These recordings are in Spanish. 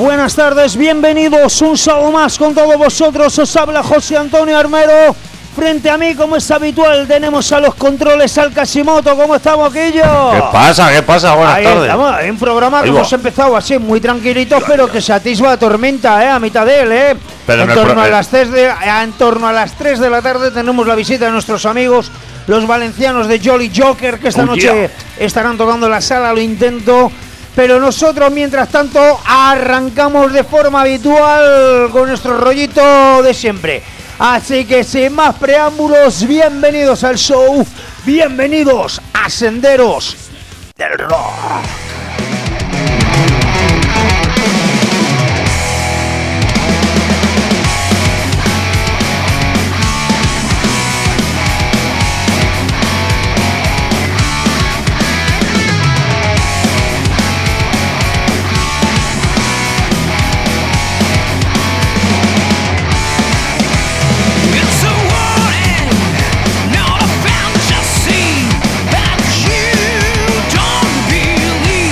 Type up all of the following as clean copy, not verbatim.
buenas tardes, bienvenidos un sábado más con todos vosotros. Os habla José Antonio Armero. Frente a mí, como es habitual, tenemos a los controles al Casimoto. ¿Cómo estamos, Quillo? ¿Qué pasa? Buenas tardes. Estamos en un programa que hemos empezado así, muy tranquilitos, pero que se atisba la tormenta, a mitad de él, Pero en torno a las 3 de la tarde tenemos la visita de nuestros amigos, los valencianos de Jolly Joker, que esta noche estarán tocando la sala Lo Intento. Pero nosotros, mientras tanto, arrancamos de forma habitual con nuestro rollito de siempre. Así que sin más preámbulos, bienvenidos al show, bienvenidos a Senderos del Rock. Believe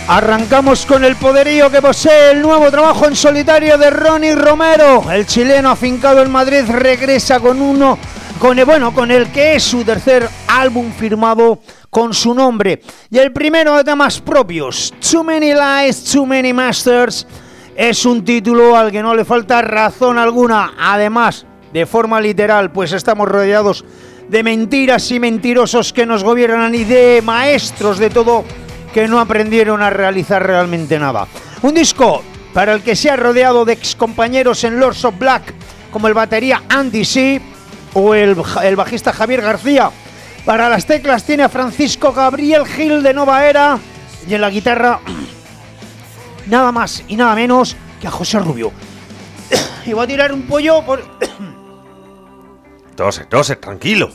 Arrancamos con el poderío que posee el nuevo trabajo en solitario de Ronnie Romero. El chileno afincado en Madrid regresa con el que es su tercer álbum firmado con su nombre. Y el primero de temas propios, Too Many Lies, Too Many Masters, es un título al que no le falta razón alguna. Además, de forma literal, pues estamos rodeados de mentiras y mentirosos que nos gobiernan y de maestros de todo que no aprendieron a realizar realmente nada. Un disco para el que se ha rodeado de excompañeros en Lords of Black, como el batería Andy C. o el bajista Javier García. Para las teclas tiene a Francisco Gabriel Gil de Nova Era, y en la guitarra nada más y nada menos que a José Rubio. Y voy a tirar un pollo por... Tose, tranquilo.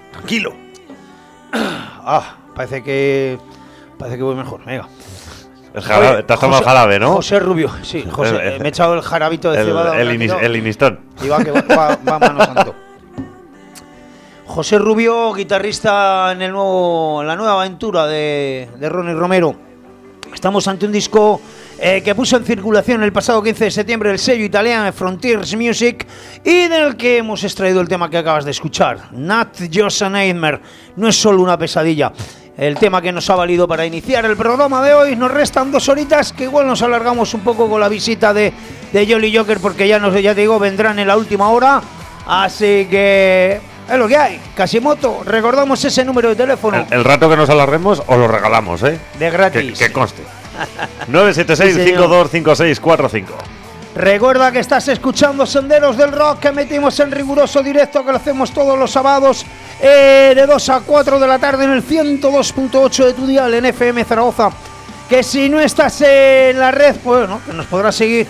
Parece que voy mejor, venga. El jarabe, te has tomado el jarabe, ¿no? José Rubio, sí, José. Me he echado el jarabito de cebada. El inistón. Y va mano santo. José Rubio, guitarrista en la nueva aventura de Ronnie Romero. Estamos ante un disco que puso en circulación el pasado 15 de septiembre el sello italiano Frontiers Music, y del que hemos extraído el tema que acabas de escuchar, Not Just a Nightmare. No es solo una pesadilla. El tema que nos ha valido para iniciar el programa de hoy. Nos restan 2 horitas, que igual nos alargamos un poco con la visita de Jolly Joker, porque ya te digo, vendrán en la última hora. Así que es lo que hay. Casimoto, recordamos ese número de teléfono. El rato que nos alarguemos os lo regalamos, ¿eh? De gratis. Que conste. 976-525645. Recuerda que estás escuchando Senderos del Rock, que metimos en riguroso directo, que lo hacemos todos los sábados de 2 a 4 de la tarde en el 102.8 de tu dial en FM Zaragoza. Que si no estás en la red, bueno, que nos podrás seguir.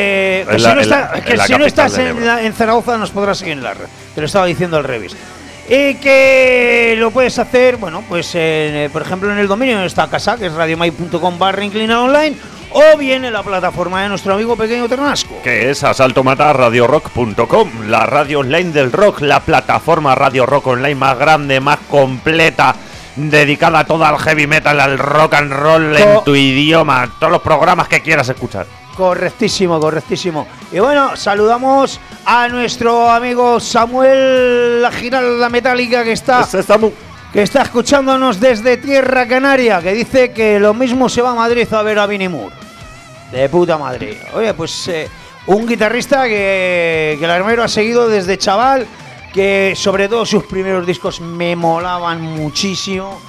Si no estás en Zaragoza, nos podrás seguir en la red. Te lo estaba diciendo al revés. Y que lo puedes hacer, bueno, pues por ejemplo en el dominio de esta casa, que es radiomai.com/inclinado-online, o bien en la plataforma de nuestro amigo Pequeño Ternasco, que es asaltomatarradiorock.com, la radio online del rock, la plataforma radio rock online más grande, más completa, dedicada a todo al heavy metal, al rock and roll en tu idioma, todos los programas que quieras escuchar. Correctísimo. Y bueno, saludamos a nuestro amigo Samuel La Giralda Metálica, que está escuchándonos desde Tierra Canaria, que dice que lo mismo se va a Madrid a ver a Vinnie Moore. De puta madre. Oye, pues un guitarrista que el armero ha seguido desde chaval, que sobre todo sus primeros discos me molaban muchísimo.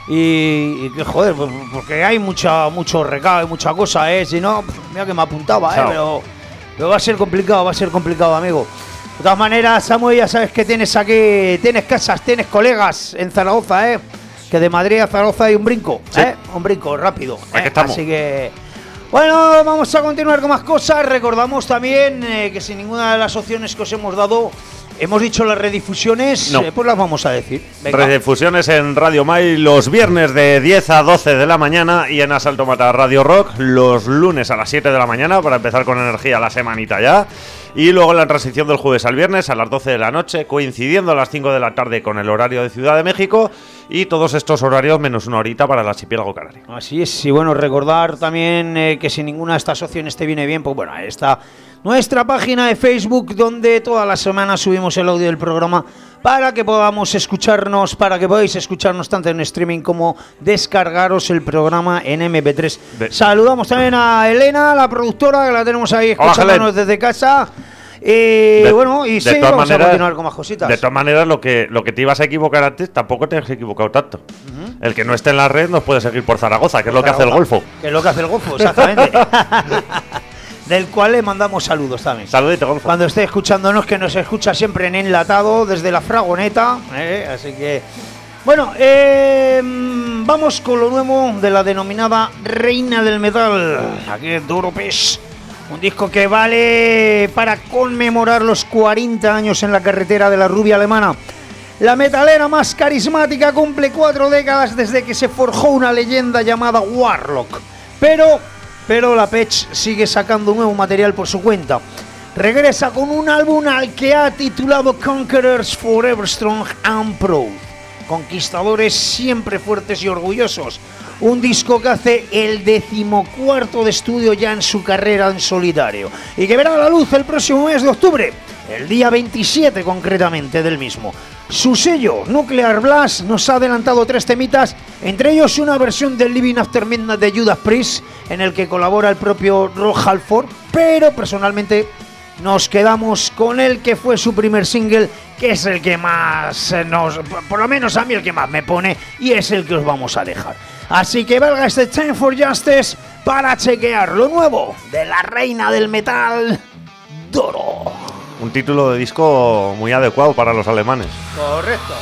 Y que joder, porque hay mucho recado, hay mucha cosa, si no, mira que me apuntaba, pero va a ser complicado, amigo. De todas maneras, Samuel, ya sabes que tienes aquí, tienes casas, tienes colegas en Zaragoza, que de Madrid a Zaragoza hay un brinco, sí. Un brinco rápido. Aquí estamos. Así que, bueno, vamos a continuar con más cosas. Recordamos también que sin ninguna de las opciones que os hemos dado, hemos dicho las redifusiones, no. Pues las vamos a decir. Venga. Redifusiones en Radio Mai los viernes de 10 a 12 de la mañana y en Asalto Mata Radio Rock los lunes a las 7 de la mañana para empezar con energía la semanita ya. Y luego la transición del jueves al viernes a las 12 de la noche, coincidiendo a las 5 de la tarde con el horario de Ciudad de México, y todos estos horarios menos una horita para el archipiélago canario. Así es, y bueno, recordar también que si ninguna de estas opciones te viene bien, pues bueno, ahí está nuestra página de Facebook, donde todas las semanas subimos el audio del programa para que podáis escucharnos tanto en streaming como descargaros el programa en MP3. Saludamos también a Elena, la productora, que la tenemos ahí escuchándonos desde casa. Vamos a continuar con más cositas. De todas maneras, lo que te ibas a equivocar antes, tampoco te has equivocado tanto. El que no esté en la red nos puede seguir por Zaragoza, que es lo que hace el Golfo. Que es lo que hace el Golfo, exactamente. Del cual le mandamos saludos también. Saludito, Golfo. Cuando esté escuchándonos, que nos escucha siempre en enlatado desde la Fragoneta, así que... Bueno, vamos con lo nuevo de la denominada Reina del Metal, aquí en Duropes. Un disco que vale para conmemorar los 40 años en la carretera de la rubia alemana. La metalera más carismática cumple 4 décadas desde que se forjó una leyenda llamada Warlock. Pero la Pech sigue sacando nuevo material por su cuenta. Regresa con un álbum al que ha titulado Conquerors Forever Strong and Proud. conquistadores siempre fuertes y orgullosos. Un disco que hace el 14º de estudio ya en su carrera en solitario y que verá la luz el próximo mes de octubre, el día 27 concretamente del mismo. Su sello, Nuclear Blast, nos ha adelantado 3 temitas, entre ellos una versión del Living After Midnight de Judas Priest, en el que colabora el propio Rob Halford, pero personalmente nos quedamos con el que fue su primer single, que es el que más por lo menos a mí el que más me pone, y es el que os vamos a dejar. Así que valga este Time for Justice para chequear lo nuevo de la reina del metal, Doro. Un título de disco muy adecuado para los alemanes. Correcto.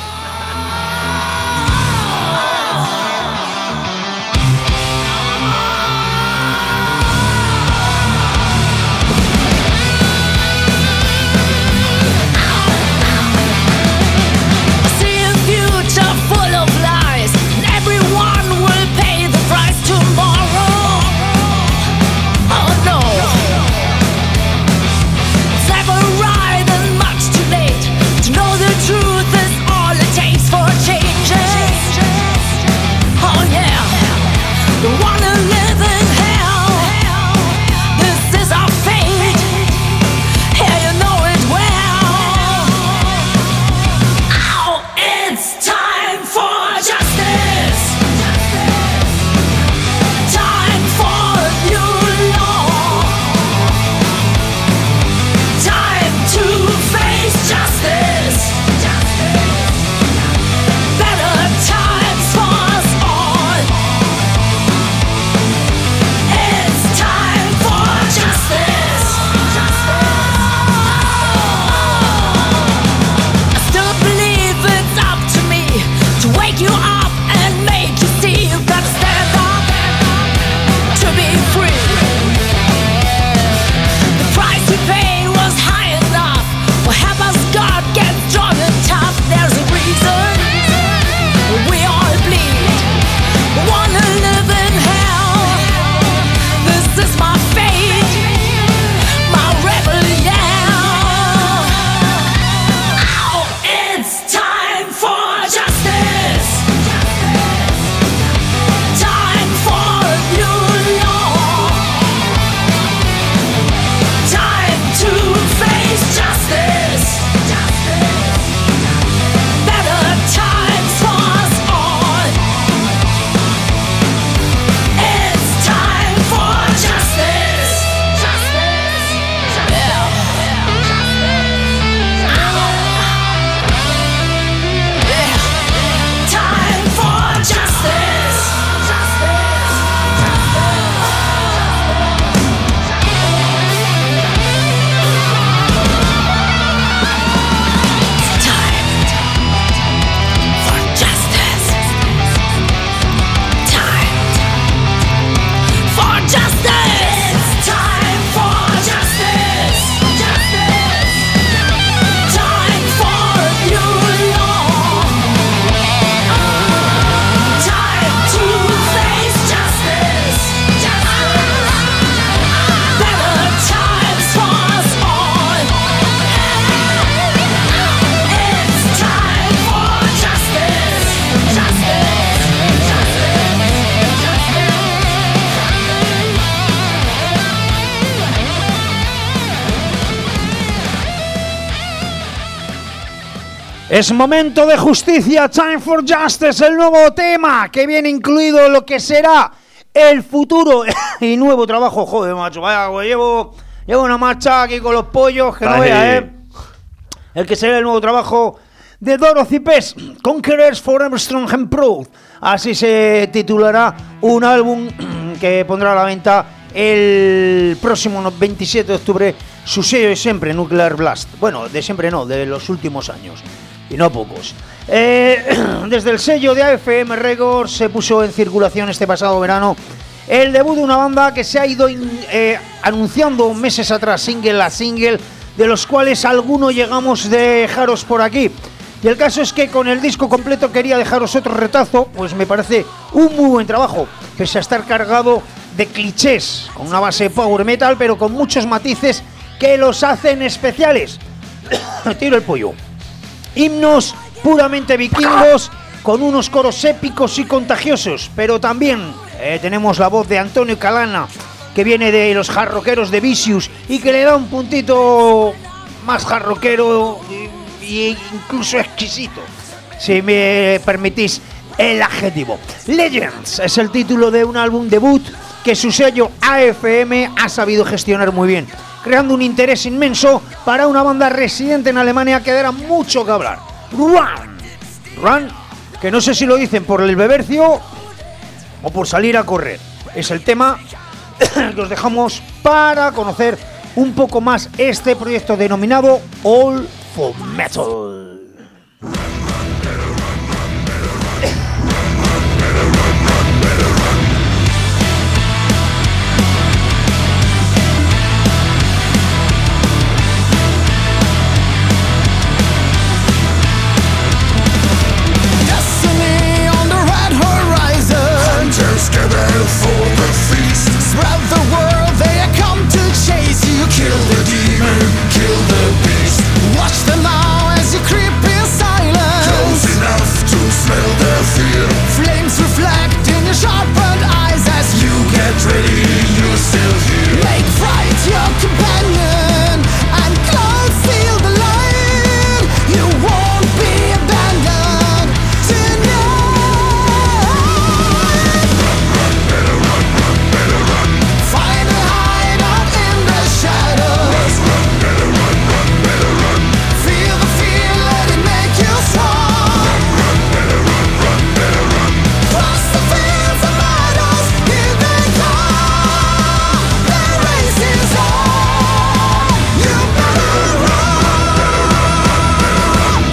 Es momento de justicia, Time for Justice, el nuevo tema que viene incluido en lo que será el futuro y nuevo trabajo. Joder, macho, vaya, güey, llevo una marcha aquí con los pollos que no vea, el que será el nuevo trabajo de Dorothy Pest, Conquerors Forever Strong and Proud. Así se titulará un álbum que pondrá a la venta el próximo 27 de octubre. Su sello de siempre, Nuclear Blast. Bueno, de siempre no, de los últimos años. Y no pocos. Desde el sello de AFM Records se puso en circulación este pasado verano el debut de una banda que se ha ido anunciando meses atrás, single a single, de los cuales algunos llegamos de dejaros por aquí. Y el caso es que con el disco completo quería dejaros otro retazo, pues me parece un muy buen trabajo, pese a estar cargado de clichés, con una base power metal, pero con muchos matices que los hacen especiales. Tiro el pollo. Himnos puramente vikingos con unos coros épicos y contagiosos, pero también tenemos la voz de Antonio Calana, que viene de los jarroqueros de Vicious y que le da un puntito más jarroquero y incluso exquisito, si me permitís el adjetivo. Legends es el título de un álbum debut que su sello AFM ha sabido gestionar muy bien, creando un interés inmenso para una banda residente en Alemania que dará mucho que hablar. Run, que no sé si lo dicen por el bebercio o por salir a correr. Es el tema que os dejamos para conocer un poco más este proyecto denominado All for Metal. Kill the demon, kill the beast. Watch them now as you creep in silence. Close enough to smell the fear. Flames reflect in your sharpened eyes as you get ready, you're still here. Make fright your companion and conceal the light. You won't be abandoned tonight. Run, better run, better run. Find a hideout in the shadows. Run, better run, better run. Feel the fear, let it make you strong. Run, better run, better run. Cross the fields of battles, here they come. The race is on. You better run, better run.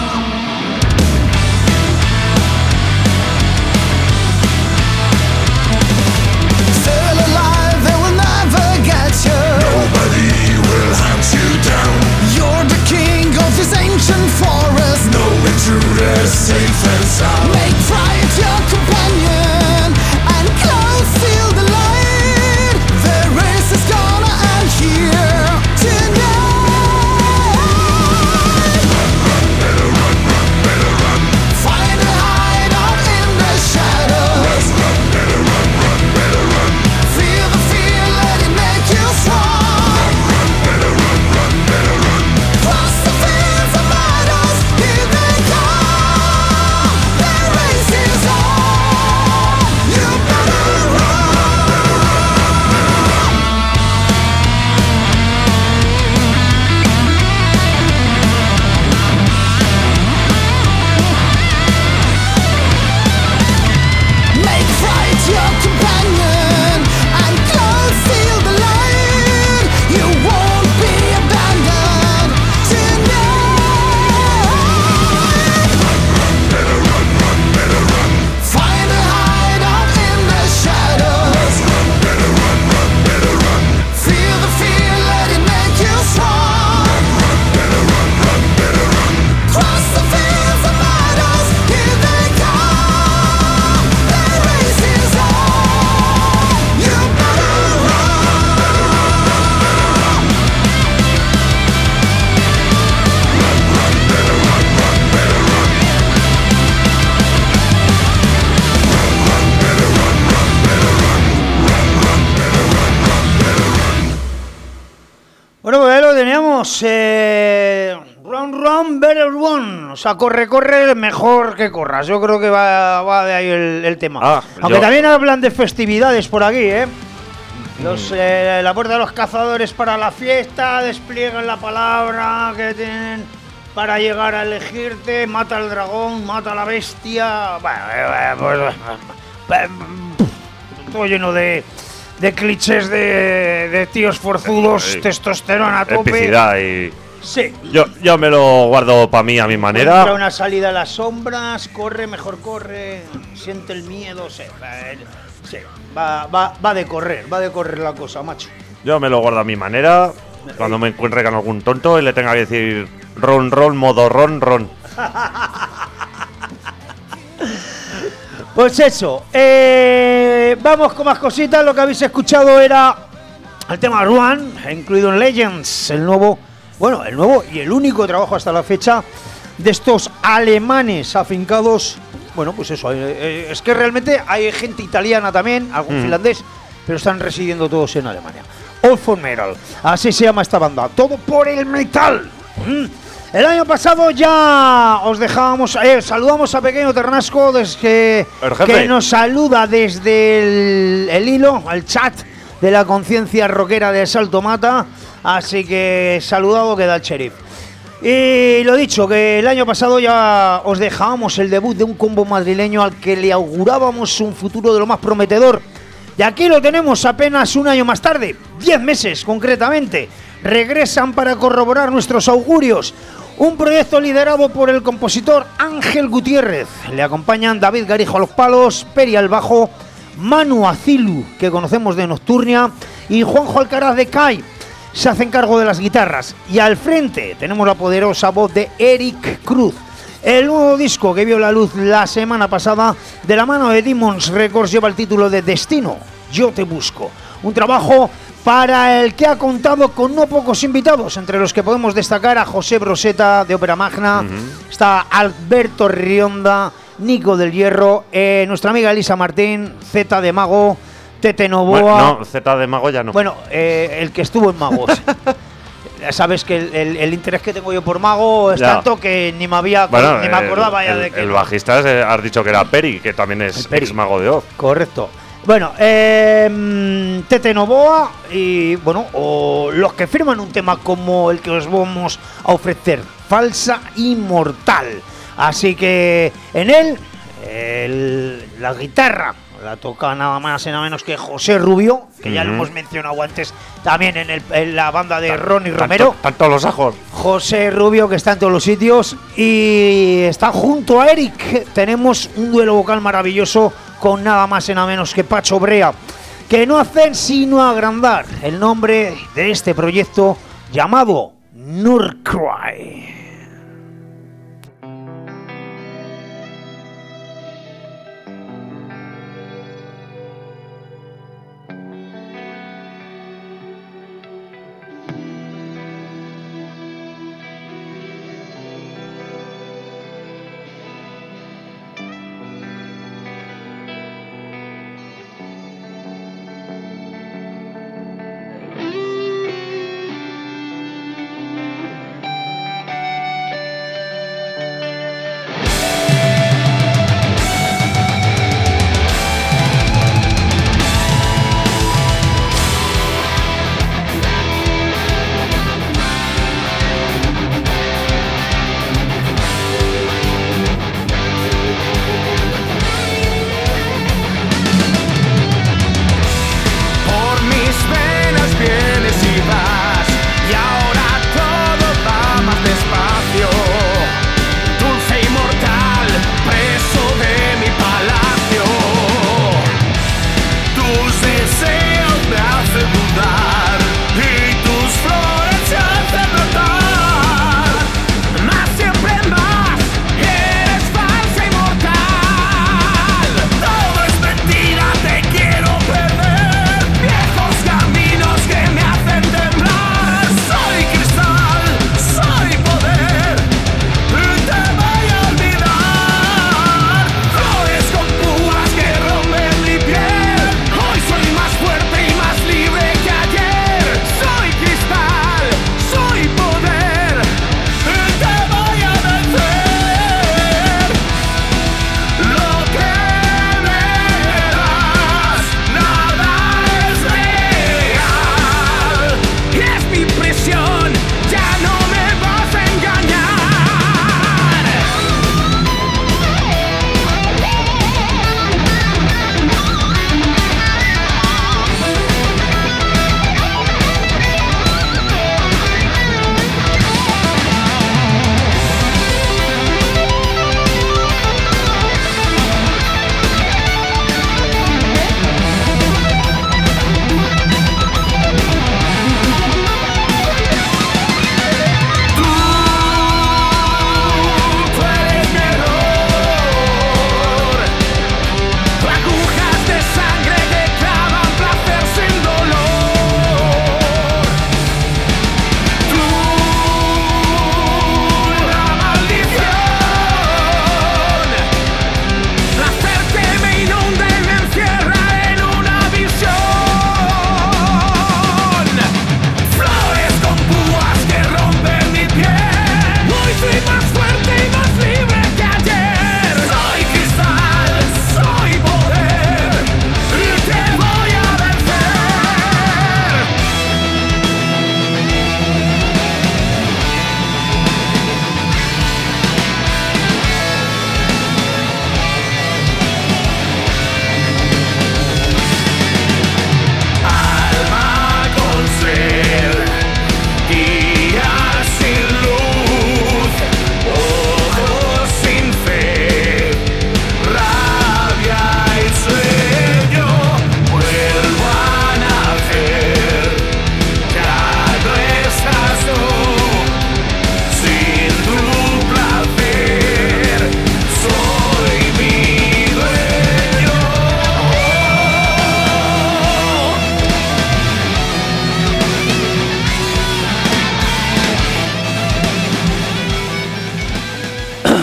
Still alive, they will never get you. Nobody will hunt you down. You're the king of this ancient forest. No intruder, safe and sound. Make fright your companion and conceal the light. The race is gonna end here tonight. Run, better run, better run. Find a hideout in the shadows. Run, better run, better run. Feel the fear, let it make you strong. Run, better run, better run. Cross the fields of battles, here they come. The race is on. You better run, better run. Make fright your companion and conceal the light. You won't be abandoned tonight. Better run, better run. Find a hideout in the shadows. Run, better run, better run. Feel the fear, let it make you strong. Run, better run, better run. Cross the fields of battles, here they come. The race is on. You better run, better run. Run, better run, better run. Run, better run, better run. Run, better run, better run. Bueno, pues ahí lo teníamos. Run, better run. O sea, corre, mejor que corras. Yo creo que va de ahí el tema. Aunque yo- también hablan de festividades por aquí, ¿eh? La puerta de los cazadores para la fiesta, despliegan la palabra que tienen para llegar a elegirte, mata al dragón, mata a la bestia. Bueno, pues, todo lleno de clichés de tíos forzudos, Sí. testosterona a tope. Epicidad y... Sí. Yo me lo guardo para mí a mi Encuentra manera. una salida a las sombras, corre, mejor corre, siente el miedo, sí, va de correr la cosa, macho. Yo me lo guardo a mi manera. Cuando me encuentre con algún tonto y le tenga que decir ron, modo ron. Pues eso, vamos con más cositas. Lo que habéis escuchado era el tema Run, incluido en Legends, el nuevo y el único trabajo hasta la fecha de estos alemanes afincados Bueno, pues eso, es que realmente hay gente italiana también, algún finlandés, pero están residiendo todos en Alemania. All for Metal, así se llama esta banda, todo por el metal. El año pasado ya os dejábamos, saludamos a Pequeño Ternasco que nos saluda desde el hilo, el chat de la conciencia rockera de Salto Mata, así que saludado queda el sheriff. Y lo dicho, que el año pasado ya os dejábamos el debut de un combo madrileño al que le augurábamos un futuro de lo más prometedor. Y aquí lo tenemos apenas un año más tarde, 10 meses concretamente. Regresan para corroborar nuestros augurios. Un proyecto liderado por el compositor Ángel Gutiérrez. Le acompañan David Garijo a los palos, Peri al bajo, Manu Acilu, que conocemos de Nocturnia, y Juanjo Alcaraz de Kai. Se hacen cargo de las guitarras. Y al frente tenemos la poderosa voz de Eric Cruz. El nuevo disco que vio la luz la semana pasada de la mano de Demons Records lleva el título de Destino, Yo te busco. Un trabajo para el que ha contado con no pocos invitados, entre los que podemos destacar a José Broseta de Ópera Magna, está Alberto Rionda, Nico del Hierro, nuestra amiga Elisa Martín, Z de Mago, Tete Novoa. Bueno, no, Z de Mago ya no. Bueno, el que estuvo en Magos. Ya sabes que el interés que tengo yo por Mago es tanto que ni me acordaba ya de que. El bajista has dicho que era Peri, que también es ex Mago de Oz. Correcto. Bueno, Tete Novoa y bueno, o los que firman un tema como el que os vamos a ofrecer, Falsa Inmortal. Así que en él la guitarra la toca nada más y nada menos que José Rubio, que ya lo hemos mencionado antes también en la banda de Ronnie Romero. Tanto los ajos. José Rubio, que está en todos los sitios, y está junto a Eric. Tenemos un duelo vocal maravilloso con nada más y nada menos que Pacho Brea, que no hacen sino agrandar el nombre de este proyecto llamado Nurcry.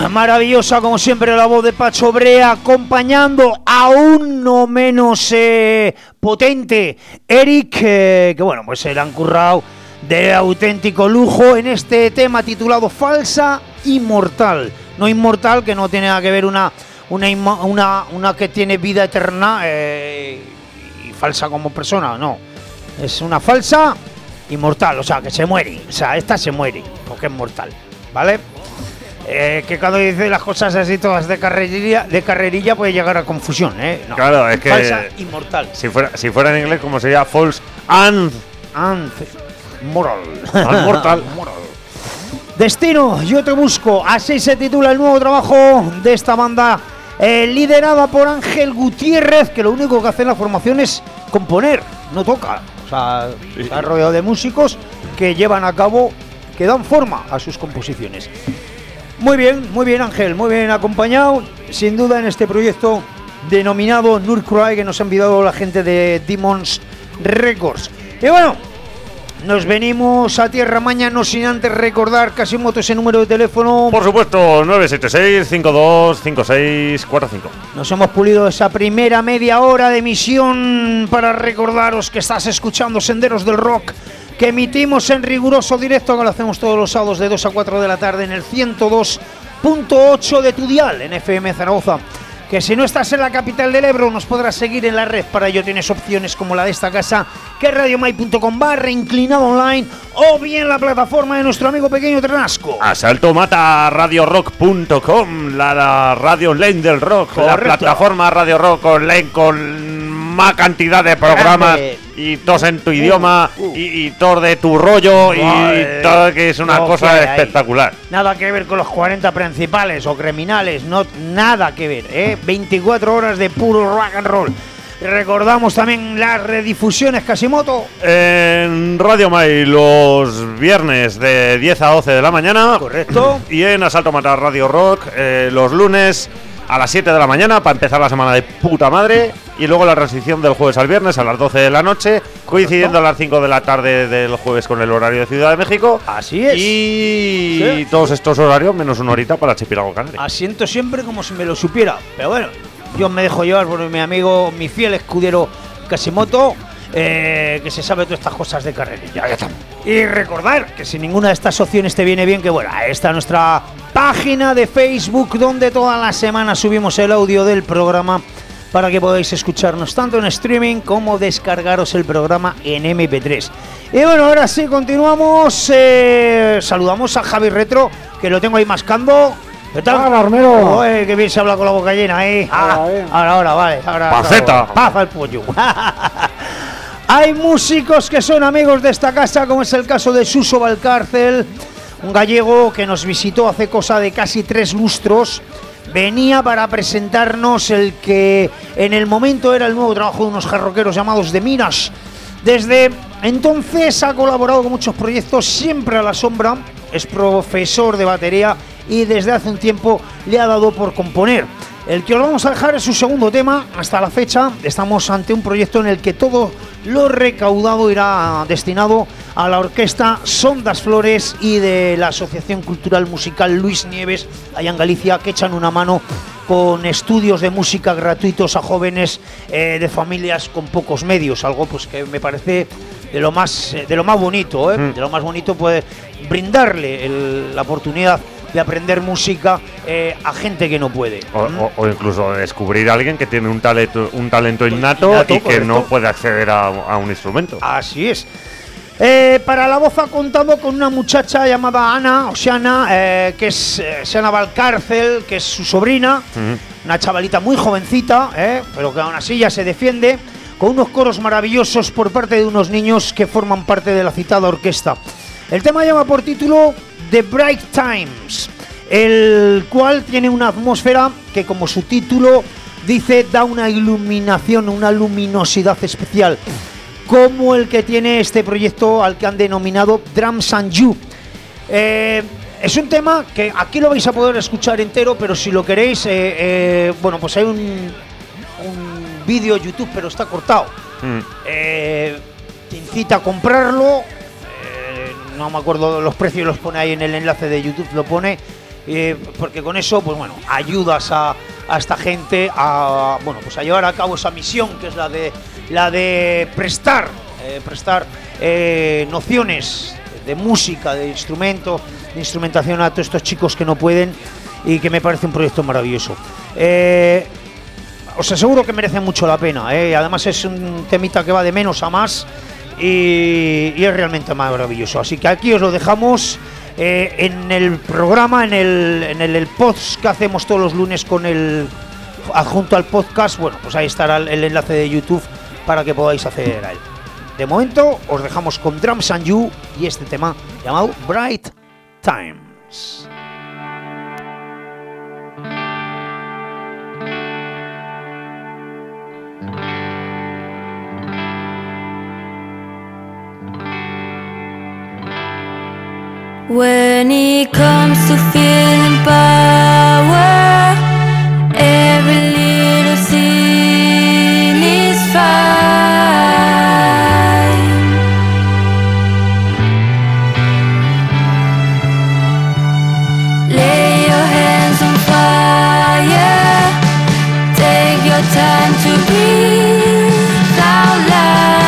maravillosa, como siempre, la voz de Pacho Brea, acompañando a un no menos potente Eric, que bueno, pues se le han currado de auténtico lujo en este tema titulado Falsa Inmortal. No inmortal, que no tiene nada que ver una que tiene vida eterna y falsa como persona, no. Es una falsa inmortal, o sea, que se muere. O sea, esta se muere porque es mortal, ¿vale? Que cuando dice las cosas así todas de carrerilla puede llegar a confusión, ¿eh? No. Claro, es que falsa inmortal. Si fuera en inglés, ¿cómo sería? False and moral. mortal. Destino, yo te busco. Así se titula el nuevo trabajo de esta banda liderada por Ángel Gutiérrez, que lo único que hace en la formación es componer, no toca. O sea, está rodeado de músicos que llevan a cabo, que dan forma a sus composiciones. Muy bien Ángel, muy bien acompañado, sin duda, en este proyecto denominado Nurcry, que nos ha enviado la gente de Demons Records. Y bueno, nos venimos a tierra mañana, no sin antes recordar Casimoto ese número de teléfono. Por supuesto, 976-525645. Nos hemos pulido esa primera media hora de emisión para recordaros que estás escuchando Senderos del Rock, que emitimos en riguroso directo, que lo hacemos todos los sábados de 2 a 4 de la tarde en el 102.8 de tu dial en FM Zaragoza. Que si no estás en la capital del Ebro, nos podrás seguir en la red. Para ello tienes opciones como la de esta casa, que es radiomai.com/inclinado online, o bien la plataforma de nuestro amigo Pequeño Trenasco. Asalto Mata, radiorock.com, la radio online del rock. Correcto. La plataforma Radio Rock online con más cantidad de programas. Grande. Y todos en tu idioma y todo de tu rollo y todo, que es una cosa espectacular. Nada que ver con los 40 principales o criminales, no, nada que ver, 24 horas de puro rock and roll. Recordamos también las redifusiones, Casimoto. En Radio Mai los viernes de 10 a 12 de la mañana. Correcto. Y en Asalto Mata Radio Rock los lunes a las 7 de la mañana para empezar la semana de puta madre. Y luego la transición del jueves al viernes a las 12 de la noche, coincidiendo a las 5 de la tarde del jueves con el horario de Ciudad de México. Así es. Y todos estos horarios menos una horita para Chipirago Canaria. Asiento siempre como si me lo supiera. Pero bueno, yo me dejo llevar por mi amigo, mi fiel escudero Casimoto, que se sabe todas estas cosas de carrerilla. Ya estamos. Y recordar que si ninguna de estas opciones te viene bien, que bueno, ahí está nuestra página de Facebook, donde todas las semanas subimos el audio del programa para que podáis escucharnos tanto en streaming como descargaros el programa en MP3. Y bueno, ahora sí, continuamos. Saludamos a Javi Retro, que lo tengo ahí mascando. ¿Qué tal? ¡Hola, Armero! Oye, qué bien se habla con la boca llena, ¿eh? Ahora, vale. ¡Paceta! ¡Paza el pollo! Hay músicos que son amigos de esta casa, como es el caso de Suso Valcárcel, un gallego que nos visitó hace cosa de casi 3 lustros. Venía para presentarnos el que en el momento era el nuevo trabajo de unos jarroqueros llamados The Minas. Desde entonces ha colaborado con muchos proyectos, siempre a la sombra. Es profesor de batería y desde hace un tiempo le ha dado por componer. El que os vamos a dejar es su segundo tema. Hasta la fecha estamos ante un proyecto en el que todo lo recaudado irá destinado a la orquesta Son das Flores y de la Asociación Cultural Musical Luis Nieves, allá en Galicia, que echan una mano con estudios de música gratuitos a jóvenes de familias con pocos medios. Algo pues que me parece de lo más bonito, de lo más bonito, puede brindarle la oportunidad de aprender música a gente que no puede. O incluso descubrir a alguien que tiene un talento innato y que correcto, no puede acceder a un instrumento. Así es. Para la voz ha contado con una muchacha llamada Ana, que es Ana Valcárcel, que es su sobrina, una chavalita muy jovencita, pero que aún así ya se defiende, con unos coros maravillosos por parte de unos niños que forman parte de la citada orquesta. El tema lleva por título The Bright Times, el cual tiene una atmósfera que, como su título dice, da una iluminación, una luminosidad especial, como el que tiene este proyecto al que han denominado Drums and You. Es un tema que aquí lo vais a poder escuchar entero, pero si lo queréis, bueno, pues hay un vídeo YouTube, pero está cortado. Te incita a comprarlo. No me acuerdo los precios, los pone ahí en el enlace de YouTube, lo pone. porque con eso, pues bueno, ayudas a esta gente a, bueno, pues a llevar a cabo esa misión que es la de prestar nociones de música, de instrumentación a todos estos chicos que no pueden, y que me parece un proyecto maravilloso. Os aseguro que merece mucho la pena, además es un temita que va de menos a más y es realmente maravilloso. Así que aquí os lo dejamos en el programa, en el post que hacemos todos los lunes con el adjunto al podcast. Bueno, pues ahí estará el enlace de YouTube para que podáis acceder a él. De momento os dejamos con Drums and You y este tema llamado Bright Times. When it comes to feeling power, every little sin is fine. Lay your hands on fire, take your time to breathe out loud.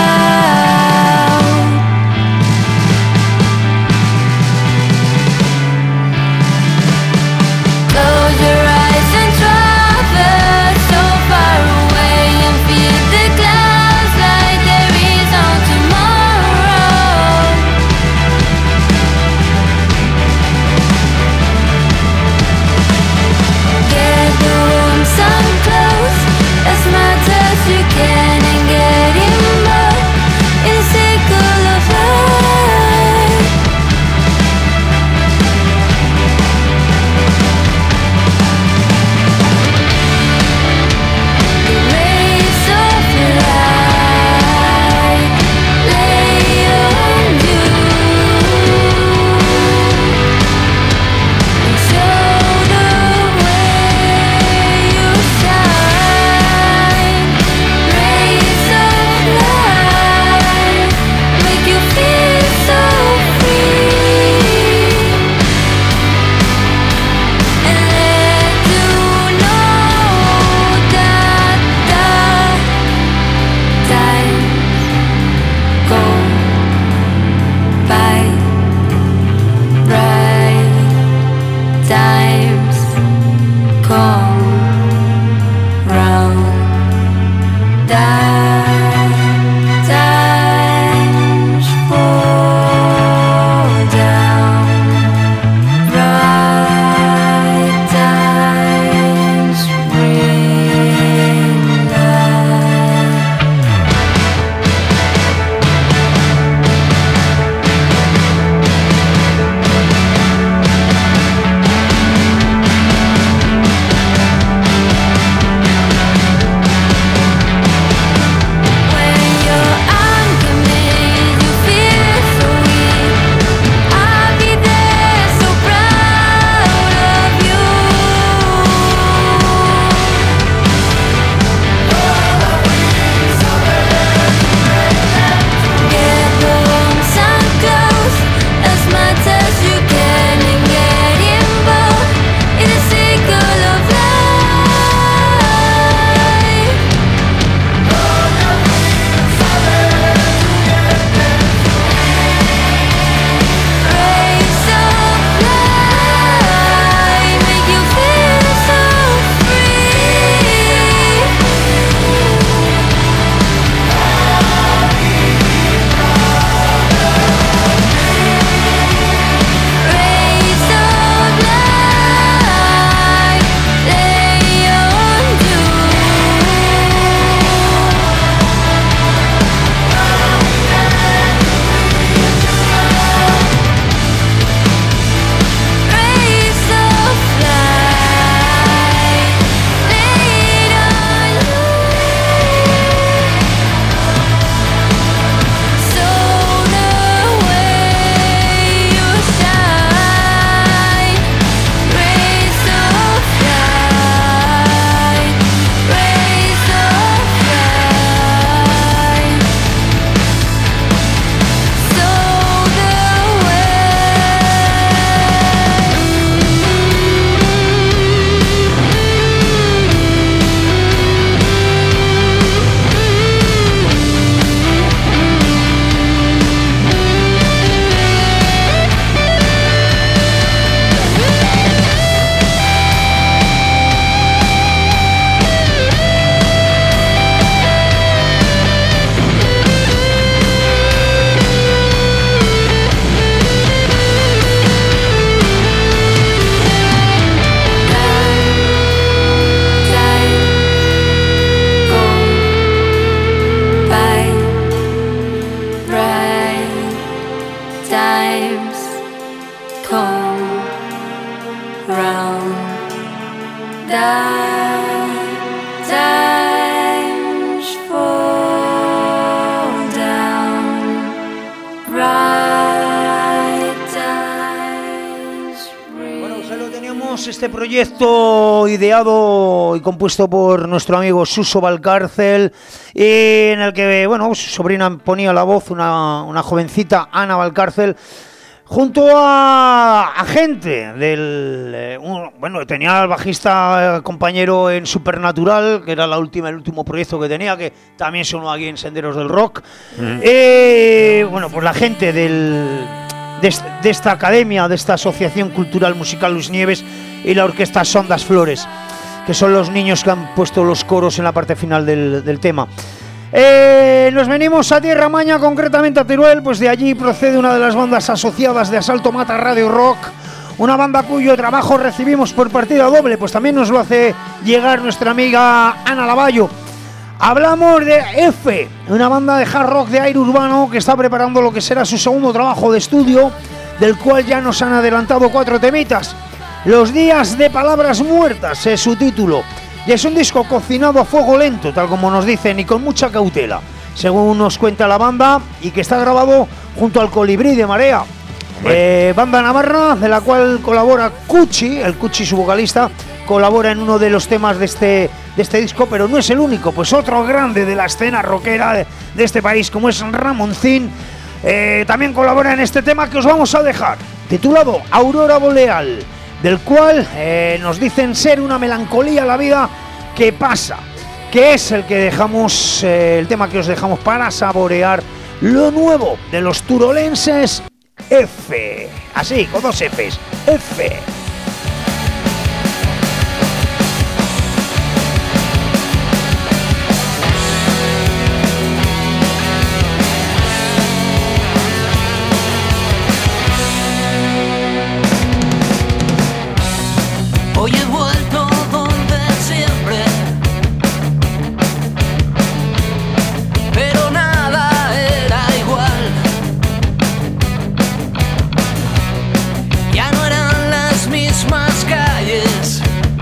Dark times fall down, bright times Bueno, pues ahí lo teníamos, este proyecto ideado y compuesto por nuestro amigo Suso Valcárcel, en el que, bueno, su sobrina ponía la voz, una jovencita, Ana Valcárcel, junto a gente del... bueno, tenía al bajista compañero en Supernatural, que era el último proyecto que tenía, que también sonó aquí en Senderos del Rock. Bueno, pues la gente de esta academia, de esta Asociación Cultural Musical Luis Nieves y la orquesta Sondas Flores, que son los niños que han puesto los coros en la parte final del tema. Nos venimos a Tierra Maña, concretamente a Teruel, pues de allí procede una de las bandas asociadas de Asalto Mata Radio Rock, una banda cuyo trabajo recibimos por partida doble, pues también nos lo hace llegar nuestra amiga Ana Lavallo. Hablamos de F, una banda de hard rock de aire urbano que está preparando lo que será su segundo trabajo de estudio, del cual ya nos han adelantado 4 temitas. Los días de palabras muertas es su título. Y es un disco cocinado a fuego lento, tal como nos dicen, y con mucha cautela, según nos cuenta la banda, y que está grabado junto al Colibrí de Marea. Banda navarra, de la cual colabora Cuchi, el Cuchi, su vocalista, colabora en uno de los temas de este disco, pero no es el único, pues otro grande de la escena rockera de este país, como es Ramoncín, también colabora en este tema que os vamos a dejar, titulado Aurora Boreal, del cual nos dicen ser una melancolía a la vida que pasa, que es el que dejamos, el tema que os dejamos para saborear lo nuevo de los turolenses F, así, con 2 Fs, F. Hoy he vuelto donde siempre, pero nada era igual. Ya no eran las mismas calles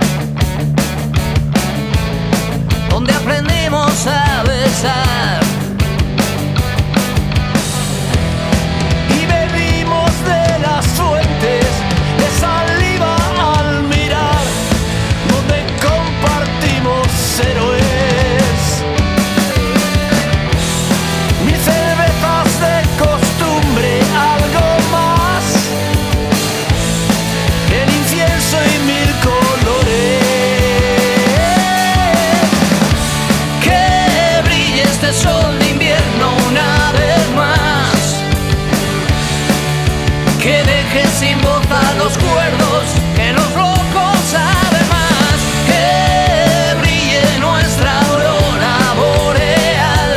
donde aprendimos a besar y bebimos de las fuentes de saliva al mirar, donde compartimos héroes. Mil cervezas de costumbre, algo más, el incienso y 1000 colores. Que brille este sol de invierno una vez más, que deje sin voz a los cuerdos, que los locos además, que brille nuestra aurora boreal,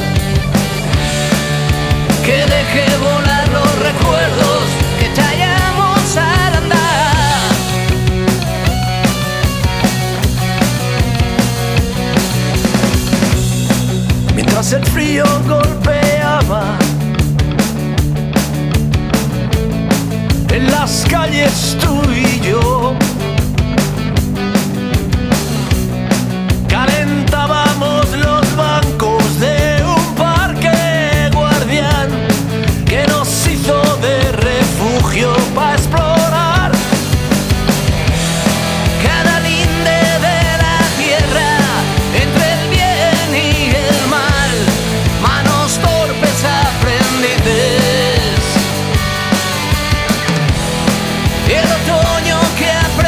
que deje volar los recuerdos que traíamos al andar. Mientras el frío golpeaba en las calles, tú y yo calentábamos los bancos de un parque guardián que nos hizo de refugio para explorar cada linde de la tierra, entre el bien y el mal, manos torpes aprendices. El otoño que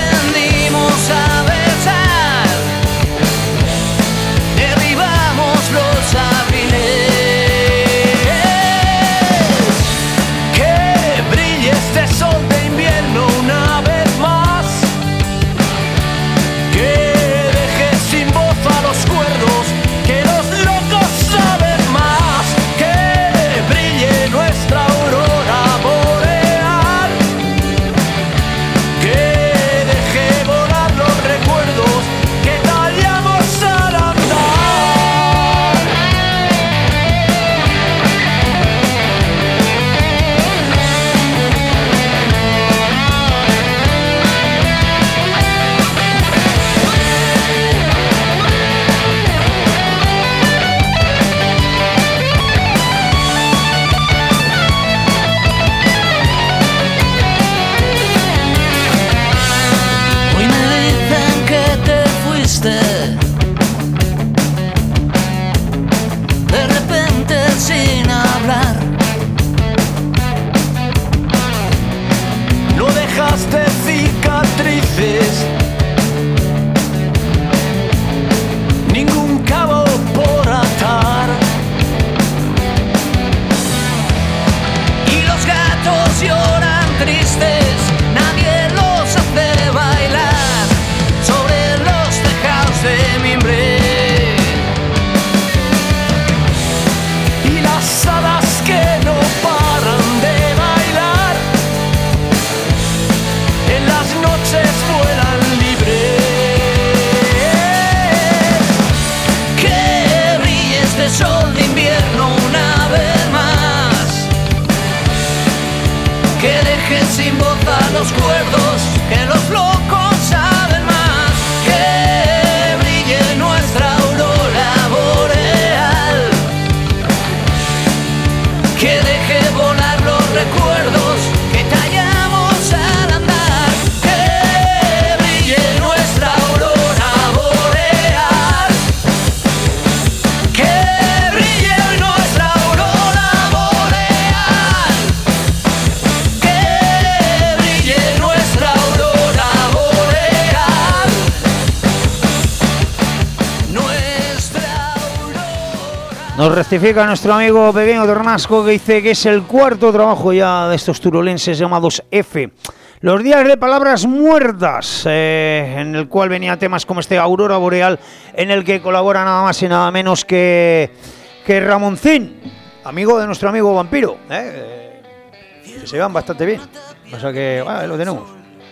Nos rectifica nuestro amigo Pequeño Tornasco, que dice que es el cuarto trabajo ya de estos turolenses llamados F. Los días de palabras muertas, en el cual venía temas como este Aurora Boreal, en el que colabora nada más y nada menos que Ramoncín, amigo de nuestro amigo Vampiro, que se van bastante bien. O sea que, bueno, lo tenemos.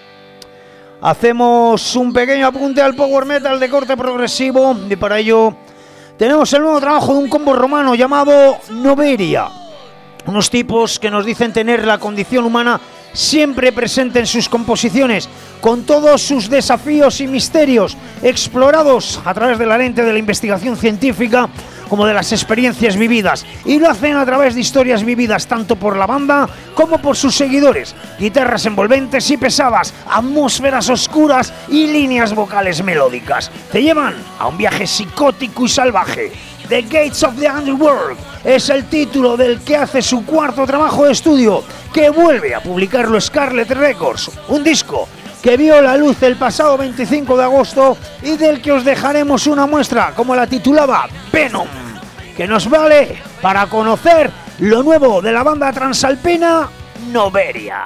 Hacemos un pequeño apunte al power metal de corte progresivo y para ello tenemos el nuevo trabajo de un combo romano llamado Noveria. Unos tipos que nos dicen tener la condición humana siempre presente en sus composiciones, con todos sus desafíos y misterios explorados a través de la lente de la investigación científica como de las experiencias vividas, y lo hacen a través de historias vividas tanto por la banda como por sus seguidores. Guitarras envolventes y pesadas, atmósferas oscuras y líneas vocales melódicas te llevan a un viaje psicótico y salvaje. The Gates of the Underworld es el título del que hace su cuarto trabajo de estudio, que vuelve a publicarlo Scarlet Records, un disco que vio la luz el pasado 25 de agosto y del que os dejaremos una muestra, como la titulaba Venom, que nos vale para conocer lo nuevo de la banda transalpina Noveria.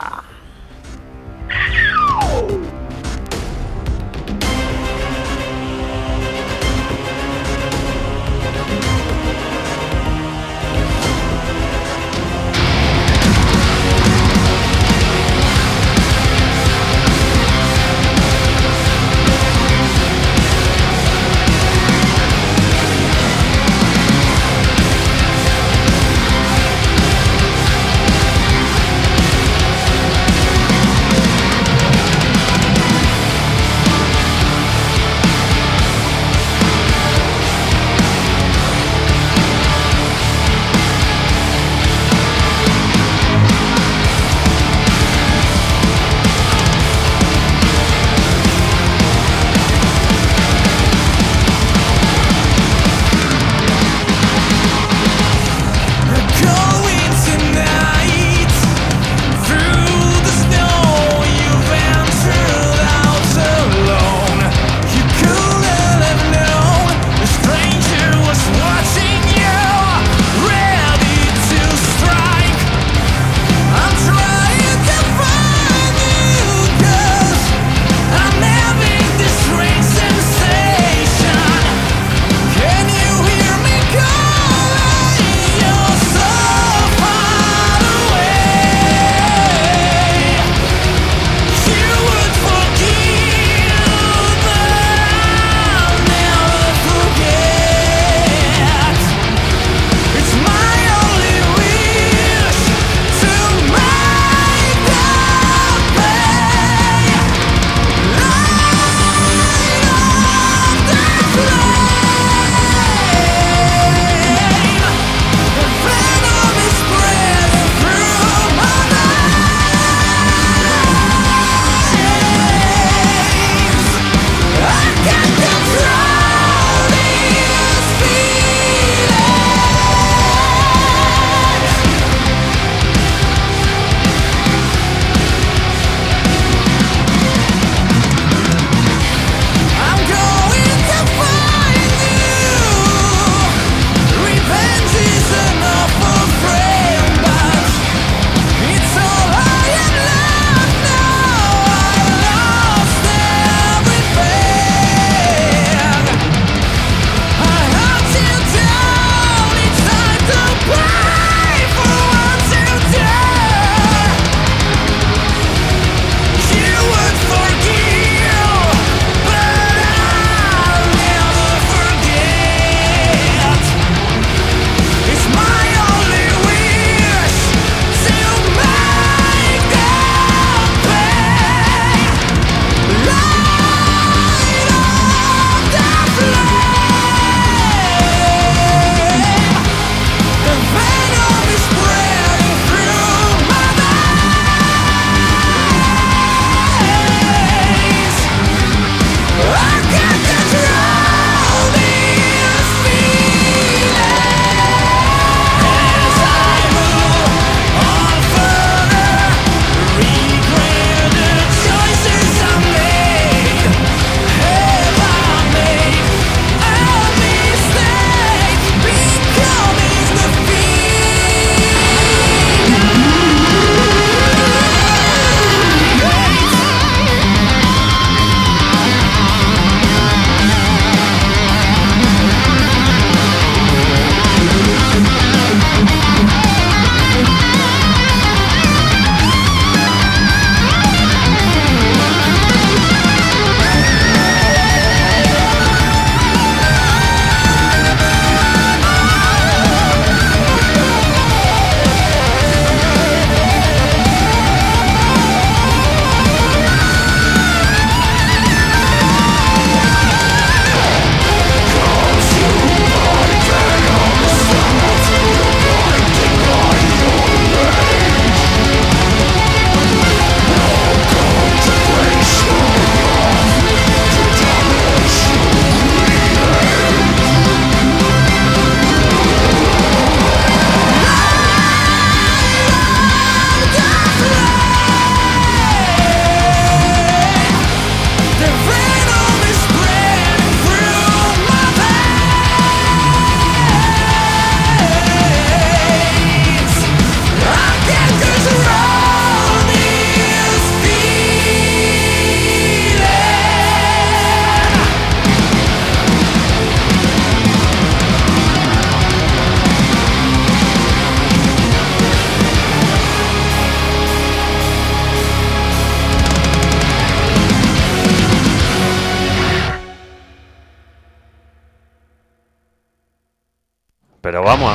Pero vamos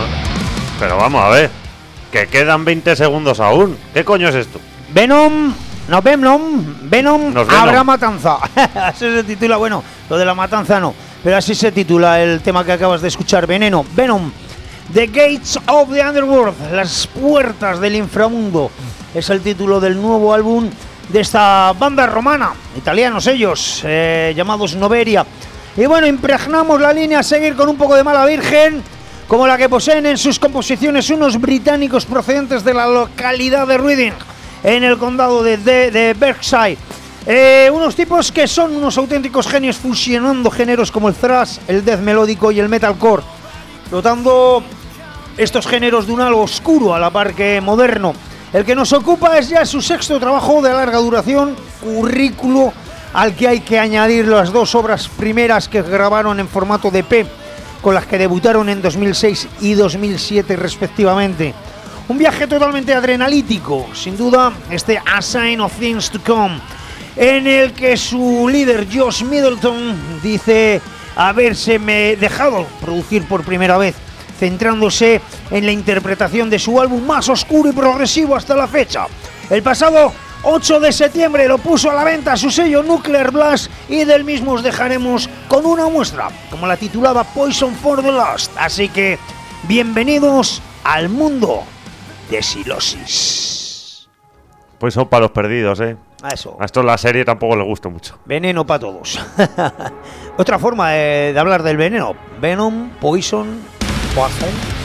a ver. Que quedan 20 segundos aún. ¿Qué coño es esto? Venom, Nos Venom. habrá matanza. Así se titula, bueno, lo de la matanza no, pero así se titula el tema que acabas de escuchar, Veneno. Venom, The Gates of the Underworld, las puertas del inframundo, es el título del nuevo álbum de esta banda romana, italianos ellos, llamados Noveria. Y bueno, impregnamos la línea a seguir con un poco de Mala Virgen, como la que poseen en sus composiciones unos británicos procedentes de la localidad de Reading, en el condado de Berkshire. Unos tipos que son unos auténticos genios fusionando géneros como el thrash, el death melódico y el metalcore, dotando estos géneros de un algo oscuro a la par que moderno. El que nos ocupa es ya su sexto trabajo de larga duración, currículo al que hay que añadir las dos obras primeras que grabaron en formato de EP, con las que debutaron en 2006 y 2007 respectivamente. Un viaje totalmente adrenalítico, sin duda, este A Sign of Things to Come, en el que su líder Josh Middleton dice habérseme dejado producir por primera vez, centrándose en la interpretación de su álbum más oscuro y progresivo hasta la fecha. El pasado 8 de septiembre lo puso a la venta su sello Nuclear Blast y del mismo os dejaremos con una muestra, como la titulaba Poison for the Lost. Así que, bienvenidos al mundo de Silosis. Pues son para los perdidos, A eso, A esto la serie tampoco les gusta mucho. veneno para todos. Otra forma de hablar del veneno, Venom, Poison, Poison.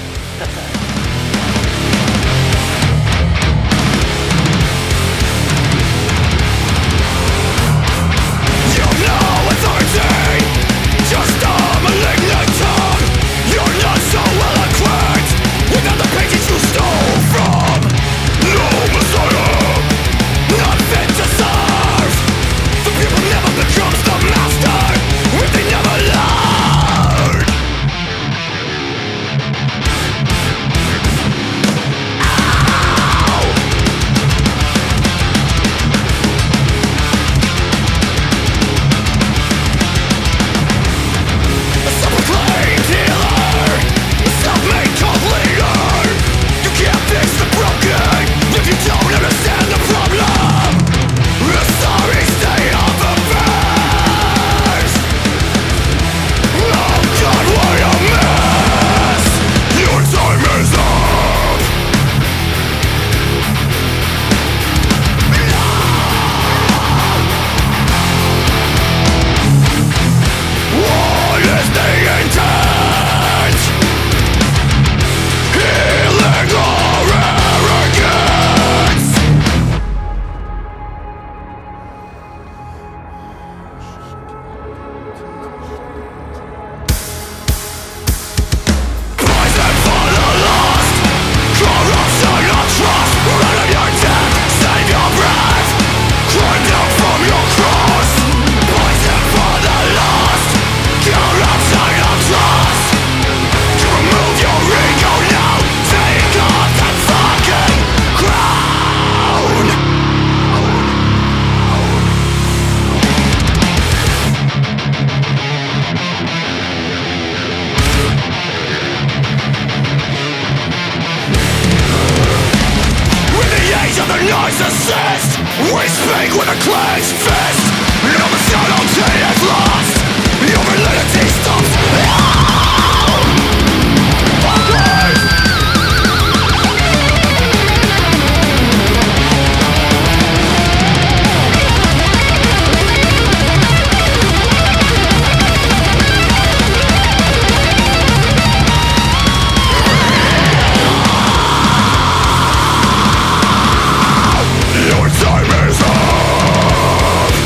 Your time is up.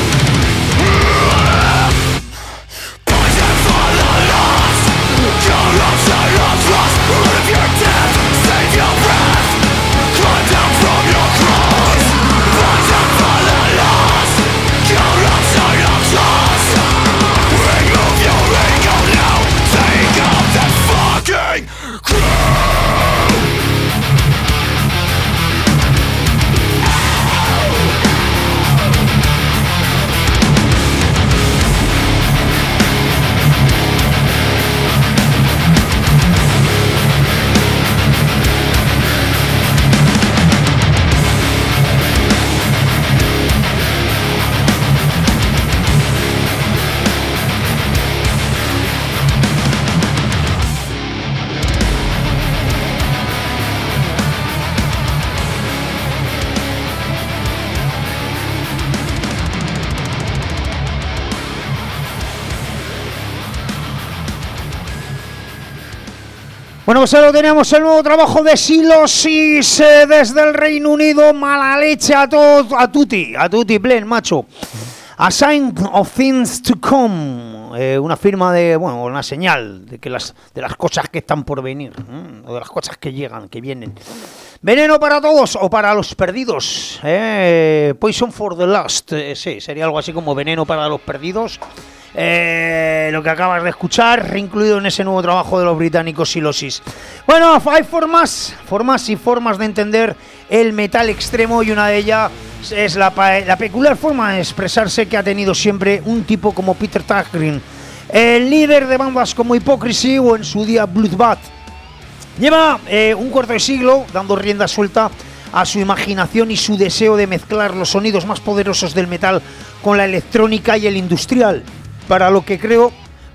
Bueno, pues ahora tenemos el nuevo trabajo de Silosis desde el Reino Unido. Mala leche a todos, a tutti plen, macho. A Sign of Things to Come, una firma de, bueno, una señal de que de las cosas que están por venir, o de las cosas que llegan, que vienen. Veneno para todos o para los perdidos, Poison for the Lost, sí, sería algo así como veneno para los perdidos. Lo que acabas de escuchar, reincluido en ese nuevo trabajo de los británicos Silosis. Bueno, hay formas y formas de entender el metal extremo, y una de ellas es la peculiar forma de expresarse que ha tenido siempre un tipo como Peter Tägtgren, el líder de bandas como Hypocrisy o en su día Bloodbath. Lleva un cuarto de siglo dando rienda suelta a su imaginación y su deseo de mezclar los sonidos más poderosos del metal con la electrónica y el industrial, para lo que creó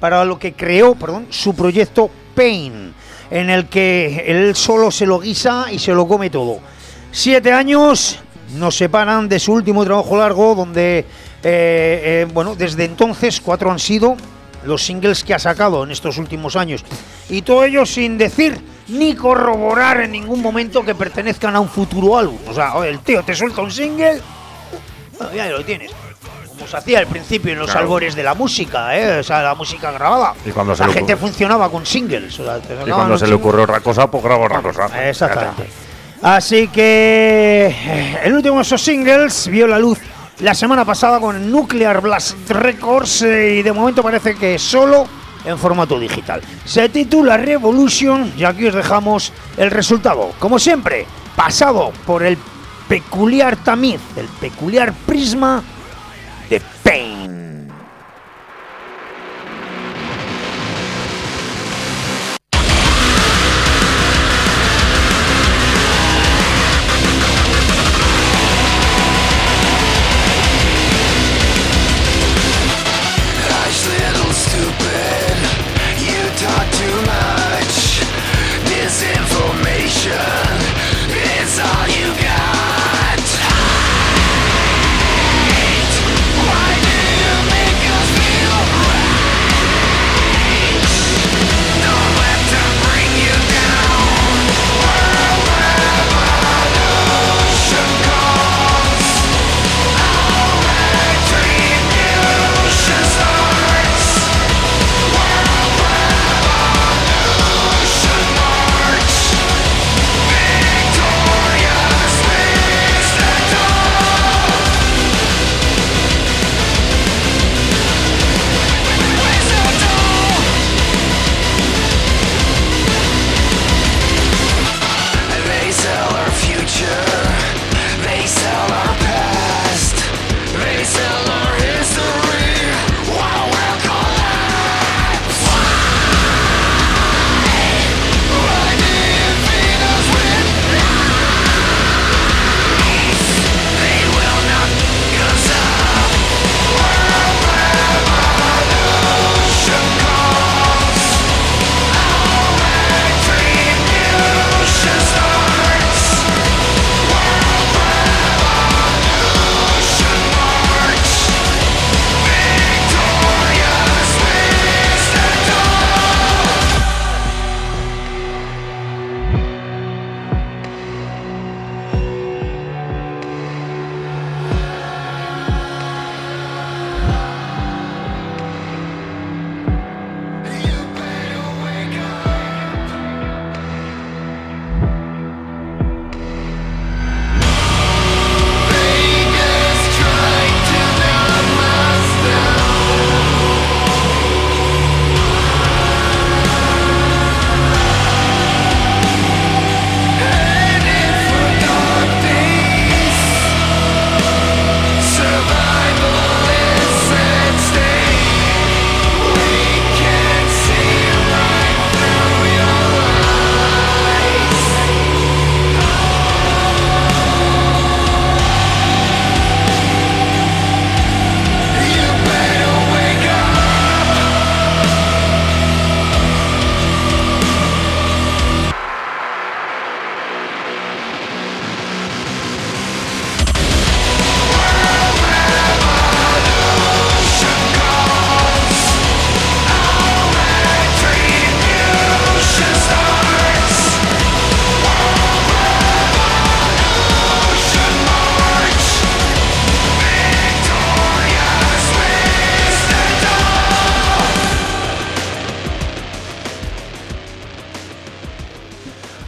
su proyecto Pain, en el que él solo se lo guisa y se lo come todo. 7 años nos separan de su último trabajo largo, donde desde entonces 4 han sido los singles que ha sacado en estos últimos años, y todo ello sin decir ni corroborar en ningún momento que pertenezcan a un futuro álbum. O sea, el tío te suelta un single, bueno, ya lo tienes, como se hacía al principio en los albores de la música, o sea, la música grabada. Y cuando la gente funcionaba con singles. O sea, y cuando se le ocurrió otra cosa, pues grabó otra cosa. Exactamente. Así que el último de esos singles vio la luz la semana pasada con Nuclear Blast Records, y de momento parece que solo en formato digital. Se titula Revolution, y aquí os dejamos el resultado. Como siempre, pasado por el peculiar tamiz, el peculiar prisma de Pain. It's all you got.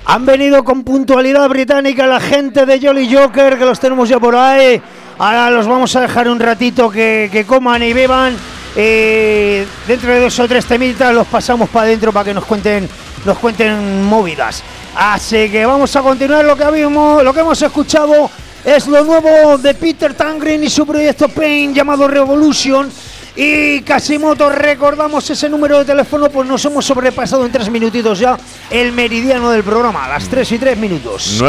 Han venido con puntualidad británica la gente de Jolly Joker, que los tenemos ya por ahí. Ahora los vamos a dejar un ratito que coman y beban. Dentro de 2 o 3 temitas los pasamos para adentro para que nos cuenten movidas. Así que vamos a continuar. Lo que hemos escuchado es lo nuevo de Peter Tängren y su proyecto Pain llamado Revolution. Y Casimoto, recordamos ese número de teléfono, pues nos hemos sobrepasado en 3 minutitos ya el meridiano del programa, a las 3 y 3 minutos.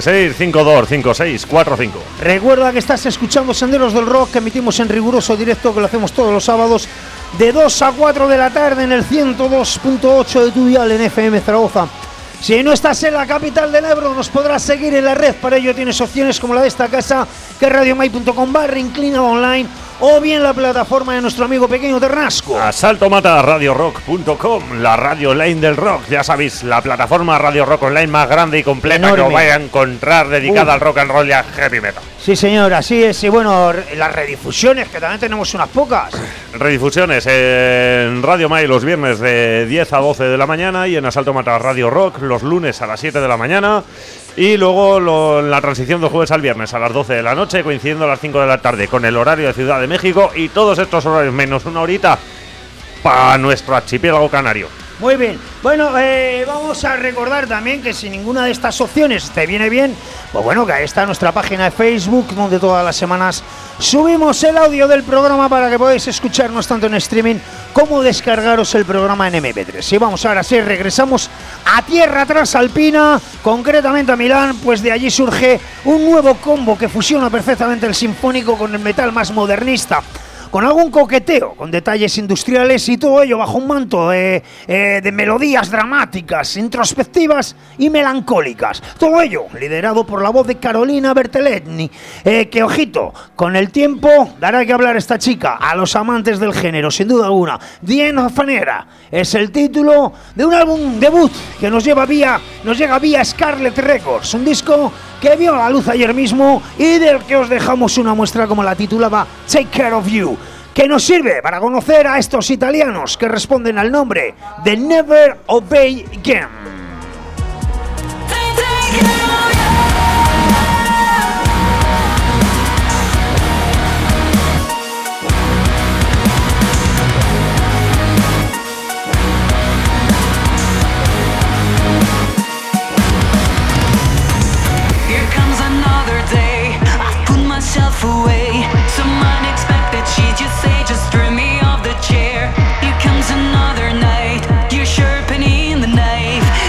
976-525645. Recuerda que estás escuchando Senderos del Rock, que emitimos en riguroso directo, que lo hacemos todos los sábados de 2 a 4 de la tarde en el 102.8 de tu dial en FM Zaragoza. Si no estás en la capital del Ebro, nos podrás seguir en la red. Para ello tienes opciones como la de esta casa, que es radiomai.com/inclinado online, o bien la plataforma de nuestro amigo Pequeño Ternasco. Asaltomataradiorock.com, la radio online del rock. Ya sabéis, la plataforma Radio Rock Online más grande y completa enorme que os vaya a encontrar, dedicada al rock and roll y al heavy metal. Sí, señor, así es. Y bueno, las redifusiones, que también tenemos unas pocas. Redifusiones en Radio Mai los viernes de 10 a 12 de la mañana y en Asalto Mata Radio Rock los lunes a las 7 de la mañana. Y luego la transición de jueves al viernes a las 12 de la noche, coincidiendo a las 5 de la tarde con el horario de Ciudad de México. Y todos estos horarios menos una horita para nuestro archipiélago canario. Muy bien, bueno, vamos a recordar también que si ninguna de estas opciones te viene bien, pues bueno, que ahí está nuestra página de Facebook, donde todas las semanas subimos el audio del programa para que podáis escucharnos tanto en streaming como descargaros el programa en MP3. Y vamos, ahora sí, regresamos a tierra transalpina, concretamente a Milán, pues de allí surge un nuevo combo que fusiona perfectamente el sinfónico con el metal más modernista, con algún coqueteo, con detalles industriales y todo ello bajo un manto de melodías dramáticas, introspectivas y melancólicas. Todo ello liderado por la voz de Carolina Bertoletti, que, ojito, con el tiempo dará que hablar esta chica a los amantes del género, sin duda alguna. The End of an Era es el título de un álbum debut que nos llega vía Scarlet Records, un disco que vio la luz ayer mismo y del que os dejamos una muestra como la titulaba Take Care of You, que nos sirve para conocer a estos italianos que responden al nombre de Never Obey Again. Away. Some unexpected, she just threw me off the chair. Here comes another night, you're sharpening the knife.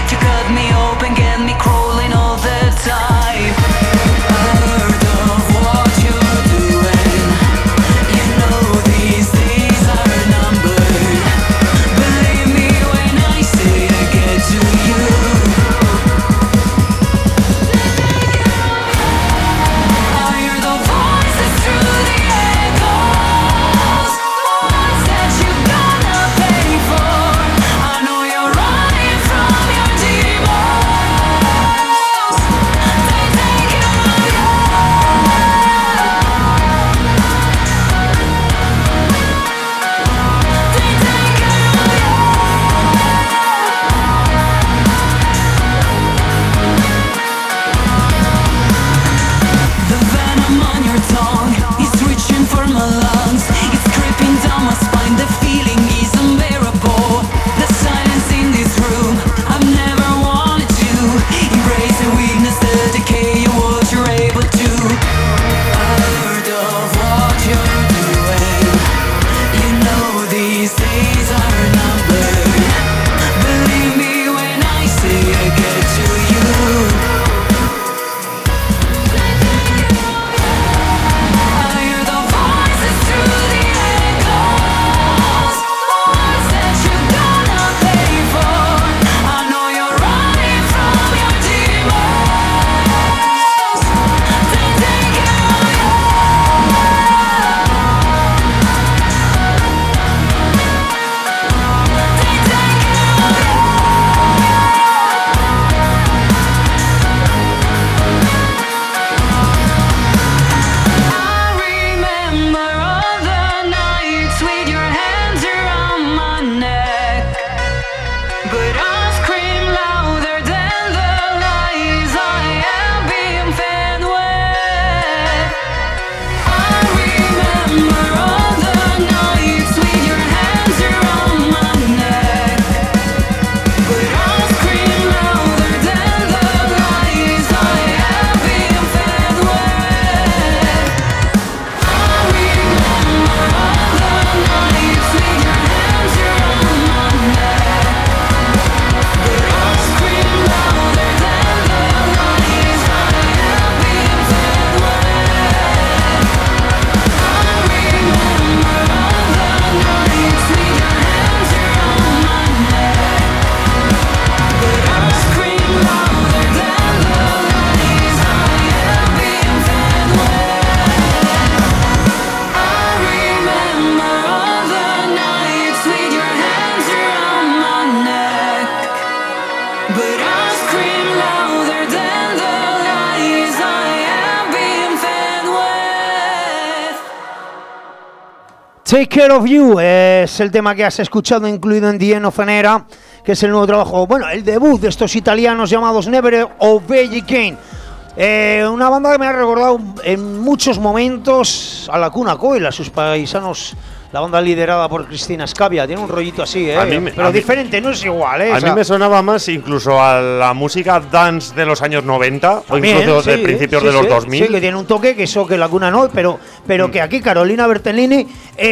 Take Care of You es el tema que has escuchado, incluido en The End of an Era, que es el nuevo trabajo, bueno, el debut de estos italianos llamados Never Obey Again. Una banda que me ha recordado en muchos momentos a la Cuna Coil, a sus paisanos. La banda liderada por Cristina Scavia tiene un rollito así, pero diferente, no es igual. A mí me sonaba más incluso a la música dance de los años 90 también, o incluso de principios de los 2000. Sí, que tiene un toque que eso que la Cuna no, pero que aquí Carolina Bertellini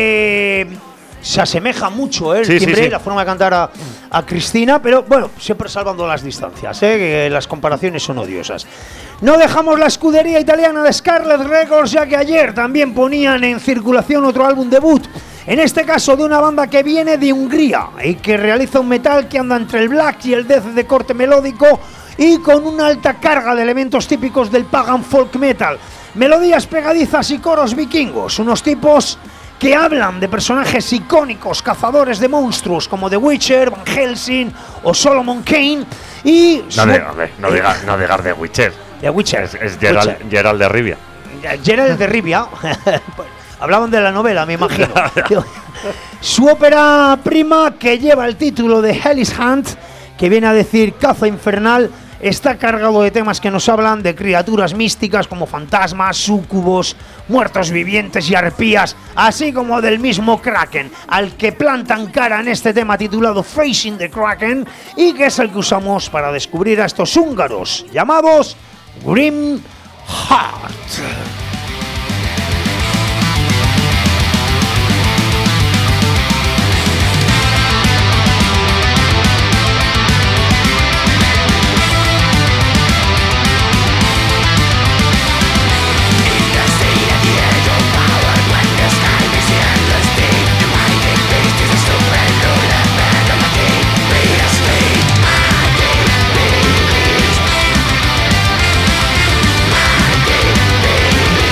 se asemeja mucho el timbre y la forma de cantar a Cristina, pero bueno, siempre salvando las distancias, que las comparaciones son odiosas. No dejamos la escudería italiana de Scarlet Records, ya que ayer también ponían en circulación otro álbum debut, en este caso de una banda que viene de Hungría y que realiza un metal que anda entre el black y el death de corte melódico y con una alta carga de elementos típicos del pagan folk metal, melodías pegadizas y coros vikingos, unos tipos que hablan de personajes icónicos, cazadores de monstruos como The Witcher, Van Helsing o Solomon Kane y... No digas The Witcher. The Witcher. Es Geralt de Rivia. Geralt de Rivia. Hablaban de la novela, me imagino. Su ópera prima, que lleva el título de Hellish Hunt, que viene a decir caza infernal, está cargado de temas que nos hablan de criaturas místicas como fantasmas, súcubos, muertos vivientes y arpías, así como del mismo Kraken, al que plantan cara en este tema titulado Facing the Kraken, y que es el que usamos para descubrir a estos húngaros llamados Grim Heart. Deep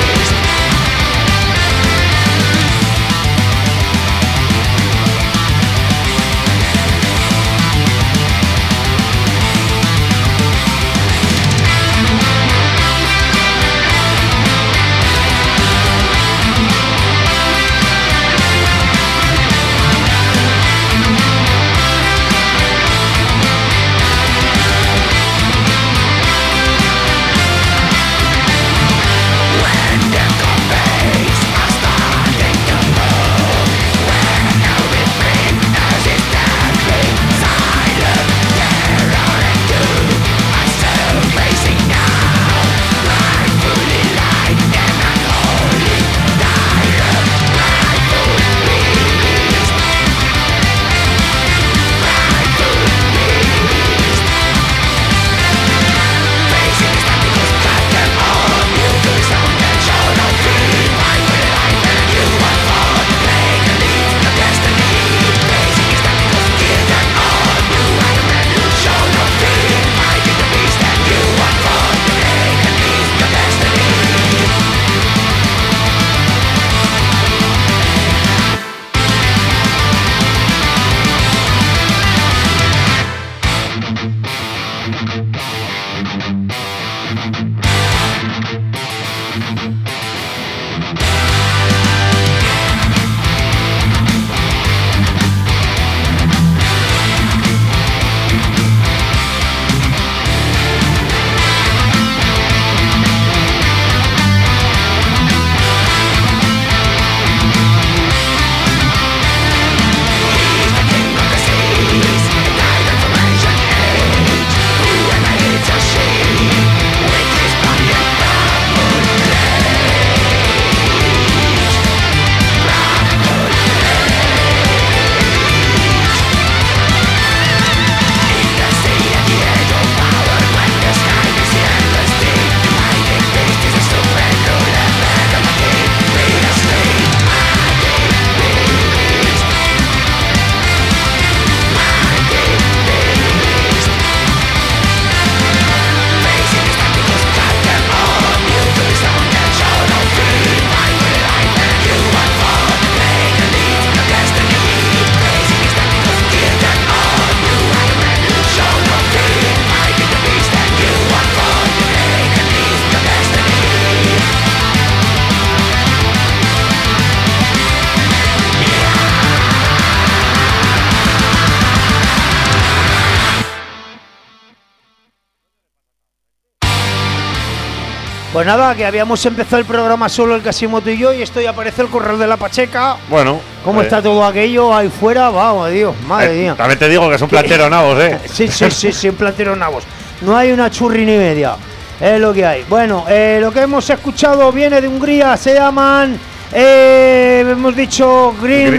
Pues nada, que habíamos empezado el programa solo el Casimoto y yo, y esto ya aparece el Corral de la Pacheca. Bueno. ¿Cómo está todo aquello ahí fuera? Vamos, Dios, madre mía. También te digo que es un plantero nabos, Sí, un plantero nabos. No hay una churri ni media. Es lo que hay. Bueno, lo que hemos escuchado viene de Hungría, se llaman... hemos dicho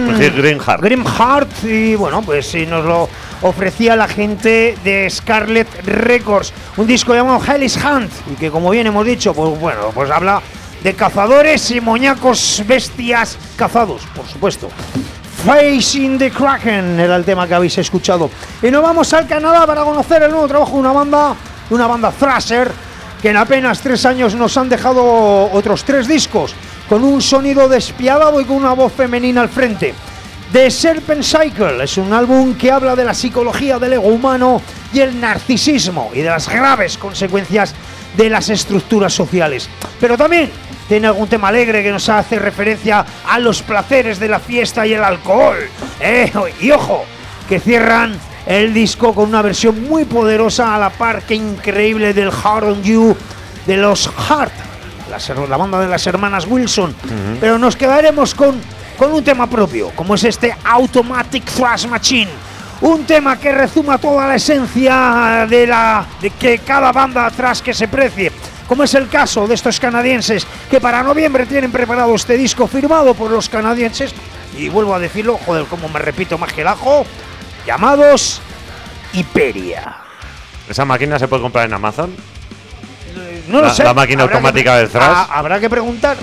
Greenheart, y bueno, pues si nos lo ofrecía la gente de Scarlet Records, un disco llamado Hellish Hunt, y que como bien hemos dicho, pues bueno, pues habla de cazadores y moñacos bestias cazados, por supuesto. Facing the Kraken era el tema que habéis escuchado. Y nos vamos al Canadá para conocer el nuevo trabajo de una banda thrasher, que en apenas 3 años nos han dejado otros 3 discos, con un sonido despiadado y con una voz femenina al frente. The Serpent Cycle es un álbum que habla de la psicología del ego humano y el narcisismo y de las graves consecuencias de las estructuras sociales. Pero también tiene algún tema alegre que nos hace referencia a los placeres de la fiesta y el alcohol. Y ojo, que cierran el disco con una versión muy poderosa a la par que increíble del Hard on You de los Heart, la banda de las hermanas Wilson. Pero nos quedaremos con un tema propio, como es este Automatic Thrash Machine, un tema que rezuma toda la esencia de que cada banda thrash que se precie, como es el caso de estos canadienses que para noviembre tienen preparado este disco firmado por los canadienses, y vuelvo a decirlo, joder, como me repito más que el ajo, llamados Hyperia. ¿Esa máquina se puede comprar en Amazon? No lo sé. La máquina automática del thrash. Habrá que preguntar.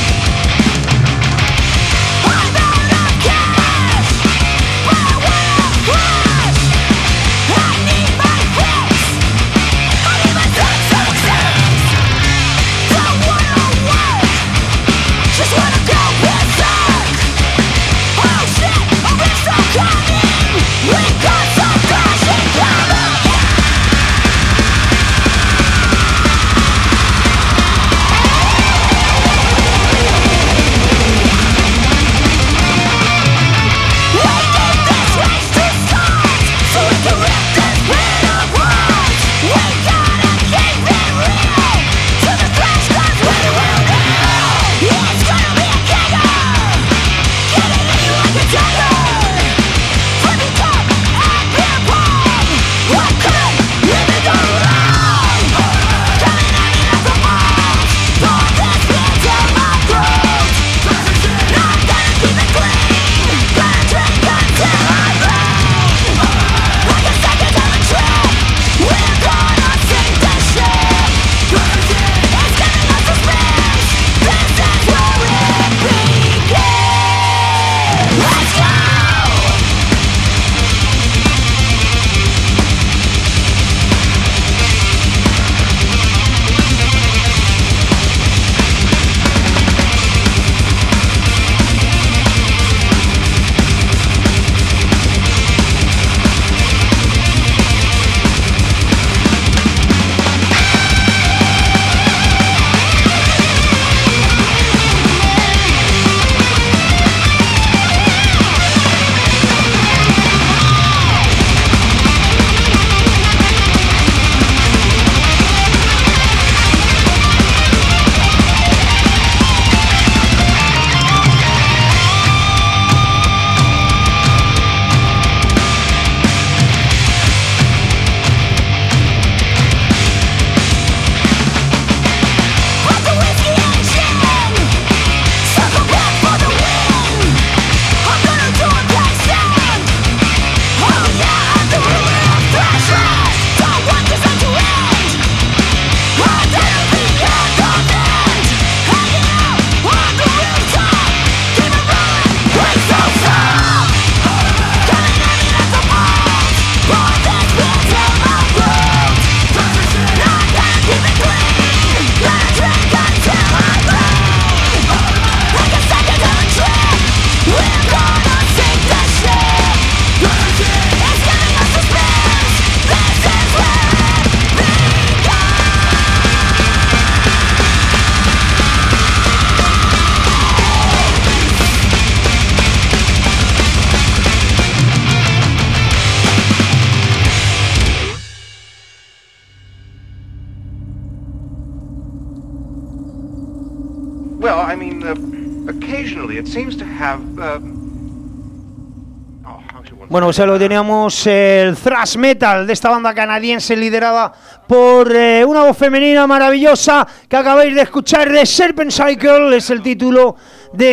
I don't care. Well, I mean, occasionally it seems to have. Bueno, pues lo teníamos el thrash metal de esta banda canadiense liderada por una voz femenina maravillosa que acabáis de escuchar. The Serpent Cycle es el título de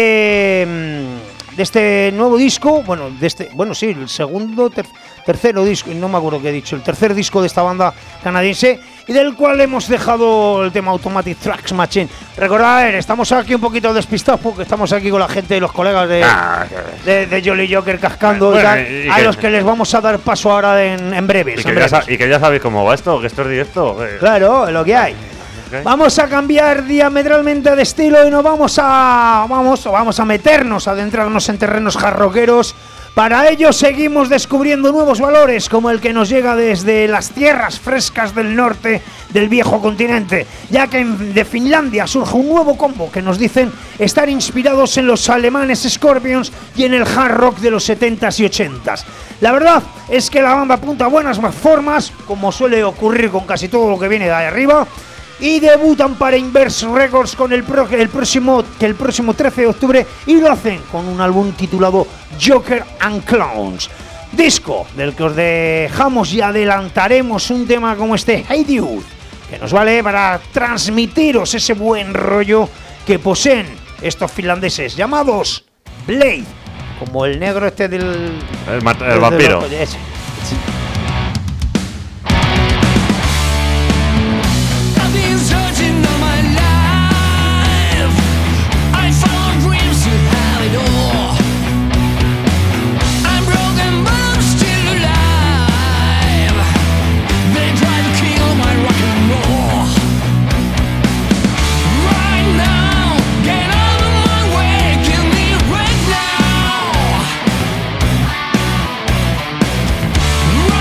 este nuevo disco. Bueno, sí, el segundo, tercero disco, no me acuerdo qué he dicho, el tercer disco de esta banda canadiense y del cual hemos dejado el tema Automatic Tracks Machine. Recordad, estamos aquí un poquito despistados porque estamos aquí con la gente y los colegas de Jolly Joker cascando y tal, a los que les vamos a dar paso ahora en breves. Y que ya sabéis cómo va esto, que esto es directo. Claro, es lo que hay. Okay. Vamos a cambiar diametralmente de estilo y nos vamos a meternos, a adentrarnos en terrenos jarroqueros. Para ello seguimos descubriendo nuevos valores, como el que nos llega desde las tierras frescas del norte del viejo continente, ya que de Finlandia surge un nuevo combo que nos dicen estar inspirados en los alemanes Scorpions y en el hard rock de los 70s y 80s. La verdad es que la banda apunta a buenas formas, como suele ocurrir con casi todo lo que viene de ahí arriba, y debutan para Inverse Records con el próximo 13 de octubre y lo hacen con un álbum titulado Joker and Clowns, disco del que os dejamos y adelantaremos un tema como este Hey Dude, que nos vale para transmitiros ese buen rollo que poseen estos finlandeses llamados Blade, como el negro este del vampiro. Right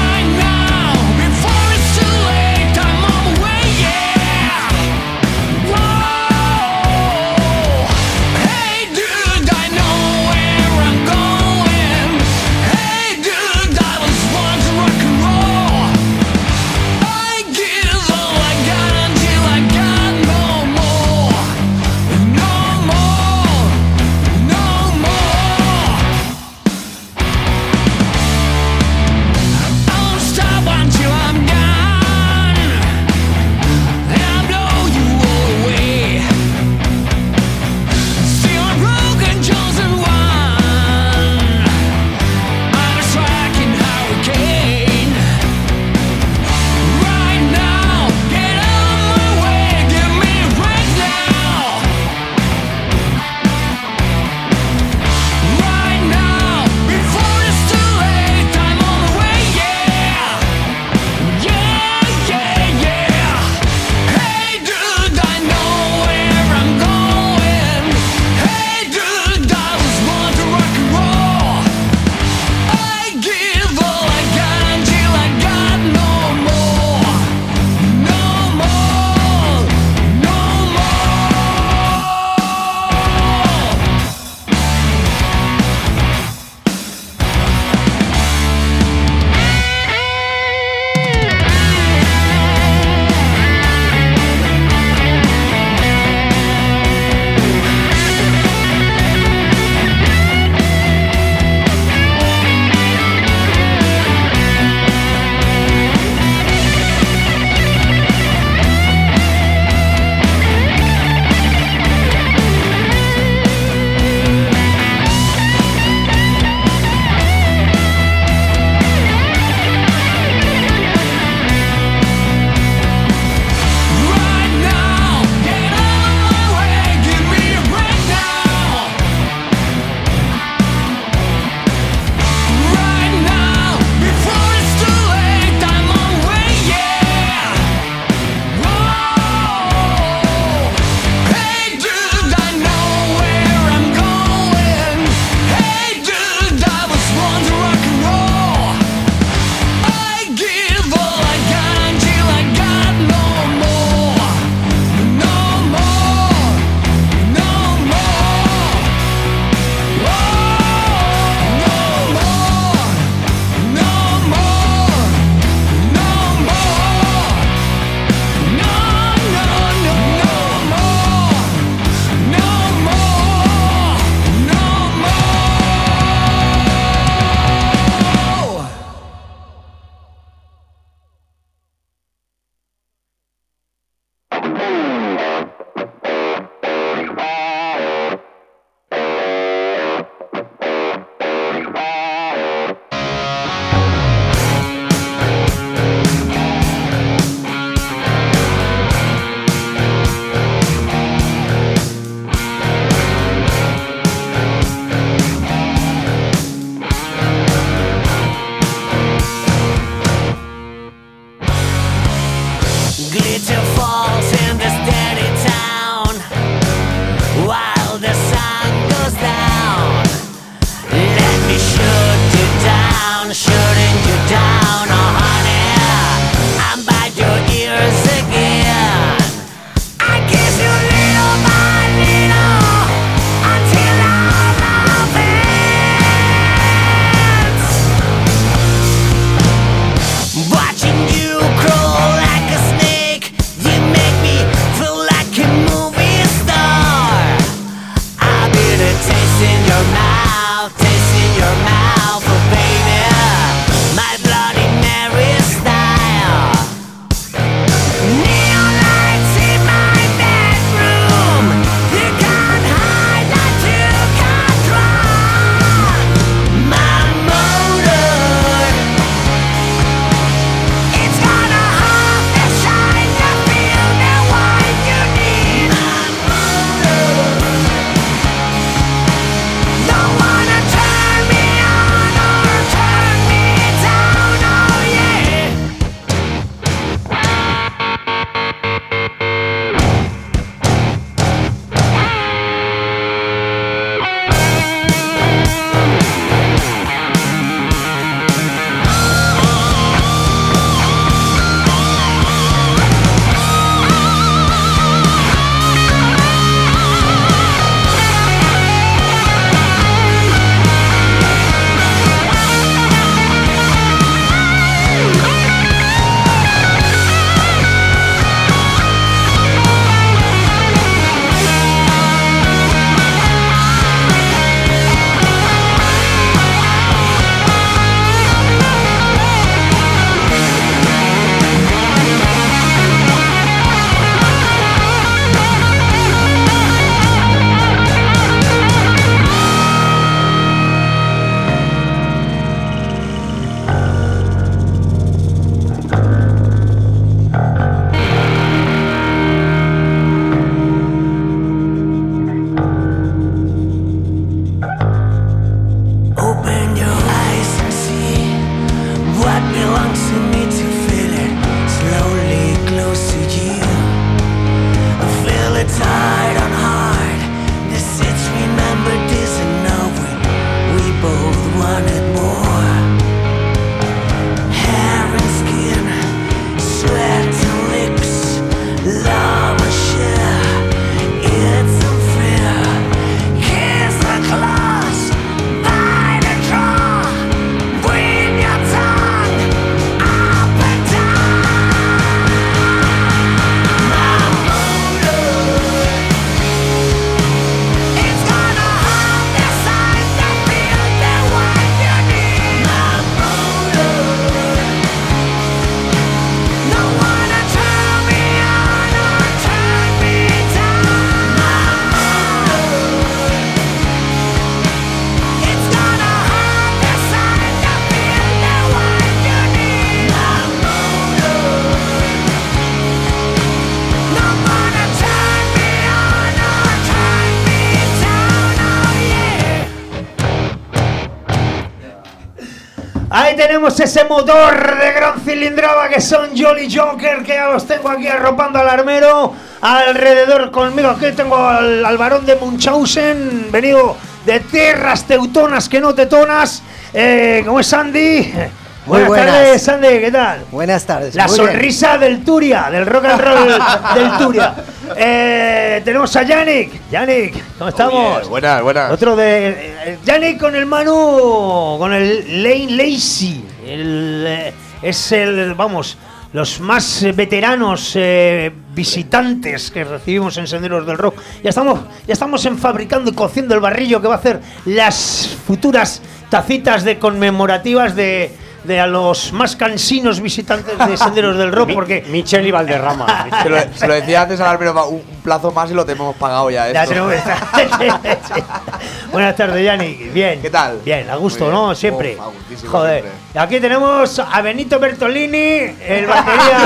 Ahí tenemos ese motor de gran cilindrada que son Jolly Joker, que ya los tengo aquí arropando al armero. Alrededor conmigo aquí tengo al varón de Munchausen, venido de tierras teutonas que no tetonas. ¿Cómo es Sandy? Buenas tardes, Sandy, ¿qué tal? Buenas tardes. La muy sonrisa del Turia, del rock and roll del Turia. Tenemos a Yannick. Yannick, ¿cómo estamos? Buenas. Otro de Yannick con el Manu, con el Lane Lacy. Es el, vamos, los más veteranos visitantes que recibimos en Senderos del Rock. Ya estamos fabricando y cociendo el barrillo que va a hacer las futuras tacitas de conmemorativas de a los más cansinos visitantes de Senderos del Rock, porque Michel y Valderrama. Se lo decía antes al Alberto, un plazo más y lo tenemos pagado ya. ya esto. tenemos sí. Buenas tardes, Yannick. Bien. ¿Qué tal? Bien, a gusto, Muy bien. ¿no? Siempre. A gustísimo Joder. siempre. Y aquí tenemos a Benito Bertolini, el batería.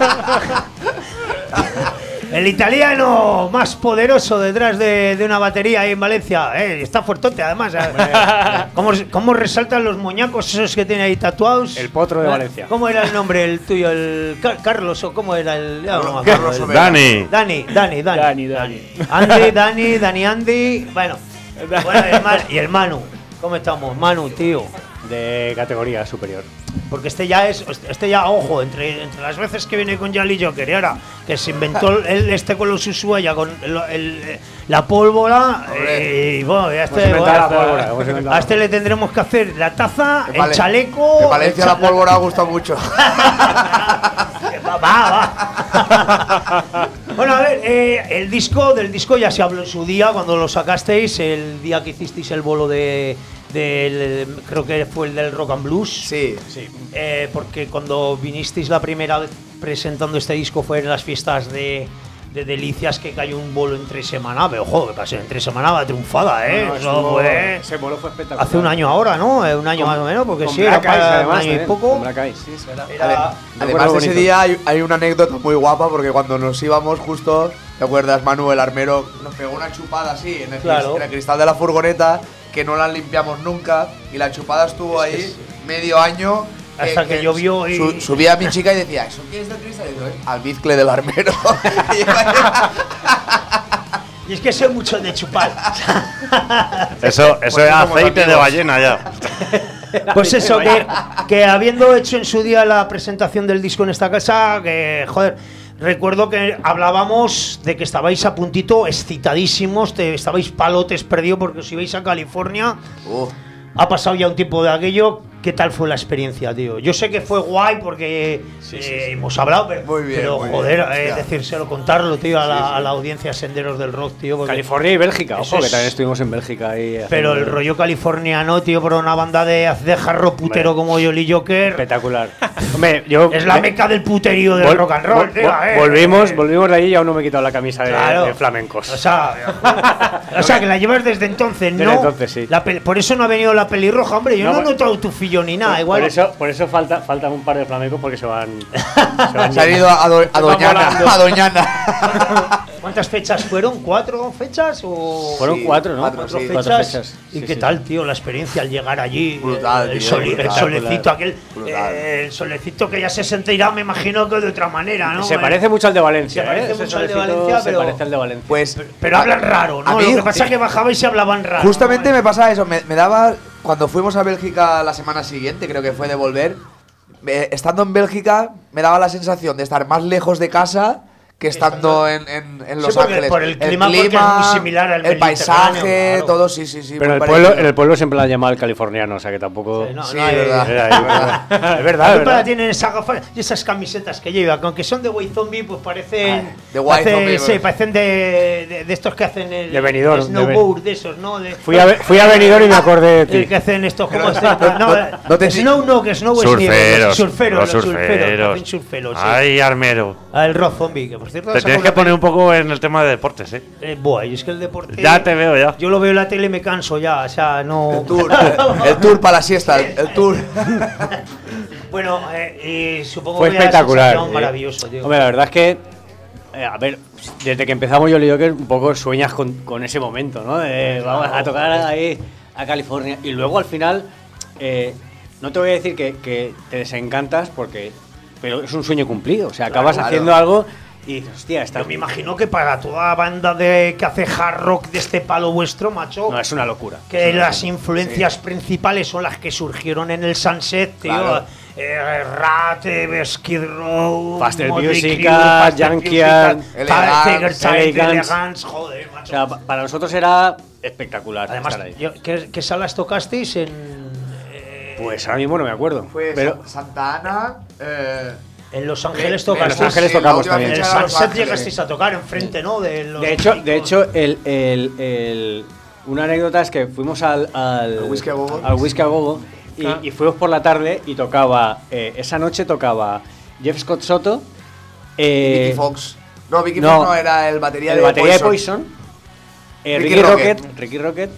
El italiano más poderoso detrás de una batería ahí en Valencia. Está fuertote, además. ¿Cómo resaltan los moñacos esos que tiene ahí tatuados? El potro de Valencia. ¿Cómo era el nombre el tuyo? ¿El Carlos o cómo era el...? Ya no me acuerdo. Carlos Omega. Dani. Andy. Bueno, y el Manu. ¿Cómo estamos? Manu, tío. De categoría superior. Porque este ya, ojo, entre las veces que viene con Jolly Joker y ahora que se inventó con los Ushuaia con la pólvora, y bueno, ya a este le tendremos que hacer la taza, el chaleco. En Valencia la pólvora ha gustado mucho. Va. Bueno, a ver, del disco ya se habló en su día cuando lo sacasteis, el día que hicisteis el bolo creo que fue el del Rock and Blues. Sí. Porque cuando vinisteis la primera vez presentando este disco fue en las fiestas de Delicias, que cayó un bolo entre semana, pero ojo, que pasó entre semana va triunfada, Ese bolo fue espectacular. hace un año ahora, ¿no? Un año más o menos, porque con sí, era Black Eyes, para un además, año y también, poco. con Black Eyes, sí, Además de ese día hay una anécdota muy guapa porque cuando nos íbamos justo, ¿te acuerdas, Manu, el armero nos pegó una chupada así en el cristal de la furgoneta que no la limpiamos nunca y la chupada estuvo ahí medio año hasta que llovió y subía a mi chica y decía, ¿eso qué es del cristal? Y digo, almizcle del armero. Y es que soy mucho de chupar. Eso es aceite de ballena ya. Pues eso, que habiendo hecho en su día la presentación del disco en esta casa, que joder, recuerdo que hablábamos de que estabais a puntito, excitadísimos, estabais palotes perdidos porque os ibais a California. Ha pasado ya un tiempo de aquello. ¿Qué tal fue la experiencia, tío? Yo sé que fue guay porque hemos hablado, pero, muy bien, joder, decírselo, contarlo, tío, a la audiencia Senderos del Rock, tío. California y Bélgica, ojo, que es... también estuvimos en Bélgica ahí. Pero el rollo californiano, tío, por una banda de jarro putero como Jolly Joker. Espectacular. Hombre, es la meca del puterío del rock and roll, tío. Volvimos de allí y aún no me he quitado la camisa de flamencos. O sea, que la llevas desde entonces, ¿no? Desde entonces, sí. Por eso no ha venido la pelirroja, hombre. Yo no he notado tu fillo ni nada, igual. Por eso faltan un par de flamencos porque se van se han ido a Doñana. ¿Cuántas fechas fueron? ¿4 fechas? Fueron 4, ¿no? 4 fechas. ¿Y qué tal, tío? La experiencia al llegar allí. Brutal, el brutal. solecito aquel. El solecito que ya se sentirá, me imagino que de otra manera, ¿no? Se parece mucho al de Valencia. Se parece mucho al de Valencia, se parece al de Valencia. Pues, pero hablan raro, ¿no? a mí, Lo que pasa es que bajabais y hablaban raro. Justamente me pasa eso. Me daba. Cuando fuimos a Bélgica la semana siguiente, creo que fue de volver. Estando en Bélgica, me daba la sensación de estar más lejos de casa que estando en Los Ángeles. Por el clima, porque es muy similar al el paisaje, claro. todo, sí. Pero en el pueblo siempre la han llamado el californiano, o sea que tampoco. Sí, verdad. Es verdad. Ahora tienen esas gafas y esas camisetas que lleva, aunque son de White Zombie, pues parecen. De White Zombie. Sí, parecen de estos que hacen el. De Benidorm. Snowboard, de esos, ¿no? Fui a Benidorm y me acordé de ti. Que hacen estos como que Snow es surferos. Surferos. Ay, armero. El Rock Zombie, que por cierto. Te tienes que poner un poco en el tema de deportes, Buah, y es que el deporte. Ya te veo, ya. Yo lo veo en la tele y me canso ya, o sea, no. El tour para la siesta, el tour. Bueno, y supongo fue que espectacular. Maravilloso, tío. Hombre, la verdad es que. A ver, desde que empezamos Jolly Joker, un poco sueñas con ese momento, ¿no? Vamos a tocar ahí a California. Y luego al final. no te voy a decir que te desencantas pero es un sueño cumplido. O sea, acabas haciendo algo y dices, hostia, Yo me imagino que para toda banda que hace hard rock de este palo vuestro, macho, No, es una locura. que las influencias principales son las que surgieron en el Sunset, tío. Claro. Rat, Skid Row, Faster Motley Musica, Crue, Junkyard, Elegance, Elegance, joder, O macho. sea, para nosotros era espectacular. Además, estar ahí. ¿qué salas tocasteis en...? Pues ahora mismo no me acuerdo. Fue pero Santa Ana. En Los Ángeles En tocasteis. Los Ángeles Sí, tocamos la última también. En el fecha era Los Sunset Ángeles. llegasteis a tocar enfrente, ¿no? De hecho, una anécdota es que fuimos al Whisky a Gogo. al Whisky a Gogo y fuimos por la tarde y tocaba, esa noche tocaba Jeff Scott Soto, Vicky Fox. No, Vicky no, Fox no, era el batería el de batería de Poison. Poison, Ricky Ricky Rocket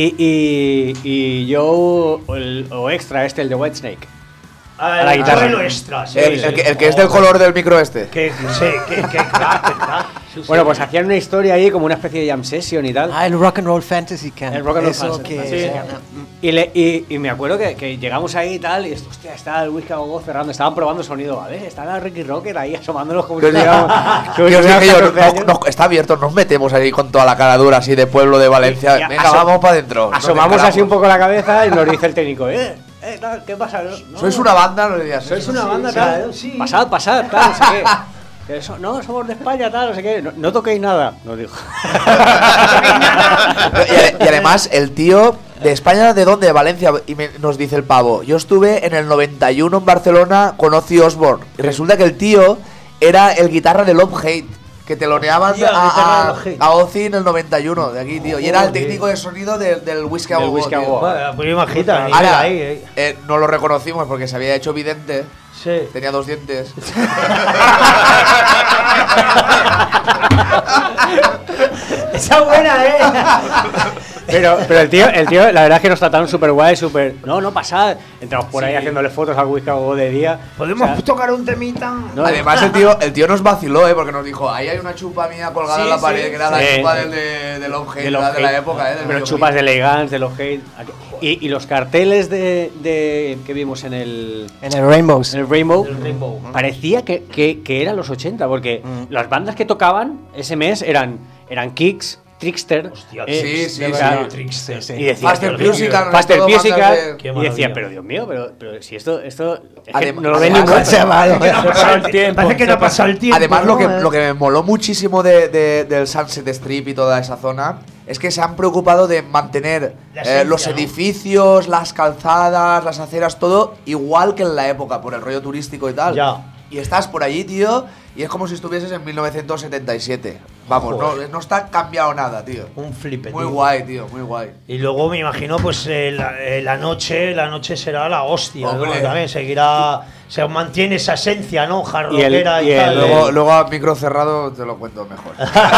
y Joe o extra el de Whitesnake. a la guitarra. Joel Extra, sí, El, sí. el que es del color del micro este. Que crack, qué crack. Sí, sí. Bueno, pues hacían una historia ahí como una especie de jam session y tal. El Rock and Roll Fantasy Camp. El Rock and Roll Eso Fantasy que... Sí. Y me acuerdo que llegamos ahí y tal, y hostia, está el Whisky a Gogo cerrando, estaban probando sonido, a ver, está la Ricky Rocket ahí asomándonos como si tuviéramos Que os dije yo, 14 años. está abierto, nos metemos ahí con toda la cara dura así de pueblo de Valencia. Y Venga, vamos para adentro. Asomamos así un poco la cabeza y nos dice el técnico, tal, ¿qué pasa? No, ¿Sois una banda? No le digas. ¿Sois una Sí, banda, sí. tal? sí. Pasad, tal, no sé qué. Que no, somos de España, tal, no sé qué. No toquéis nada, nos dijo. Y además, el tío de España, ¿de dónde? De Valencia. Y nos dice el pavo, yo estuve en el 91 en Barcelona con Ozzy Osbourne. Y resulta que el tío era el guitarra de Love Hate. Que teloneaban Hostia, guitarra de Love Hate. a Ozzy en el 91, de aquí, tío. Y era el Joder. técnico de sonido del Whisky a Del Gogo, Whisky a tío. Gogo. Pues imagínate, Ahora, ahí. no lo reconocimos porque se había hecho vidente. Sí. Tenía 2 dientes. Esa buena, Pero el tío, la verdad es que nos trataron súper guay, no, pasad. Entramos por ahí haciéndole fotos al Whisky a Gogo de día. ¿Podemos O sea, tocar un temita? no, Además, el tío nos vaciló, porque nos dijo, ahí hay una chupa mía colgada en la pared, que era la Sí. chupa de Love Hate, de los de la Hate, época, del pero videoclip. chupas de Elegance, de los Hate. Y los carteles de que vimos en el Rainbows. Rainbow, El Rainbow. parecía que eran los 80, porque las bandas que tocaban ese mes eran Kicks, Trickster, Hostia, sí, o sea, sí. Trickster. y decía, Faster pero, Musical, Faster todo Musical, bandas de- Qué y maravilla. decía, pero Dios mío, pero si esto es que Además- no lo ven ni además- muerto. Parece que no ha pasado el tiempo. Además, ¿no? lo que me moló muchísimo del Sunset Strip y toda esa zona es que se han preocupado de mantener La esencia, los ¿no? edificios, las calzadas, las aceras, todo igual que en la época, por el rollo turístico y tal. Ya. Y estás por allí, tío, y es como si estuvieses en 1977. Vamos, no está cambiado nada, tío. Un flipe, Muy tío. guay, tío, muy guay. Y luego me imagino, pues la noche será la hostia, ¿no? Hombre. También se mantiene esa esencia, ¿no? Y el- Jarroquera y, y el- tal. Luego a micro cerrado te lo cuento mejor.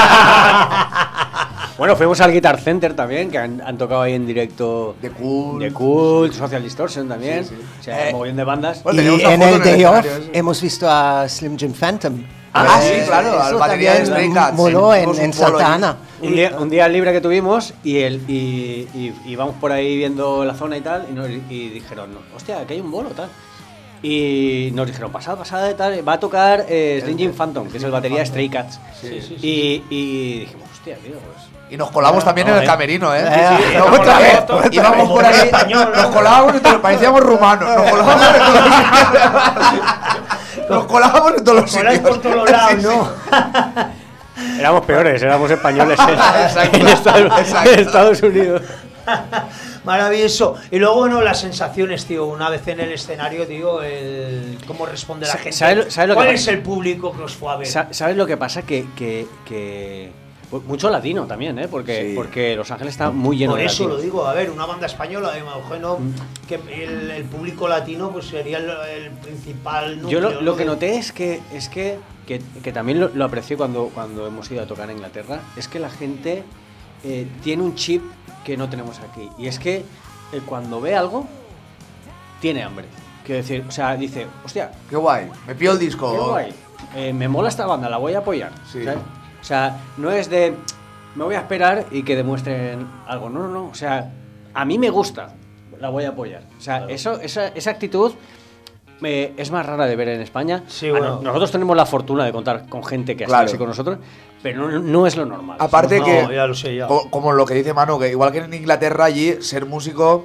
Bueno, fuimos al Guitar Center también, que han tocado ahí en directo The Cult. The Cult, Social Distortion también. Sí, sí. O sea, un mogollón de bandas. Bueno, Y teníamos una en foto el en el Day Off escenario, sí. hemos visto a Slim Jim Phantom. Sí, claro, al Eso batería de también Stray Cats. moló Hicimos en un polo Santa allí. Ana. Un día libre que tuvimos y vamos por ahí viendo la zona y tal y dijeron, hostia, que hay un bolo tal. Y nos dijeron, pasad y tal, va a tocar Slim Jim Phantom, que es el batería de Stray Cats. Y dijimos, hostia, tío, pues... Y nos colamos también en el camerino, ¿eh? Sí, No, otra vez. Íbamos por ahí, nos colábamos y parecíamos rumanos. Nos colábamos en todos los sitios. Nos colábamos en todos los Coláis sitios. por todos lados, Sí, sí. ¿no? Éramos peores, éramos españoles Exacto, exacto. en Estados Unidos. Maravilloso. Y luego, bueno, las sensaciones, tío, una vez en el escenario, tío, cómo responde la gente. ¿Sabes lo que ¿Cuál pasa? es el público que os fue a ver? ¿Sabes lo que pasa? Que mucho latino también, ¿eh? Porque Los Ángeles está muy lleno Por de eso latinos. lo digo, a ver, una banda española, me imagino que el público latino pues sería el principal Yo núcleo, lo ¿no? que noté es que también lo aprecié cuando hemos ido a tocar a Inglaterra, es que la gente tiene un chip que no tenemos aquí. Y es que cuando ve algo, tiene hambre. Quiero decir, o sea, dice, hostia, Qué guay. Me pido el disco. qué guay, me mola esta banda, la voy a apoyar. Sí. ¿sabes? O sea, no es me voy a esperar y que demuestren algo. No. O sea, a mí me gusta. la voy a apoyar. O sea, esa actitud es más rara de ver en España. Sí, bueno. Nosotros tenemos la fortuna de contar con gente que está así con nosotros, pero no es lo normal. Aparte que, ya lo sé, ya. como lo que dice Manu, que igual que en Inglaterra allí, ser músico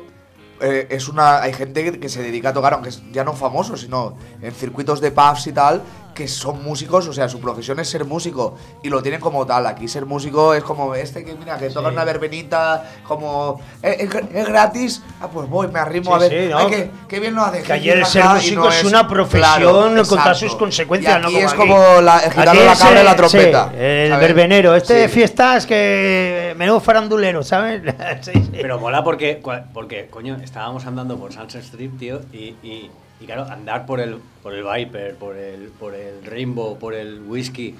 hay gente que se dedica a tocar, aunque ya no famosos, sino en circuitos de pubs y tal, que son músicos, o sea, su profesión es ser músico y lo tienen como tal. Aquí ser músico es como que mira, que toca una verbenita, como es gratis, pues voy, me arrimo a ver, sí, ¿no? ay, qué bien lo hace. Que ayer ser músico es una profesión con todas sus consecuencias, y aquí ¿no? es aquí. como el gitano, la cabra y la trompeta. Sí, el ¿sabes? verbenero, de Sí. fiestas que menudo farandulero, ¿sabes? Sí. Pero mola porque, coño, estábamos andando por Sunset Strip, tío, y claro, andar por el Viper, por el Rainbow, por el Whisky,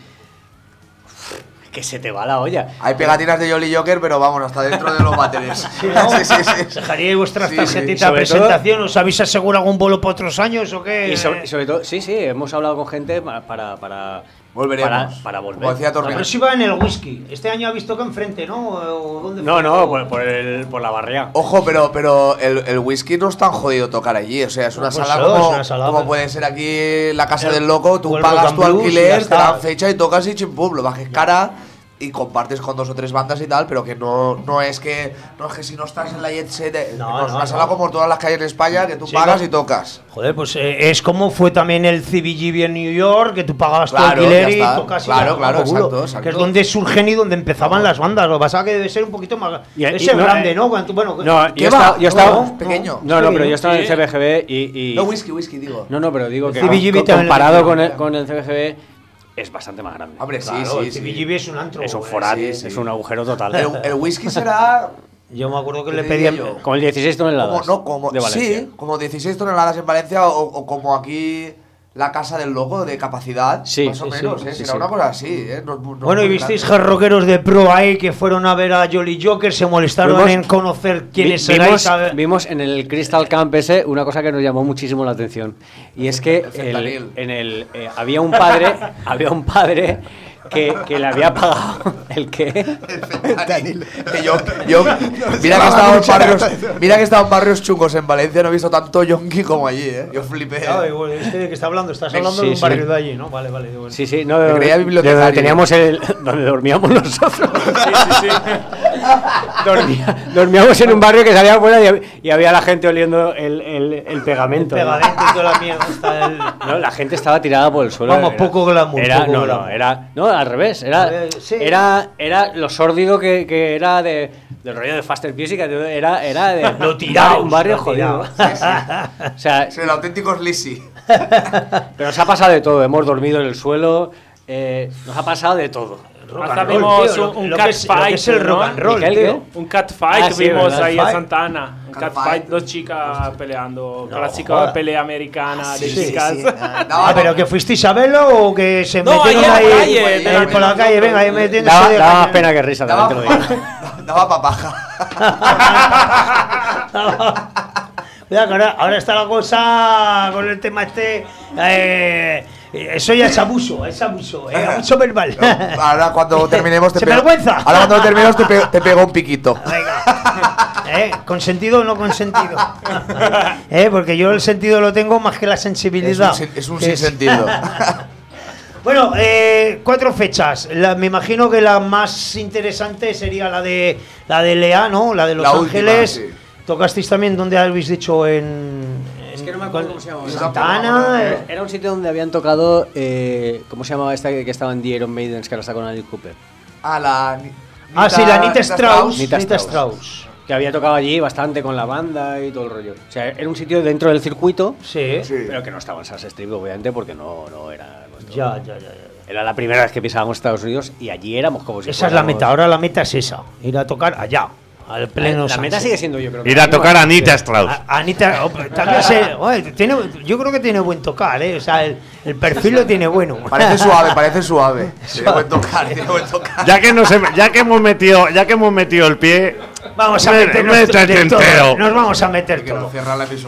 que se te va la olla. Hay pegatinas de Jolly Joker, pero vamos, hasta dentro de los váteres. Sí, ¿no? Sí. ¿Dejaríais vuestra Sí, tarjetita sí. de presentación? ¿Os habéis asegurado algún bolo para otros años o qué? Y sobre todo, sí, hemos hablado con gente para Volveremos. para volver. Como decía La Torneo. próxima en el Whisky. Este año ha visto que enfrente, ¿no? ¿O dónde No, fue? por la barrea. Ojo, pero el Whisky no es tan jodido tocar allí. O sea, es una Pues sala eso, como, es una sala, como pero- puede ser aquí la Casa del Loco. Tú o el pagas Rock tu and Blues y ya alquiler, te está. dan fecha y tocas y chimpum, lo bajes cara y compartes con 2 o 3 bandas y tal, pero que no es que si no estás en la Jet Set, es una sala como todas las que hay en España, que tú Sí, pagas ¿no? y tocas. Joder, pues es como fue también el CBGB en New York, que tú pagabas tu Claro, alquiler ya y está. tocas y Claro, ya, exacto. que es donde surgen y donde empezaban las bandas. Lo que pasa es que debe ser un poquito más debe ser no, grande, ¿no? Bueno, No, ¿Qué va? yo estaba No, pequeño. No, pero yo estaba en el CBGB y No, whisky, digo. No, pero digo que CBGB también comparado lo con el CBGB es bastante más grande. Hombre, sí, Claro, el sí. CBGB es un antro. Es un güey. foratis, sí. es un agujero total. El whisky será. Yo me acuerdo que ¿Qué le te pedía... diría yo? Como el 16 toneladas de Valencia. Sí, como 16 toneladas en Valencia o como aquí la Casa del Loco de capacidad, Sí, más o sí, menos, sí, sí, será sí. una cosa así, No Bueno, es y muy visteis grande. rockeros de pro ahí que fueron a ver a Jolly Joker, se molestaron Fuimos- en conocer quiénes erais. Vimos en el Crystal Camp ese una cosa que nos llamó muchísimo la atención, y es que fentanil. había un padre que le había pagado el que Que yo mira que he estado en barrios chungos en Valencia, no he visto tanto yonki como allí, Yo flipé. Claro, igual, ¿de qué está hablando? Estás hablando Sí, de un sí. barrio de allí, ¿no? Vale. Bueno. sí no Me creía de bibliotecario. donde teníamos donde dormíamos nosotros. Dormíamos en un barrio que salía afuera y había la gente oliendo el pegamento. Pegadito y toda la mierda. Está el... No, la gente estaba tirada por el suelo. Vamos, poco glamour, poco glamour. No, al revés. Sí. Era lo sórdido que era del rollo de Faster Music. Era de Lo tiraos, un barrio lo jodido. tiraos. O sea, Es el auténtico Lisi. pero nos ha pasado de todo. Hemos dormido en el suelo. Nos ha pasado de todo. Rock Hasta and roll, vimos tío, un lo que es- lo que catfight, es el rock ¿no? and roll, Miguel, tío. Un catfight Ah, sí, vimos ¿verdad? ahí en Catfight. Santa Ana. Un Catfight. catfight, 2 chicas peleando. No, Clásica joder. pelea americana de Sí, chicas. sí. Pero que fuisteis a verlo o que se No, metieron ahí en la ahí calle, por la calle, venga, ahí metiéndose Daba de más caña. pena que risa, también te lo digo. Daba papaja. Cuidado, que ahora está la cosa con el tema eso ya es abuso, abuso verbal. Ahora cuando terminemos ¿Se vergüenza? Ahora cuando terminemos te pego un piquito. Venga. ¿Consentido o no consentido? Porque yo el sentido lo tengo más que la sensibilidad. Es un Que sinsentido. Bueno, 4 fechas. Me imagino que la más interesante sería la de Lea, ¿no? La de Los La última, Ángeles. sí. Tocasteis también donde habéis dicho Es que no me acuerdo cómo se llamaba. Santa Ana. Era un sitio donde habían tocado. ¿Cómo se llamaba esta que estaba en The Iron Maidens, que ahora está con Alice Cooper? La sí, la Nita Strauss. Nita Nita Strauss. Strauss. Que había tocado allí bastante con la banda y todo el rollo. O sea, era un sitio dentro del circuito, Sí. pero que no estaba en Sunset Strip, obviamente, porque no era nuestro. Ya. Era la primera vez que pisábamos Estados Unidos y allí éramos como si Esa es la fuéramos- meta. Ahora la meta es esa. Ir a tocar allá. Al pleno La meta sunset. sigue siendo, yo creo que Ir a la misma. tocar a Anita Strauss. Anita, también yo creo que tiene buen tocar, O sea, el perfil lo tiene bueno. Parece suave. Tiene buen tocar. Ya que hemos metido el pie, Vamos a Me- meternos métete de todo. entero. Nos vamos a meter Que nos todo. cierra la emisora.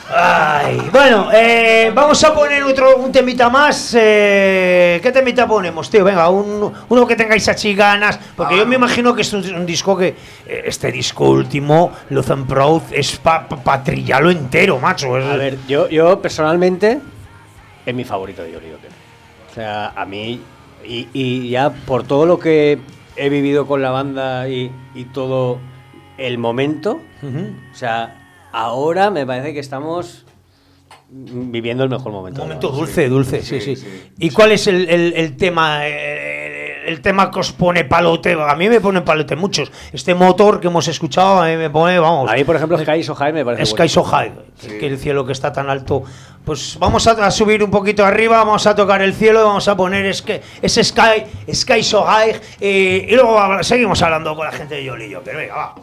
Ay, bueno, vamos a poner un temita más. ¿Qué temita ponemos, tío? Venga, uno que tengáis así ganas. Porque yo me imagino que es un disco que. Este disco último, Love and Proud, es pa trillarlo entero, macho. A ver, yo personalmente es mi favorito de Jolly Joker. O sea, a mí. Y ya por todo lo que he vivido con la banda y todo el momento. O sea. Ahora me parece que estamos viviendo el mejor momento. Un momento dulce, sí. ¿Y cuál es el tema? El tema que os pone palote. A mí me pone palote muchos. Este motor que hemos escuchado a mí me pone, vamos. A mí, por ejemplo, Sky So High me parece Sky So High, que el cielo que está tan alto. Pues vamos a subir un poquito arriba, vamos a tocar el cielo y vamos a poner ese Sky So High. Y luego seguimos hablando con la gente de Jolly Joker. Venga, va.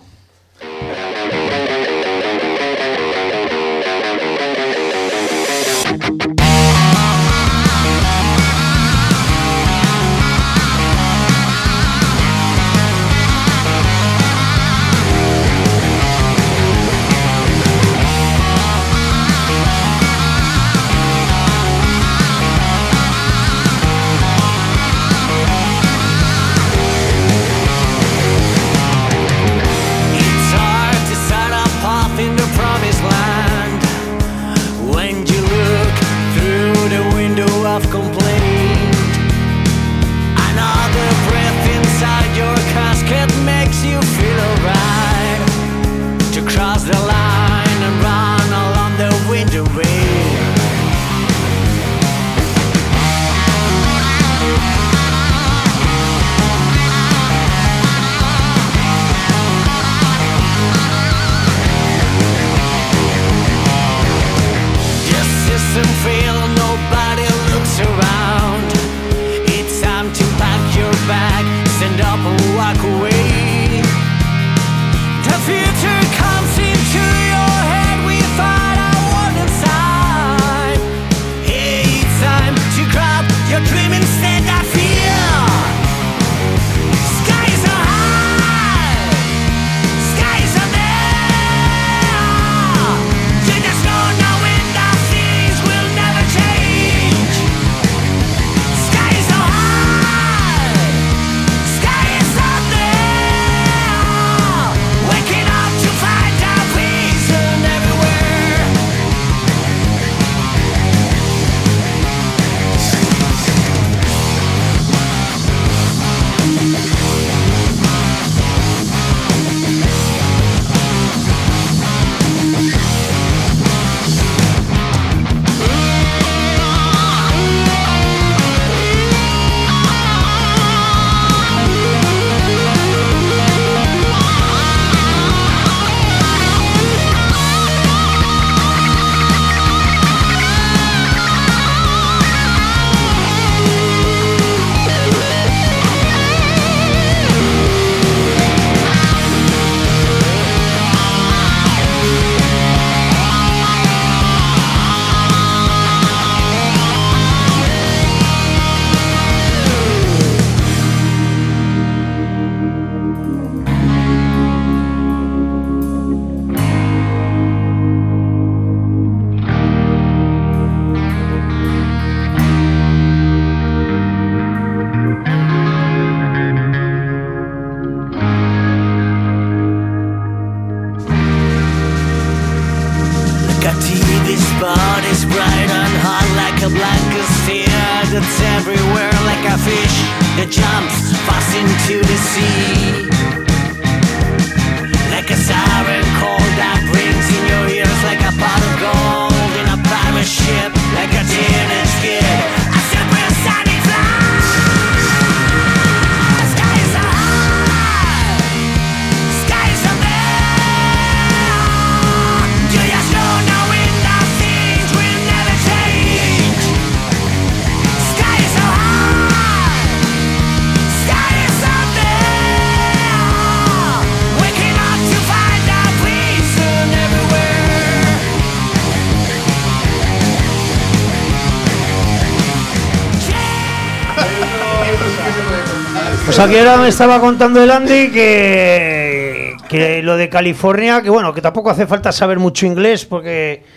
Pues aquí ahora me estaba contando el Andy que lo de California, que bueno, que tampoco hace falta saber mucho inglés porque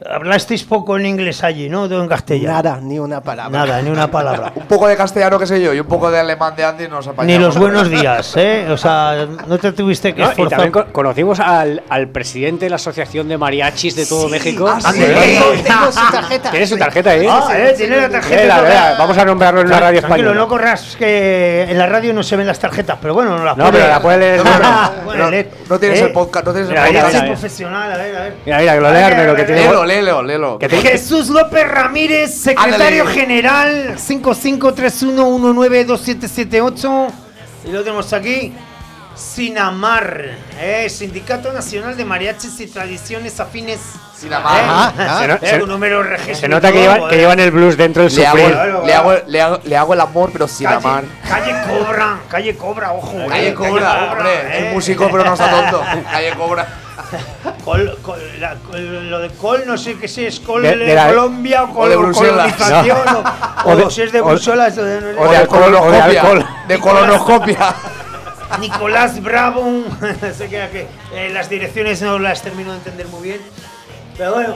Hablasteis poco en inglés allí, ¿no? Todo en castellano. Nada, ni una palabra. Nada, ni una palabra. Un poco de castellano, qué sé yo, y un poco de alemán de Andy nos apañamos. Ni los buenos días, ¿eh? O sea, no te tuviste que No, y esforzar. también conocimos al presidente de la Asociación de Mariachis de todo México. Tengo su tarjeta. ¿Tienes su tarjeta ahí? Tiene la tarjeta. Vela, vela, vamos a nombrarlo en una radio Tranquilo, española. no corras, que en la radio no se ven las tarjetas, pero bueno, no las No, pero la puede leer. Bueno, No tienes el podcast, no tienes el Mira, mira, podcast. mira. Profesional, a ver. Mira, que lo lea Armero, que tiene. Léelo. Que te- Jesús López Ramírez, secretario Ándale. general, 5531192778. Y lo tenemos aquí. Sinamar, Sindicato Nacional de Mariachis y Tradiciones Afines. Sinamar. Se Un número registro. Se nota que llevan el blues dentro del Le hago, sufrir. le hago el amor, pero sin amar. Calle Cobra, ojo. Calle Cobra, hombre. Es músico, pero no está tonto. Calle Cobra. Lo de Col, no sé qué si es Col De de la- Colombia o o de Bruselas. colonización, O de- o si es de Bruselas o de, o de alcohol, o de alcohol. De colonoscopia. Nicolás Bravo. No sé qué, las direcciones no las termino de entender muy bien. Pero bueno,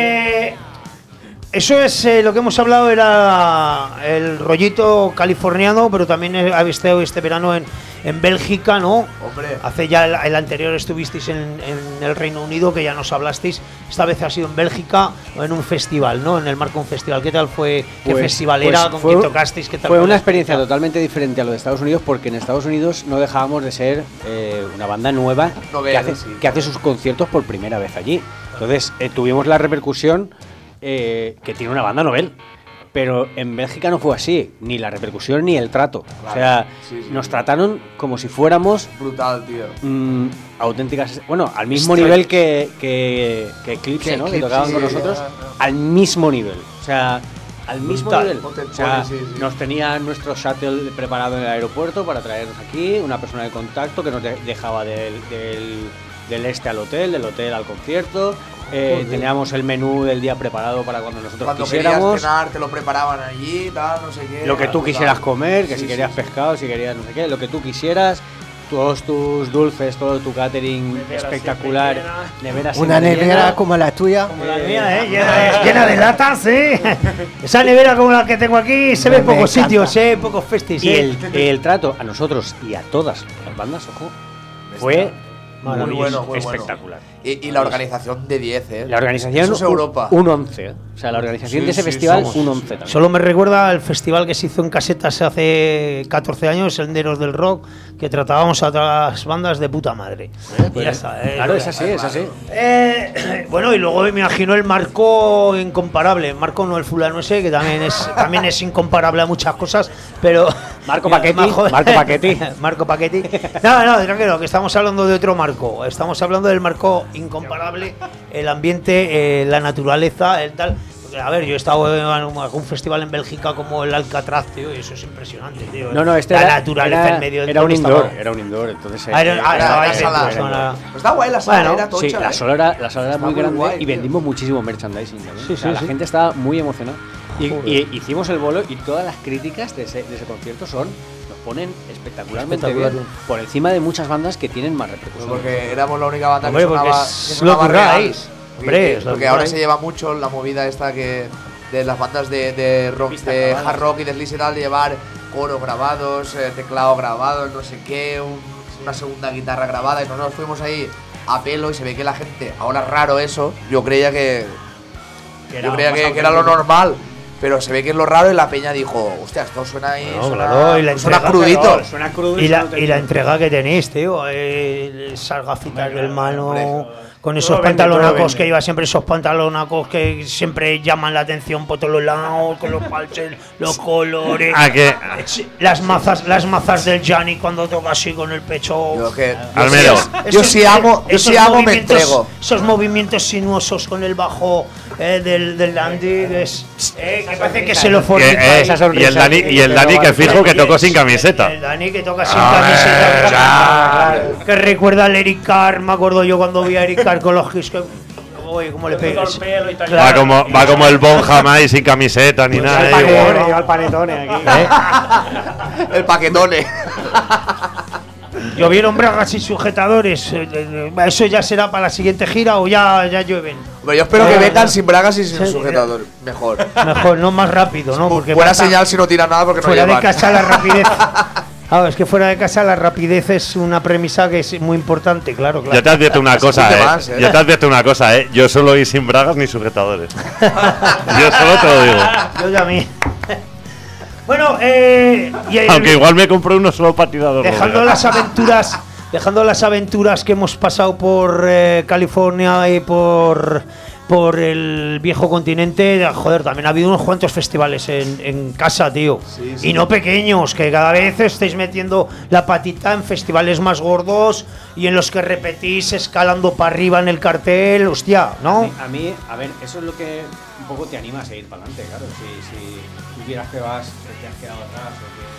eso es lo que hemos hablado, era el rollito californiano, pero también habéis estado este verano en Bélgica, ¿no? Hombre. Hace ya el anterior estuvisteis en el Reino Unido, que ya nos hablasteis. Esta vez ha sido en Bélgica, en un festival, ¿no? En el marco de un festival. ¿Qué tal fue? ¿Qué festival era? ¿Con quién tocasteis? ¿Qué tal Fue una la experiencia totalmente diferente a lo de Estados Unidos, porque en Estados Unidos no dejábamos de ser una banda nueva Novel, que hace sus conciertos por primera vez allí. Entonces tuvimos la repercusión que tiene una banda novel. Pero en Bélgica no fue así, ni la repercusión ni el trato. O sea, nos trataron como si fuéramos Brutal, tío. auténticas. Bueno, al mismo nivel que Eclipse, ¿no? Que tocaban con nosotros. Al mismo nivel. O sea, al mismo Brutal. nivel. O sea, nos tenían nuestro shuttle preparado en el aeropuerto para traernos aquí, una persona de contacto que nos dejaba del este al hotel, del hotel al concierto. Teníamos el menú del día preparado para cuando nosotros Cuando quisiéramos. querías cenar, te lo preparaban allí, tal, no sé qué. Lo que tú Brutal. quisieras comer, que Sí, si sí, querías sí. pescado, si querías no sé qué, lo que tú quisieras, todos tus dulces, todo tu catering Nevera espectacular, siempre nevera Una siempre nevera llena. como la tuya. Como la mía, llena de latas, Esa nevera como la que tengo aquí, se ve Me pocos encanta. sitios, pocos festis, Y el trato a nosotros y a todas las bandas, ojo, fue Muy bueno, muy espectacular. Y la organización de 10, ¿eh? La organización Eso es Europa. un 11. O sea, la organización Sí, de ese sí, festival, somos. un 11 también. Solo me recuerda al festival que se hizo en Casetas hace 14 años, Senderos del Rock, que tratábamos a todas las bandas de puta madre. Y ya está, Claro, es así, es así. Bueno, y luego me imagino el Marco incomparable. Marco no el fulano ese, que también es incomparable a muchas cosas, pero... Marco Paquetti, Marco Paquetti. Marco Paquetti. No, tranquilo, que estamos hablando de otro Marco. Estamos hablando del Marco incomparable, el ambiente, la naturaleza, el tal... Porque, a ver, yo he estado en algún festival en Bélgica como el Alcatraz, tío, y eso es impresionante, tío. No, este la era, naturaleza era, en medio del era un todo indoor, estaba- era un indoor, entonces estaba ahí sala. dentro, estaba- Pues está guay la sala, Bueno, era tocha, sí, la sala era muy grande guay, y tío. vendimos muchísimo merchandising también. Sí, O sea, sí, la sí. gente estaba muy emocionada. Y hicimos el bolo y todas las críticas de ese concierto nos ponen espectacularmente Espectacular. bien, por encima de muchas bandas que tienen más Pues repercusión. porque éramos la única banda Hombre, que porque sonaba, es que sonaba lo que real. queráis. Hombre, es lo Porque que ahora queráis. se lleva mucho la movida esta que de las bandas de rock, de hard rock y de sleaze y tal, de llevar coros grabados, teclado grabado, no sé qué, una segunda guitarra grabada, y nosotros fuimos ahí a pelo y se ve que la gente, ahora es raro eso, yo creía que era lo normal. Pero se ve que es lo raro y la peña dijo, hostia, esto suena ahí, No, suena, claro, y la suena entrega, crudito. claro, Suena crudo Y la suena entrega que tenéis, tío, esas gafitas del mano, hombre. con esos Todo vende, todo pantalonacos vende. que lleva siempre, esos pantalonacos que siempre llaman la atención por todos los lados, con los parches, los colores. ¿A qué? Las mazas del Gianni cuando toca así con el pecho. Yo que- Almero. Yo sí amo, esos me movimientos- entrego. Esos movimientos sinuosos con el bajo del Andy, que parece que se lo fornica. esa sonrisa. Y el Dani que fijo que tocó sin camiseta. El Dani que toca sin A camiseta. ver, Que recuerda al Eric Carr, me acuerdo yo cuando vi a Eric Carr con los hits. Oye, ¿cómo le pegas? Va como el Bon Jamai sin camiseta ni nada. Lleva el panetone aquí. El paquetone. Llovieron bragas y sujetadores. Eso ya será para la siguiente gira o ya llueven. Bueno, yo espero que vengan sin bragas y sin sujetador. Mejor. Mejor, no más rápido, ¿no? Porque buena señal si no tira nada porque no fuera llevan. de casa la rapidez. Claro, es que fuera de casa la rapidez es una premisa que es muy importante, claro. Yo te advierto una cosa, Yo te advierto una cosa, Yo solo ir sin bragas ni sujetadores. Yo solo te lo digo. Yo ya a mí. Bueno, aunque igual me compré uno solo para tirar. Dejando las aventuras que hemos pasado por California y por el viejo continente, joder, también ha habido unos cuantos festivales en casa, tío. Sí. Y no pequeños, que cada vez estáis metiendo la patita en festivales más gordos y en los que repetís escalando para arriba en el cartel, hostia, ¿no? A ver, eso es lo que un poco te anima a seguir para adelante, claro. Si tuvieras que te has quedado atrás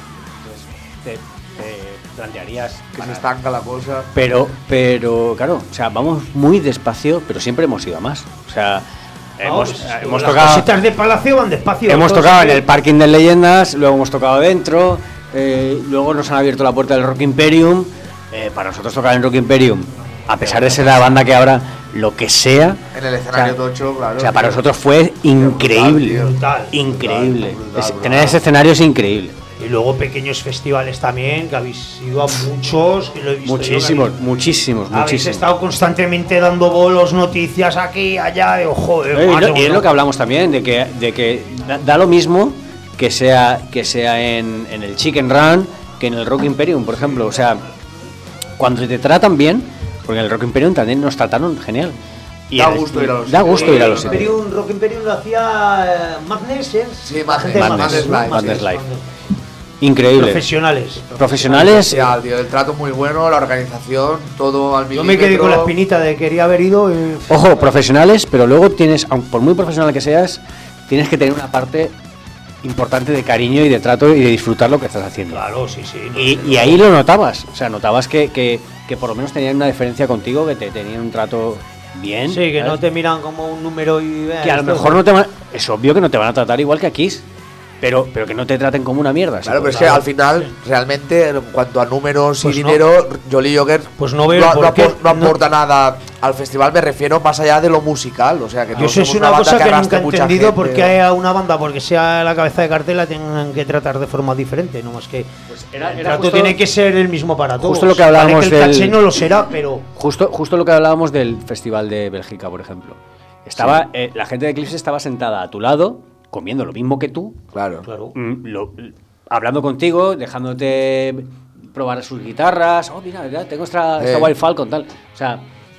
o que entonces te plantearías que se estanca la cosa. Pero claro, o sea, vamos muy despacio, pero siempre hemos ido a más. O sea, hemos tocado. Las cositas de Palacio van despacio. Hemos tocado en el parking de Leyendas, luego hemos tocado dentro, luego nos han abierto la puerta del Rock Imperium. Para nosotros tocar en Rock Imperium, a pesar de ser la banda que ahora, lo que sea. En el escenario tocho, claro. O sea, para nosotros fue increíble. Increíble. Tener ese escenario es increíble. Y luego pequeños festivales también, que habéis ido a muchos, que lo he visto muchísimos. Habéis estado constantemente dando bolos, noticias aquí, allá, y es lo que hablamos también, de que da lo mismo que sea en el Chicken Run que en el Rock Imperium, por ejemplo. O sea, cuando te tratan bien, porque en el Rock Imperium también nos trataron genial. Y da gusto ir a los sitios. Da gusto ir a los sitios. Rock Imperium lo hacía Madness, ¿eh? Sí, Madness Live. Increíble. Profesionales. Sí, tío, el trato muy bueno, la organización, todo al milímetro. Yo me quedé con la espinita de quería haber ido. Ojo, profesionales, pero luego tienes, por muy profesional que seas, tienes que tener una parte importante de cariño y de trato y de disfrutar lo que estás haciendo. Claro, sí. Y ahí lo notabas. O sea, notabas que por lo menos tenían una diferencia contigo, que te tenían un trato bien. Sí, que ¿sabes? No te miran como un número y... que a lo mejor no te van... Es obvio que no te van a tratar igual que a Kiss. Pero que no te traten como una mierda. Claro, pero es que al final, realmente, en cuanto a números pues y dinero, Jolly Joker pues no aporta nada al festival, me refiero más allá de lo musical. O sea, que no eso es una cosa que nunca he entendido, porque a una banda, porque sea la cabeza de cartel, la tengan que tratar de forma diferente, no más que pues el trato tiene que ser el mismo para todos. Justo lo que hablábamos del caché no lo será, pero justo lo que hablábamos del festival de Bélgica, por ejemplo. Estaba la gente de Eclipse estaba sentada a tu lado, comiendo lo mismo que tú, claro. Hablando contigo, dejándote probar sus guitarras. Oh, mira, tengo esta Wild Falcon, tal. O sea,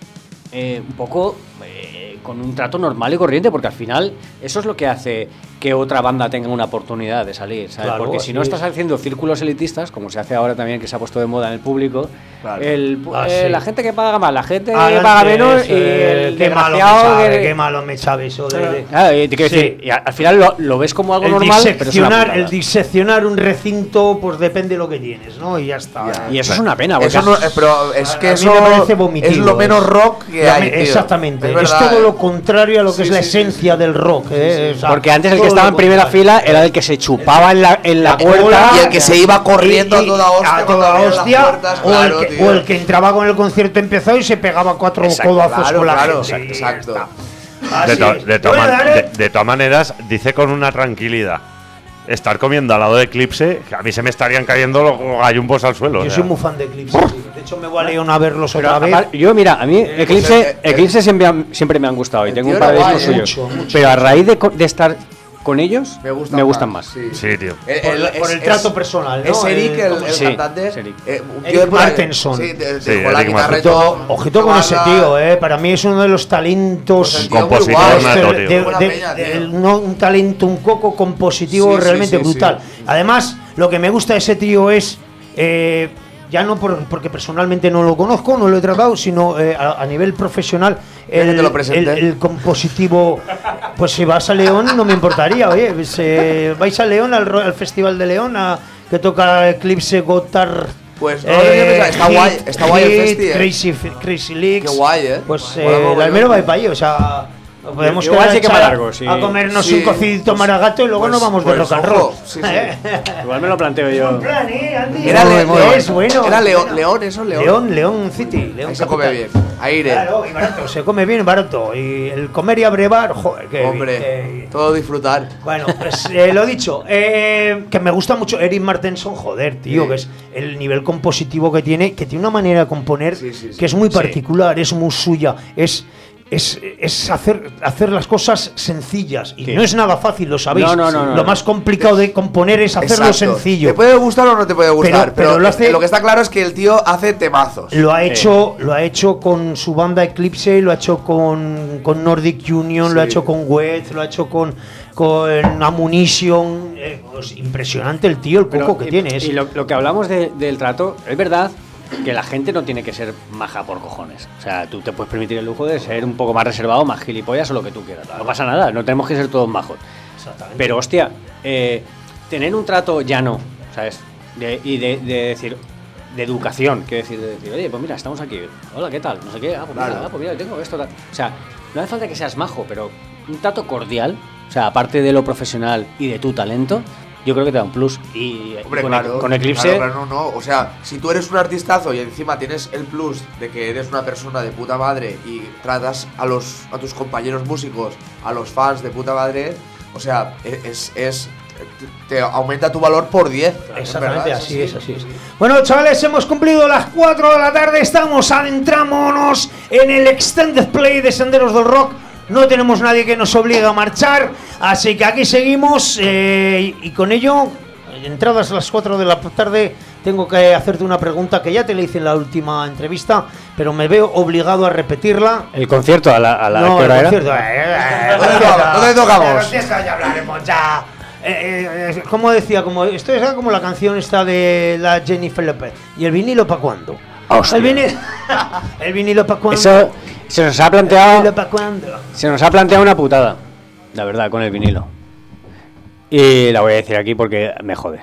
un poco con un trato normal y corriente, porque al final eso es lo que hace que otra banda tenga una oportunidad de salir, ¿sabes? Claro, porque si no estás haciendo círculos elitistas, como se hace ahora también, que se ha puesto de moda en el público, claro. La gente que paga más, la gente que paga menos y el desgraciado qué malo me sabe eso de... te quiero decir, y al final lo ves como algo normal, el diseccionar un recinto, pues depende de lo que tienes, ¿no? Y ya está. Y eso es una pena, porque pero es que eso me parece vomitivo, es lo menos rock que hay, tío. Exactamente, es todo lo contrario a lo que es la esencia del rock, o sea, porque antes el que estaba en primera fila era el que se chupaba en la puerta y el que se iba corriendo a toda hostia, o el que entraba con el concierto empezado y se pegaba 4 codazos con la gente. Exacto. De todas maneras, dice con una tranquilidad. Estar comiendo al lado de Eclipse, que a mí se me estarían cayendo los gallumbos al suelo. Yo soy muy fan de Eclipse, sí. De hecho me voy a León a verlos otra vez. Yo, mira, a mí Eclipse siempre me han gustado y tengo un par de discos suyos. Pero a raíz de estar con ellos, me gustan más. Sí, tío. Por el trato personal, ¿no? Es Eric, el cantante. Eric Martenson. Ojito con ese tío, para mí es uno de los talentos. Compositor nato, tío. Un talento, un coco compositivo realmente brutal. Además, lo que me gusta de ese tío es. Ya no porque personalmente no lo conozco, no lo he tratado, sino a nivel profesional, el compositivo. Pues si vas a León no me importaría, oye, vais a León al Festival de León que toca Eclipse, Gotthard. Pues no, está guay el festival. Crazy Leaks. Qué guay, Pues el Almero va para allí, o sea. Podemos Igual quedar sí que a me echar largo, sí. a comernos Sí, un cocidito pues- maragato y luego pues- nos vamos de pues, rock and ojo, roll. sí, Igual me lo planteo yo. Buen plan, Andy. Era Es bueno. Era bueno. León, eso, León. León City. León Ahí se come capital. bien. Aire. Claro, y barato, se come bien y barato. Y el comer y abrevar, joder, qué Hombre, bien. todo disfrutar. Bueno, pues lo dicho, que me gusta mucho Eric Martenson, joder, tío, Sí. que es el nivel compositivo que tiene una manera de componer Sí, sí, sí. que es muy particular, es muy suya, es hacer las cosas sencillas y Sí. no es nada fácil, lo sabéis. No. Lo más complicado de componer es hacerlo Exacto. sencillo. Te puede gustar o no te puede gustar, pero pero, lo hace- lo que está claro es que el tío hace temazos. Lo ha hecho con su banda Eclipse, lo ha hecho con Nordic Union, lo ha hecho con Wet, lo ha hecho con Ammunition. Pues impresionante el tío, el coco que tiene. Y lo que hablamos del trato, es verdad que la gente no tiene que ser maja por cojones. O sea, tú te puedes permitir el lujo de ser un poco más reservado, más gilipollas o lo que tú quieras. No pasa nada, no tenemos que ser todos majos. Exactamente. Pero hostia, tener un trato llano, ¿sabes? De decir, de educación, quiero decir, de decir, oye, pues mira, estamos aquí, hola, ¿qué tal? No sé qué, Claro. pues mira, tengo esto, tal. O sea, no hace falta que seas majo, pero un trato cordial, o sea, aparte de lo profesional y de tu talento, yo creo que te da un plus. Y Hombre, con, claro, con Eclipse, claro, no. O sea, si tú eres un artistazo y encima tienes el plus de que eres una persona de puta madre y tratas a tus compañeros músicos, a los fans de puta madre, o sea, te aumenta tu valor por 10. Exactamente, ¿verdad? así es. Bueno, chavales, hemos cumplido las 4 de la tarde. Adentrámonos en el Extended Play de Senderos del Rock. No tenemos nadie que nos obligue a marchar, así que aquí seguimos. Y con ello, entradas a las 4 de la tarde, tengo que hacerte una pregunta que ya te la hice en la última entrevista, pero me veo obligado a repetirla. el concierto a la No, ¿qué hora el era? concierto. ¿Dónde tocamos? El concierto ya hablaremos ya. Como decía, esto es como la canción esta de la Jennifer Lopez. ¿Y el vinilo para cuándo? Hostia. El vinilo para cuándo. Eso se nos ha ¿El planteado. vinilo para cuándo? Se nos ha planteado una putada, la verdad, con el vinilo. Y la voy a decir aquí porque me jode.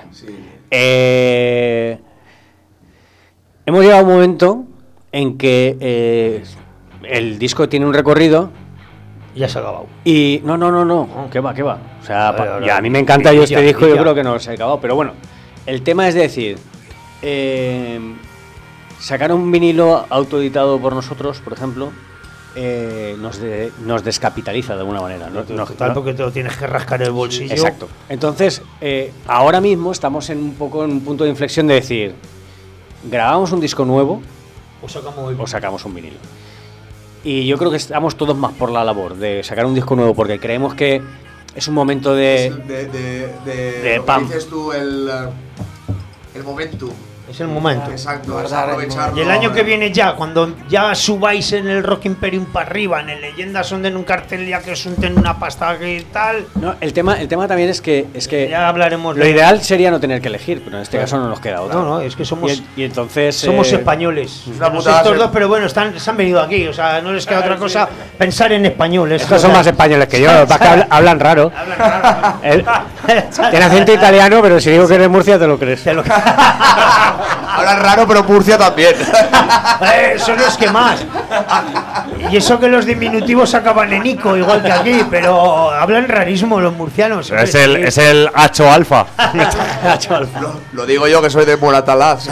Hemos llegado a un momento en que el disco tiene un recorrido Ya se ha acabado. y... No, ¿qué va? O sea, Vale, ya, a mí me encanta yo este ya, disco, yo ya. creo que no se ha acabado. Pero bueno, el tema es decir... sacar un vinilo autoeditado por nosotros, por ejemplo, nos descapitaliza de alguna manera. Total, porque te lo tienes que rascar el bolsillo. Exacto. Entonces, ahora mismo estamos en un punto de inflexión de decir, grabamos un disco nuevo o sacamos un vinilo. Y yo creo que estamos todos más por la labor de sacar un disco nuevo porque creemos que es un momento de lo que pam. dices tú, el momentum. Es el momento. Exacto, es aprovecharlo. Y el año que viene ya, cuando ya subáis en el Rock Imperium para arriba, en el Leyendas Onden un cartel ya que os unten una pasta que tal. No, el tema también es que Ya hablaremos lo de- ideal sería no tener que elegir, pero en este Claro. caso no nos queda otra. No, es que somos y entonces somos españoles. una No sé putada estos ser- dos, pero bueno, se han venido aquí, o sea, no les queda otra cosa pensar en español. Estos son más españoles que yo, para que hablan raro. Tiene acento italiano, pero si digo que eres Murcia te lo crees. Hablan raro, pero Murcia también. Son los que más. Y eso que los diminutivos acaban en ico, igual que aquí, pero hablan rarísimo los murcianos. Es el Hacho Alfa. Lo digo yo que soy de Moratalaz.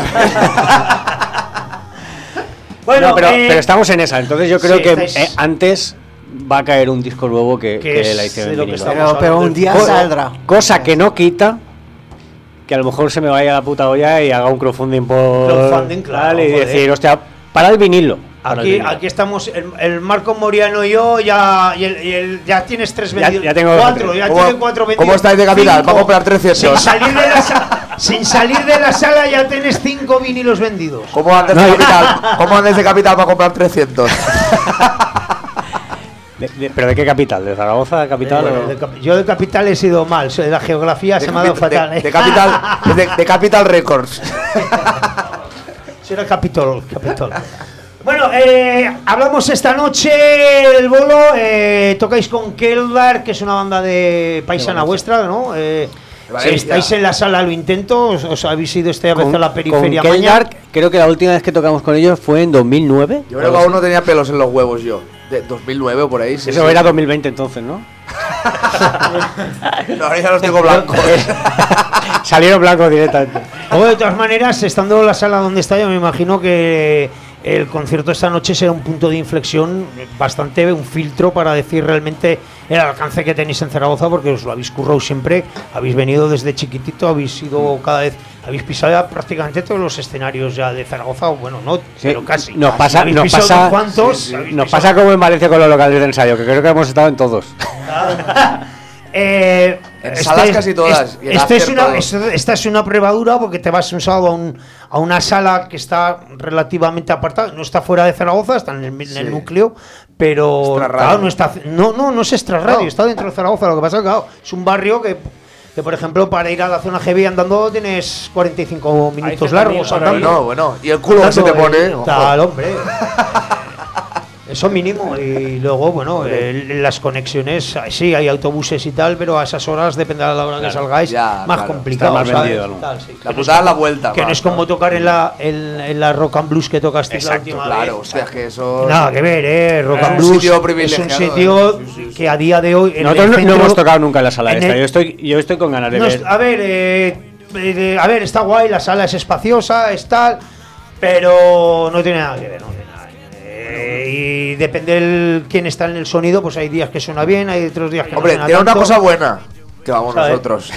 Bueno, No, pero estamos en esa, entonces yo creo sí, que estáis- antes va a caer un disco nuevo que es la hicieron de en lo que vinilo. estamos Pero un día Co- saldrá. Cosa que no quita que a lo mejor se me vaya la puta olla y haga un crowdfunding por Crowdfunding, claro, tal, y joder. decir, hostia, para el vinilo. para el Aquí, vinilo. aquí estamos, el Marco Moriano y yo, ya, ya tienes 3 Ya- vendidos. ya tengo 4, ya ¿Cómo- tienen 4 vendidos. cómo estáis de capital? 5. Va a comprar 300. Sin salir de la sala ya tienes 5 vinilos vendidos. ¿Cómo andes de capital? ¿Cómo andes de capital para comprar 300? ¿Pero de qué capital? ¿De Zaragoza capital? Yo de capital he sido mal, la geografía se me ha dado fatal. De Capital, de Capital Records. Será Capitol. Bueno, hablamos esta noche del bolo. Tocáis con Keldar, que es una banda de paisana vuestra, ¿no? Valencia. Estáis en la sala, lo intento. Os habéis ido esta vez a la periferia con mañana. Dark, creo que la última vez que tocamos con ellos fue en 2009. Yo creo que aún no tenía pelos en los huevos yo. De 2009 o por ahí. Sí, Eso sí. era 2020 entonces, ¿no? No, ahora ya los tengo blancos. Salieron blancos directamente. O de todas maneras, estando en la sala donde está, yo me imagino que el concierto esta noche será un punto de inflexión bastante, un filtro para decir realmente el alcance que tenéis en Zaragoza, porque os lo habéis currado siempre, habéis venido desde chiquitito, habéis ido cada vez, habéis pisado ya prácticamente todos los escenarios ya de Zaragoza, o bueno, no, pero casi. Nos pasa, Habéis nos pisado pasa, unos cuantos, sí, habéis nos pisado- pasa como en Valencia con los locales de ensayo, que creo que hemos estado en todos. En salas casi todas, y en after todo. Esta es una prueba dura porque te vas un sábado a una sala que está relativamente apartada, no está fuera de Zaragoza, está en el núcleo, pero Extra radio. claro, no es extra radio, No. está dentro de Zaragoza. Lo que pasa es que claro, es un barrio que por ejemplo para ir a la zona GB andando tienes 45 minutos largos andando. Bueno, y el culo que se te pone. ojo. Tal, hombre. Eso mínimo. Y luego, bueno, las conexiones, sí, hay autobuses y tal, pero a esas horas, depende de la hora que salgáis, ya, más claro. complicado. Está más ¿sabes? vendido, ¿no? Tal, sí. La Que no es putada es la como- vuelta. Que no es como tocar en la Rock and Blues que tocaste la Exacto, última claro. vez. Hostia, es que eso. Nada que ver, Rock Es and un Blues sitio es un privilegiado, sitio que a día de hoy. en Nosotros el no centro- hemos tocado nunca en la sala en esta. el- Yo estoy con ganas de no, ver. a ver, está guay, la sala es espaciosa, es tal, pero no tiene nada que ver, no tiene nada que ver. Y depende del quién está en el sonido, pues hay días que suena bien, hay otros días que Hombre, no suena tiene una tanto. cosa buena. Que vamos ¿Sabes? nosotros.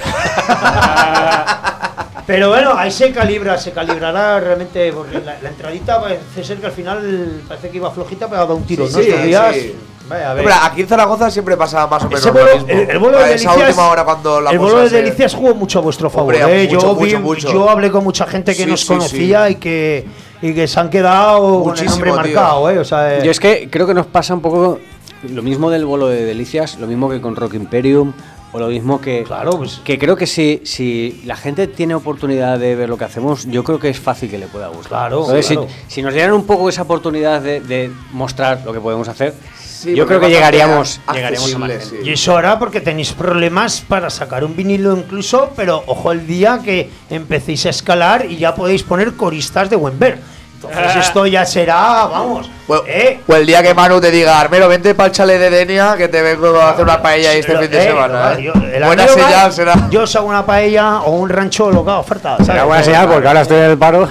Pero bueno, ahí se calibrará realmente, porque la entradita parece ser que al final parece que iba flojita, pero ha dado un tiro, Sí, ¿no? Estos sí, días, sí. vaya, a ver. Hombre, aquí en Zaragoza siempre pasa más o menos Ese lo vuelo, mismo. el vuelo de A esa Delicias, última hora cuando la el cosa vuelo de se- Delicias jugó mucho a vuestro favor. Hombre, yo, mucho, mucho. yo hablé con mucha gente que Sí, nos sí, conocía sí. y que se han quedado con el Muchísimo, nombre tío. marcado, o sea, Yo es que creo que nos pasa un poco lo mismo del bolo de Delicias, lo mismo que con Rock Imperium, o lo mismo que. Claro, pues. Que creo que si la gente tiene oportunidad de ver lo que hacemos, yo creo que es fácil que le pueda gustar. Claro, Entonces, claro. Si nos dieran un poco esa oportunidad de mostrar lo que podemos hacer, Sí, yo porque creo que es bastante llegaríamos a más accesible, gente. sí. Y eso hará porque tenéis problemas para sacar un vinilo incluso, pero ojo el día que empecéis a escalar y ya podéis poner coristas de Wember. Entonces esto ya será, vamos. O el día que Manu te diga, Armero, vente para el chalet de Denia, que te vengo a hacer una paella este fin de semana. Buena señal será. Yo os hago una paella o un rancho lo que haga oferta. ¿sabes? Será buena señal porque ahora estoy en el paro.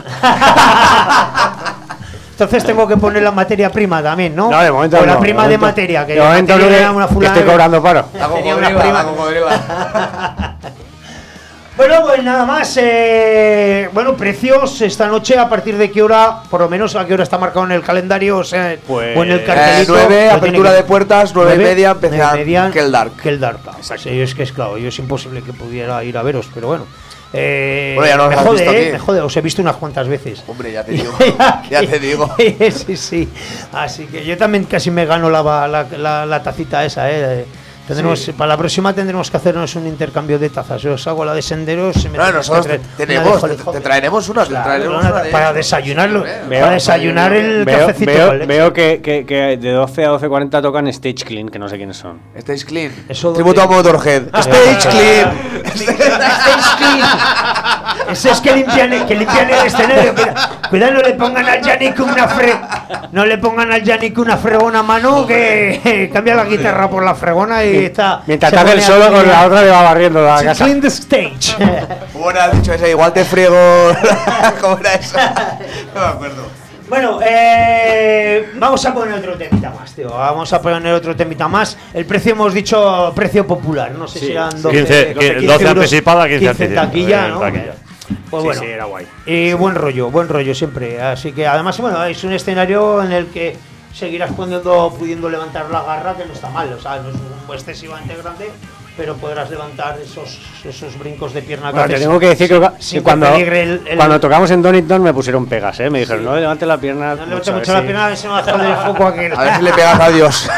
Entonces tengo que poner la materia prima también, ¿no? No, de momento o la no, prima de de momento- materia. Que de momento materia no, era una que fulana estoy cobrando paro. La tenía una cocodrila, prima. la cocodrila. Bueno, pues nada más. Bueno, precios esta noche, ¿a partir de qué hora? Por lo menos a qué hora está marcado en el calendario, o sea, Pues, o en el cartelito. 9, lo tiene apertura que- de puertas, 9:30, 9:30, empieza Keldark. Keldark. Pues, es que es claro, yo es imposible que pudiera ir a veros, pero bueno. Bueno, ya no me nos has visto jode, aquí. me jode, os he visto unas cuantas veces. Hombre, ya te digo. Ya te digo. Sí, sí. Así que yo también casi me gano la tacita esa, Tendremos, Sí. para la próxima tendremos que hacernos un intercambio de tazas. Yo os hago la de senderos. me No, tenéis nosotros que te traer tenemos, una de te traeremos una. Claro, te traeremos una una de- para desayunarlo. Veo- Para desayunar el cafecito con leche. Veo que de 12 a 12:40 tocan Stage Clean, que no sé quiénes son. Stage Clean. Eso Tributo a donde- Motorhead. Stage Clean. Ese es que limpian el escenario. Cuidado, no le pongan al Yannick no le pongan al Yannick una fregona a mano que cambia la guitarra por la fregona y está. Mientras se te hace el pone solo, aquí con la otra le va barriendo la to casa. clean the stage. Bueno, has dicho ese, igual te friego. ¿Cómo era eso? No me acuerdo. Bueno, vamos a poner otro temita más, tío. Vamos a poner otro temita más. El precio hemos dicho precio popular. No sé si eran 12, 12 euros, anticipada, 15 en anticipada. taquilla, En ¿no? taquilla. Pues Sí, bueno. sí, era guay. Y buen rollo siempre. Así que además, bueno, es un escenario en el que seguirás pudiendo levantar la garra, que no está mal. O sea, no es un excesivamente grande, pero podrás levantar esos brincos de pierna. Bueno, te haces tengo que decir que sin cuando, peligre el- cuando tocamos en Donington me pusieron pegas, ¿eh? Me dijeron, no levantes la pierna. No levante mucho la pierna, a ver si no va a joder el foco aquel. A ver si le pegas a Dios.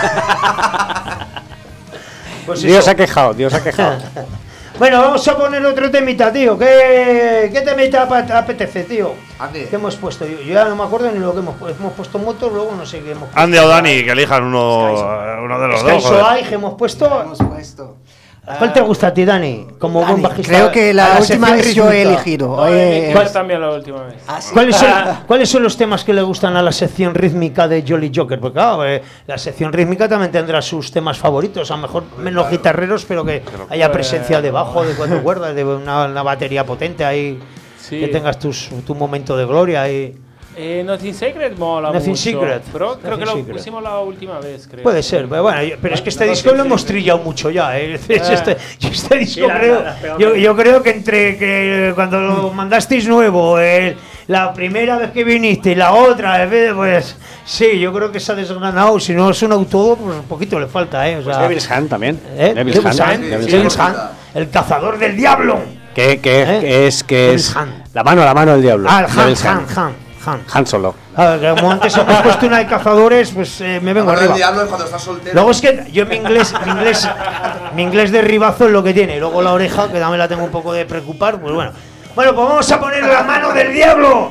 Pues Dios eso. ha quejado, Dios ha quejado. Bueno, vamos a poner otro temita, tío. ¿Qué temita apetece, tío? Andy. ¿Qué hemos puesto? Yo ya no me acuerdo ni lo que hemos puesto. Hemos puesto motos, luego no sé qué hemos puesto. Andy o Dani, que elijan uno de los Sky dos. joder. Soaig hemos puesto. Hemos puesto ¿Cuál te gusta a ti, Dani? Como buen bajista. Creo que a la última sección vez yo he rítmica. elegido. Yo también la última vez. ¿Cuáles son los temas que le gustan a la sección rítmica de Jolly Joker? Porque claro, la sección rítmica también tendrá sus temas favoritos, a lo mejor menos guitarreros, pero que haya presencia de bajo, de cuatro cuerdas, de una batería potente ahí, que tengas tu momento de gloria ahí. Nothing Secret mola Nothing mucho, Secret. pero creo que lo Secret. pusimos la última vez, creo. Puede ser, pero bueno, pero es que este disco lo hemos trillado mucho ya. Este disco yo creo que entre que cuando lo mandasteis nuevo, la primera vez que viniste y la otra, pues sí, yo creo que se ha desgranado. Si no es un todo, pues un poquito le falta, o sea, Devil's Hand también. Devil's Hand, el cazador del diablo. Que es la mano del diablo. Han Solo. Como antes hemos puesto una de cazadores, pues me vengo arriba. El diablo es cuando estás soltero. Luego es que yo mi inglés de ribazo es lo que tiene. Luego la oreja, que también la tengo un poco de preocupar, pues bueno. Bueno, pues vamos a poner la mano del diablo.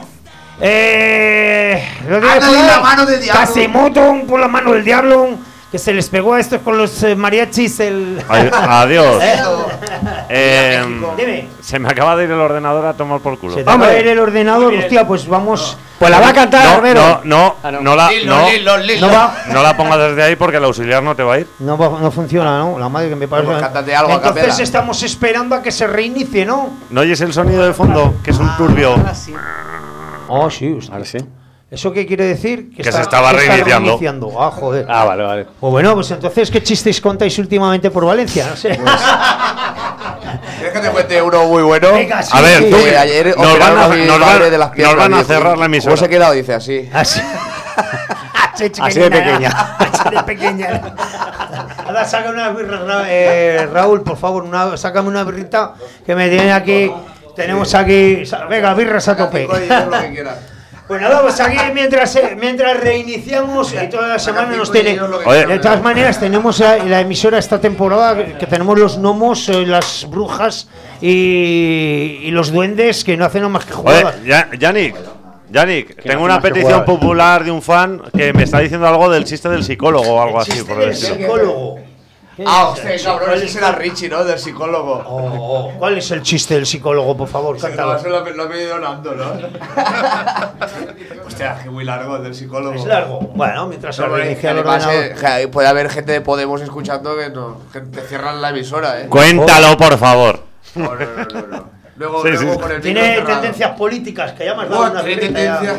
La mano del diablo. Casimoto por la mano del diablo. Que se les pegó a estos con los mariachis Adiós. Dime. Se me acaba de ir el ordenador a tomar por culo. Se te va a ir el ordenador, hostia, pues vamos. Pues la va a cantar Arbero. No la pongas desde ahí porque el auxiliar no te va a ir. No funciona, ¿no? La madre que me parece. Pues cántate algo a Entonces capela. estamos esperando a que se reinicie, ¿no? ¿No oyes el sonido de fondo? Que es un turbio. Oh, sí, hostia. Ahora sí. ¿Eso qué quiere decir? Que se estaba reiniciando. Ah, joder. Ah, vale. Pues bueno, pues entonces, ¿qué chistes contáis últimamente por Valencia? No sé. ¿Quieres que te cuente uno muy bueno? Venga, sí, A ver, sí. tú, ayer nos van a- operaron mi nos madre van- de las nos piernas. van a dice, cerrar la emisora. ¿Cómo se ha quedado? Dice así. Así Así de pequeña. Así de pequeña. Ahora saca una birra, Raúl, por favor, sácame una birrita que me tiene aquí. Tenemos aquí. Venga, birras a tope. Pues nada, pues aquí mientras reiniciamos y toda la semana nos tiene. Oye. De todas maneras, tenemos la emisora esta temporada que tenemos los gnomos, las brujas y los duendes que no hacen nada más que jugar. Oye, Yannick, tengo una más que petición jugar. popular de un fan que me está diciendo algo del chiste del psicólogo o algo así. Chiste Por el del estilo. psicólogo. Hostia, cabrón, ese era Richie, ¿no? Del psicólogo. ¿Cuál es el chiste del psicólogo, por favor? Cántalo. Eso lo ha pedido Nando, ¿no? Hostia, que muy largo el del psicólogo. Es largo. Bueno, mientras se No, reinicia el además, ordenador. puede haber gente de Podemos escuchando que te cierran la emisora, ¿eh? Cuéntalo, por favor. No. Luego, Sí, luego sí. con el Tiene micro cerrado. tendencias políticas que llamas No, tiene tendencias.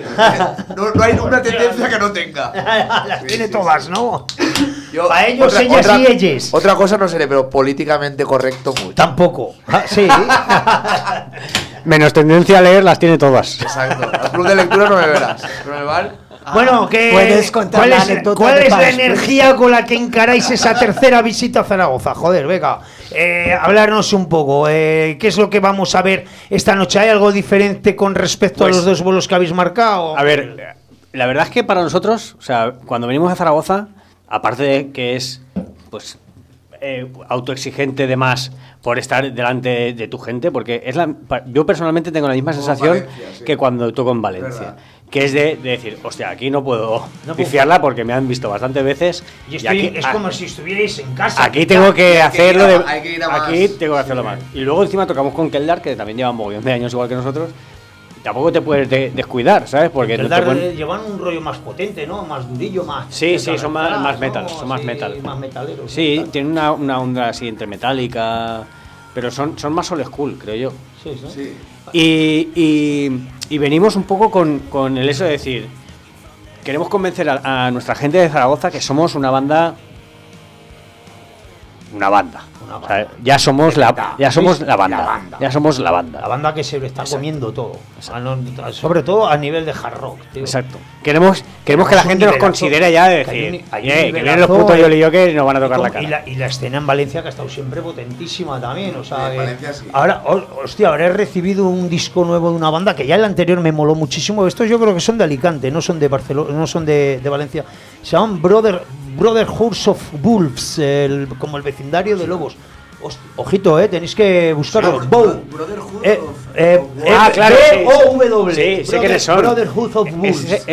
No hay una tendencia que no tenga. Las tiene todas, ¿no? Yo- Para ellos, ellas y ellas. Otra cosa no seré, pero políticamente correcto mucho. Tampoco. Sí. Menos tendencia a leer las tiene todas. Exacto. Al club de lectura no me verás. ¿No me van? Bueno, Puedes contar ¿cuál la es, anécdota cuál de es la Paz? energía con la que encaráis esa tercera visita a Zaragoza? Joder, venga, hablarnos un poco. ¿Qué es lo que vamos a ver esta noche? ¿Hay algo diferente con respecto a los dos vuelos que habéis marcado? A ver, la verdad es que para nosotros, o sea, cuando venimos a Zaragoza, aparte de que es, pues, autoexigente de más por estar delante de tu gente, porque yo personalmente tengo la misma sensación Valencia, sí. que cuando toco en Valencia. Verdad. Que es de decir, hostia, aquí no puedo pifiarla porque me han visto bastantes veces. Y y aquí, es como si estuvierais en casa. aquí tengo que hacerlo de. hay que ir a más. Aquí tengo que hacerlo más. Y luego encima tocamos con Keldar, que también lleva un mogollón de años igual que nosotros. Y tampoco te puedes descuidar, ¿sabes? Porque no te pueden- Llevan un rollo más potente, ¿no? Más durillo, más. Sí, sí, son más ¿no? metal, son más Sí, metal. Más metaleros. Sí, tal. tienen una onda así entre metálica, pero son más old school, creo yo. Sí, sí. Sí. Y venimos un poco con el eso de decir, queremos convencer a nuestra gente de Zaragoza que somos una banda. Una banda. O sea, ya somos la banda. Ya somos la banda. La banda que se lo está comiendo todo. Sobre todo a nivel de hard rock, tío. Exacto. Queremos que la un gente nos nivelazo. considere ya de Que hay decir, un- hay un que vienen nivelazo, los putos Jolly Joker y nos van a tocar la Y cara. la escena en Valencia que ha estado siempre potentísima también, o sea, Sí, en que Valencia sí. ahora, hostia, ahora he recibido un disco nuevo de una banda que ya el anterior me moló muchísimo. Estos yo creo que son de Alicante, no son de Barcelona, no son de Valencia. Se llaman Brotherhood of Wolves, como el vecindario de lobos. Ojito, tenéis que buscarlo. Bow. claro, sí. B-O-W. Sí, sé quiénes son. Brotherhood of Wolves.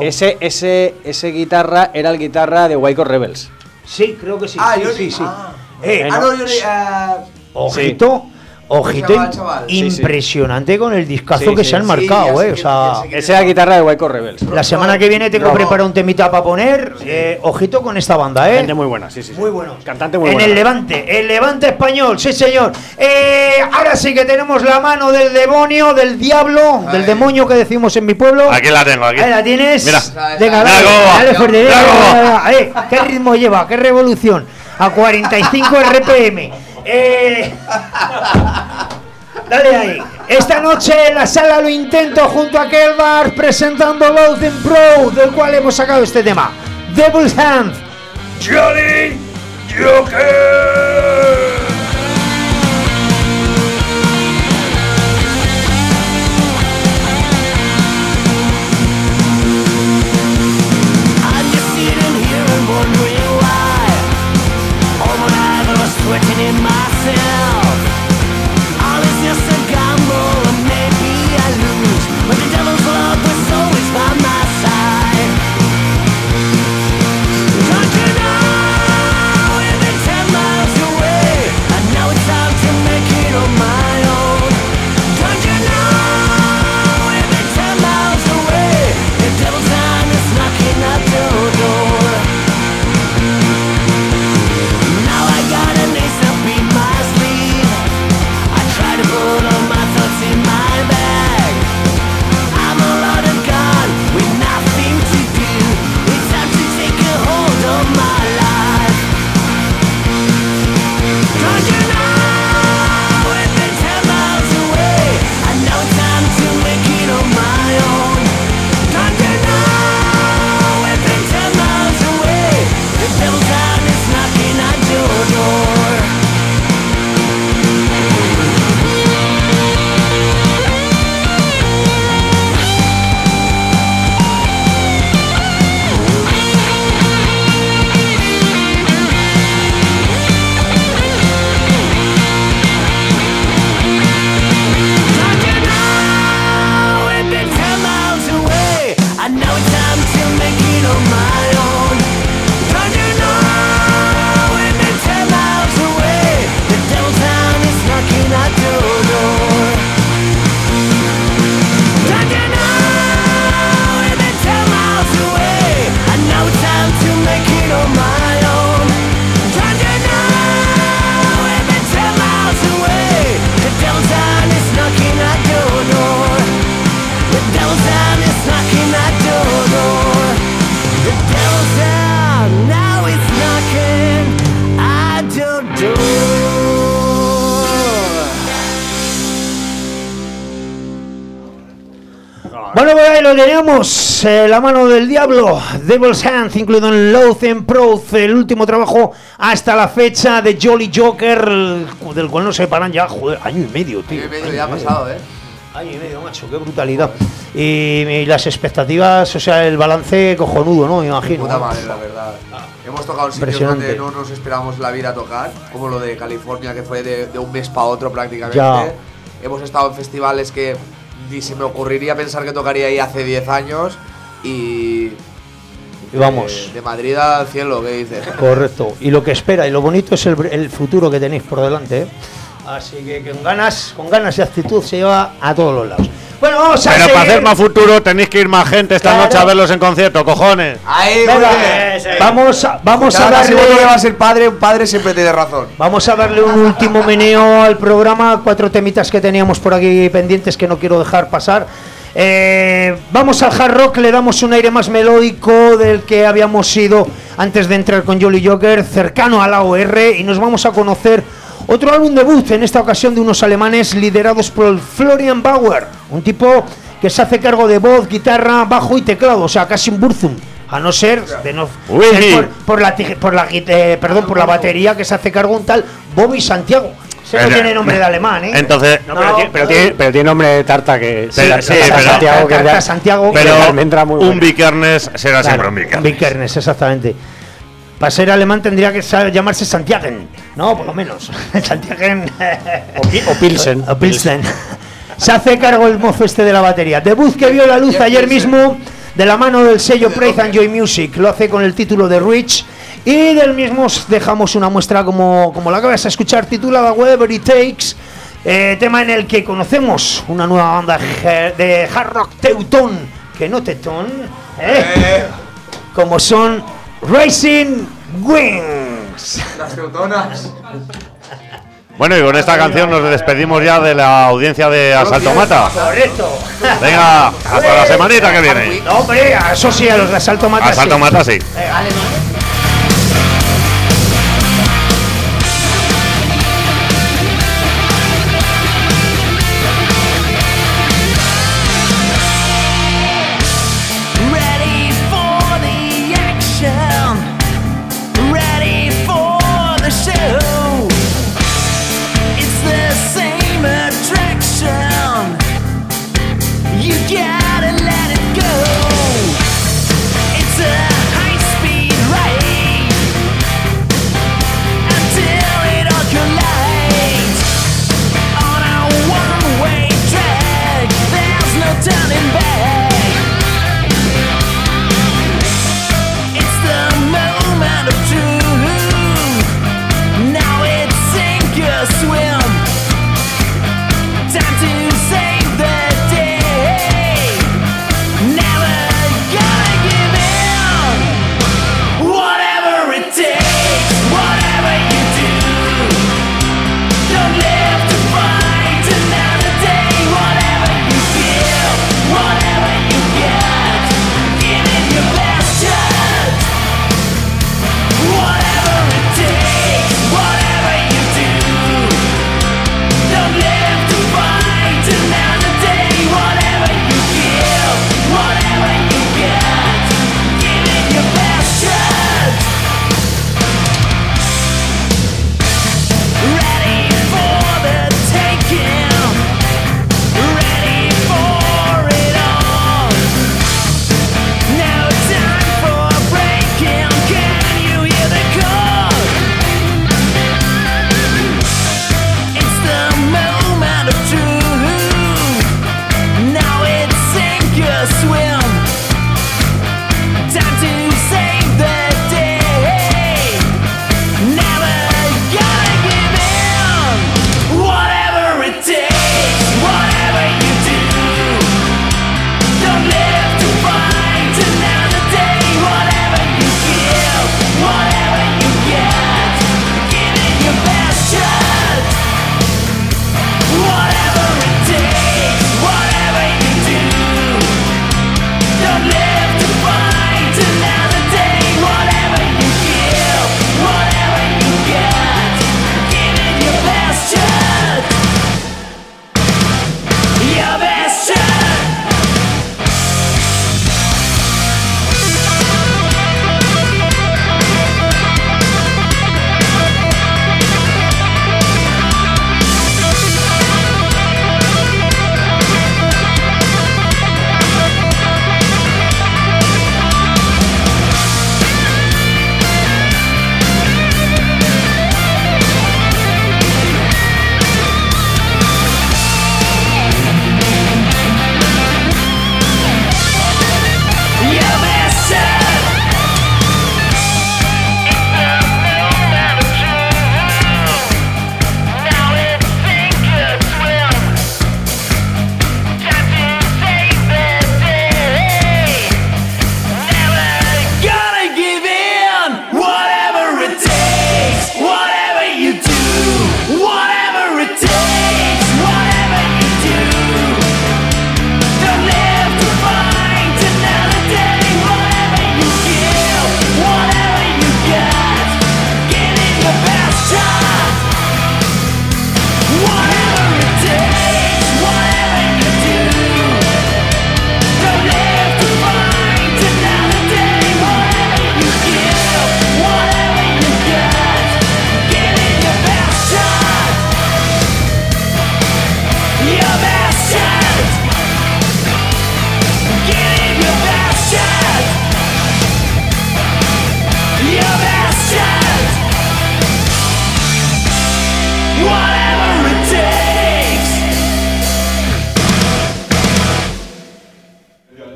Ese guitarra era el guitarra de Wyco Rebels. Sí, creo que sí. Ah, sí, Johnny. sí, sí. Ah. Ojito. Ojito, impresionante con el discazo que se han marcado, O sea, esa es la guitarra de Wyco Rebels. La semana que viene tengo preparado un temita para poner. Ojito con esta banda, Cantante muy buena, sí. Muy bueno. Cantante muy en buena. el Levante español, sí señor. Ahora sí que tenemos la mano del demonio, del diablo, del demonio que decimos en mi pueblo. Aquí la tengo, aquí. Ahí la tienes. Mira. Venga, dale fuerte. ¿Qué ritmo lleva? ¿Qué revolución? A 45 RPM. Dale ahí. Esta noche en la sala Lo Intento junto a Kelbar presentando Loathing Pro, del cual hemos sacado este tema. Devil's Hand. Jolly Joker. Sweating in myself. All is just a gamble, and maybe I lose. But the devil's love was always by my side. Don't you know we've been 10 miles away? I know it's time to make it on my own. Don't you know we've been 10 miles away? The devil's hand is knocking at the door. Bueno, pues ahí lo tenemos, la mano del diablo, Devil's Hand, incluido en Loathing Pro, el último trabajo hasta la fecha de Jolly Joker, del cual no se paran ya, joder, año y medio, tío. Año y medio ya ha pasado, Año y medio, macho, qué brutalidad. Y las expectativas, o sea, el balance cojonudo, ¿no? Me imagino. Puta madre, la verdad. Hemos tocado sitios donde no nos esperábamos la vida tocar, como lo de California, que fue de un mes para otro prácticamente. Ya. Hemos estado en festivales que ni se me ocurriría pensar que tocaría ahí hace 10 años y vamos. De Madrid al cielo, ¿qué dices? Correcto. Y lo que espera y lo bonito es el futuro que tenéis por delante, Así que con ganas y actitud se lleva a todos los lados. Bueno, vamos a Pero seguir. para hacer más futuro tenéis que ir más gente esta noche a verlos en concierto, cojones. Ahí, vamos a darle. Que va a ser padre, un padre siempre tiene razón. Vamos a darle un último meneo al programa. 4 temitas que teníamos por aquí pendientes que no quiero dejar pasar. Vamos al hard rock, le damos un aire más melódico del que habíamos sido antes de entrar con Jolly Joker, cercano a la OR, y nos vamos a conocer otro álbum debut, en esta ocasión de unos alemanes liderados por el Florian Bauer, un tipo que se hace cargo de voz, guitarra, bajo y teclado, o sea, casi un Burzum, a no ser de no ser por la batería que se hace cargo un tal Bobby Santiago. Ese no tiene nombre de alemán, Entonces, pero tiene nombre de tarta que Santiago, que de Santiago, pero almendra muy buena. un Vikernes será siempre un Vikernes. Un Vikernes, exactamente. Para ser alemán tendría que llamarse Santiagen, ¿no? Por lo menos. Santiagen. O Pilsen. O Pilsen. Se hace cargo el mozo este de la batería. Debut que vio la luz ayer mismo de la mano del sello Praise and Joy Music. Lo hace con el título de Rich Y del mismo os dejamos una muestra como la que vas a escuchar, titulada Whatever It Takes, tema en el que conocemos una nueva banda de hard rock teutón, que no tetón, como son Racing Wings. Las teutonas. Bueno, y con esta canción nos despedimos ya de la audiencia de Asalto Mata. Correcto. Venga, hasta la semanita que viene. No, hombre, eso sí, a los de Asalto Mata. Asalto sí. Mata, sí. Vale, ¿no? Ready for the action, ready for the show. It's the same attraction. You gotta let it go. It's a high-speed ride.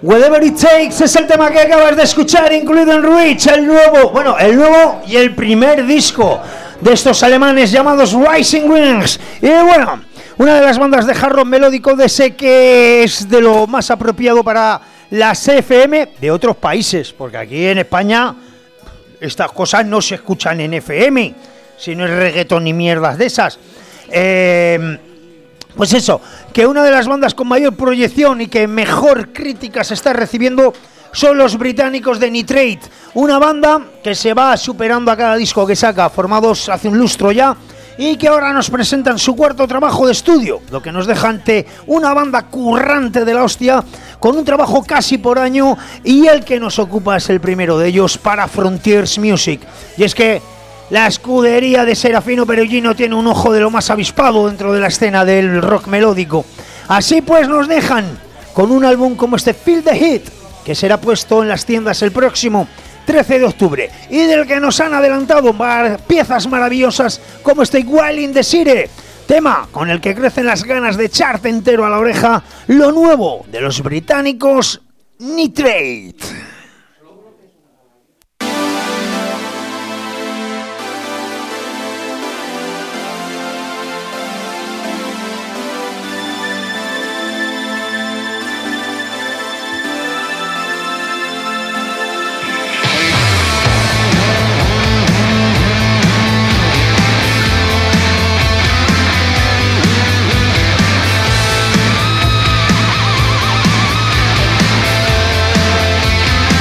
Whatever It Takes es el tema que acabas de escuchar, incluido en Reach, el nuevo y el primer disco de estos alemanes llamados Rising Wings. Y bueno, una de las bandas de hard rock melódico de ese que es de lo más apropiado para las FM de otros países, porque aquí en España estas cosas no se escuchan en FM, si no es reggaetón ni mierdas de esas. Pues eso, que una de las bandas con mayor proyección y que mejor críticas está recibiendo son los británicos de Nitrate, una banda que se va superando a cada disco que saca, formados hace un lustro ya, y que ahora nos presentan su cuarto trabajo de estudio, lo que nos deja ante una banda currante de la hostia, con un trabajo casi por año, y el que nos ocupa es el primero de ellos para Frontiers Music. Y es que la escudería de Serafino Perugino tiene un ojo de lo más avispado dentro de la escena del rock melódico. Así pues nos dejan con un álbum como este Feel the Heat, que será puesto en las tiendas el próximo 13 de octubre y del que nos han adelantado piezas maravillosas como este Wild in the City, tema con el que crecen las ganas de echarte entero a la oreja lo nuevo de los británicos Nitrate. Feel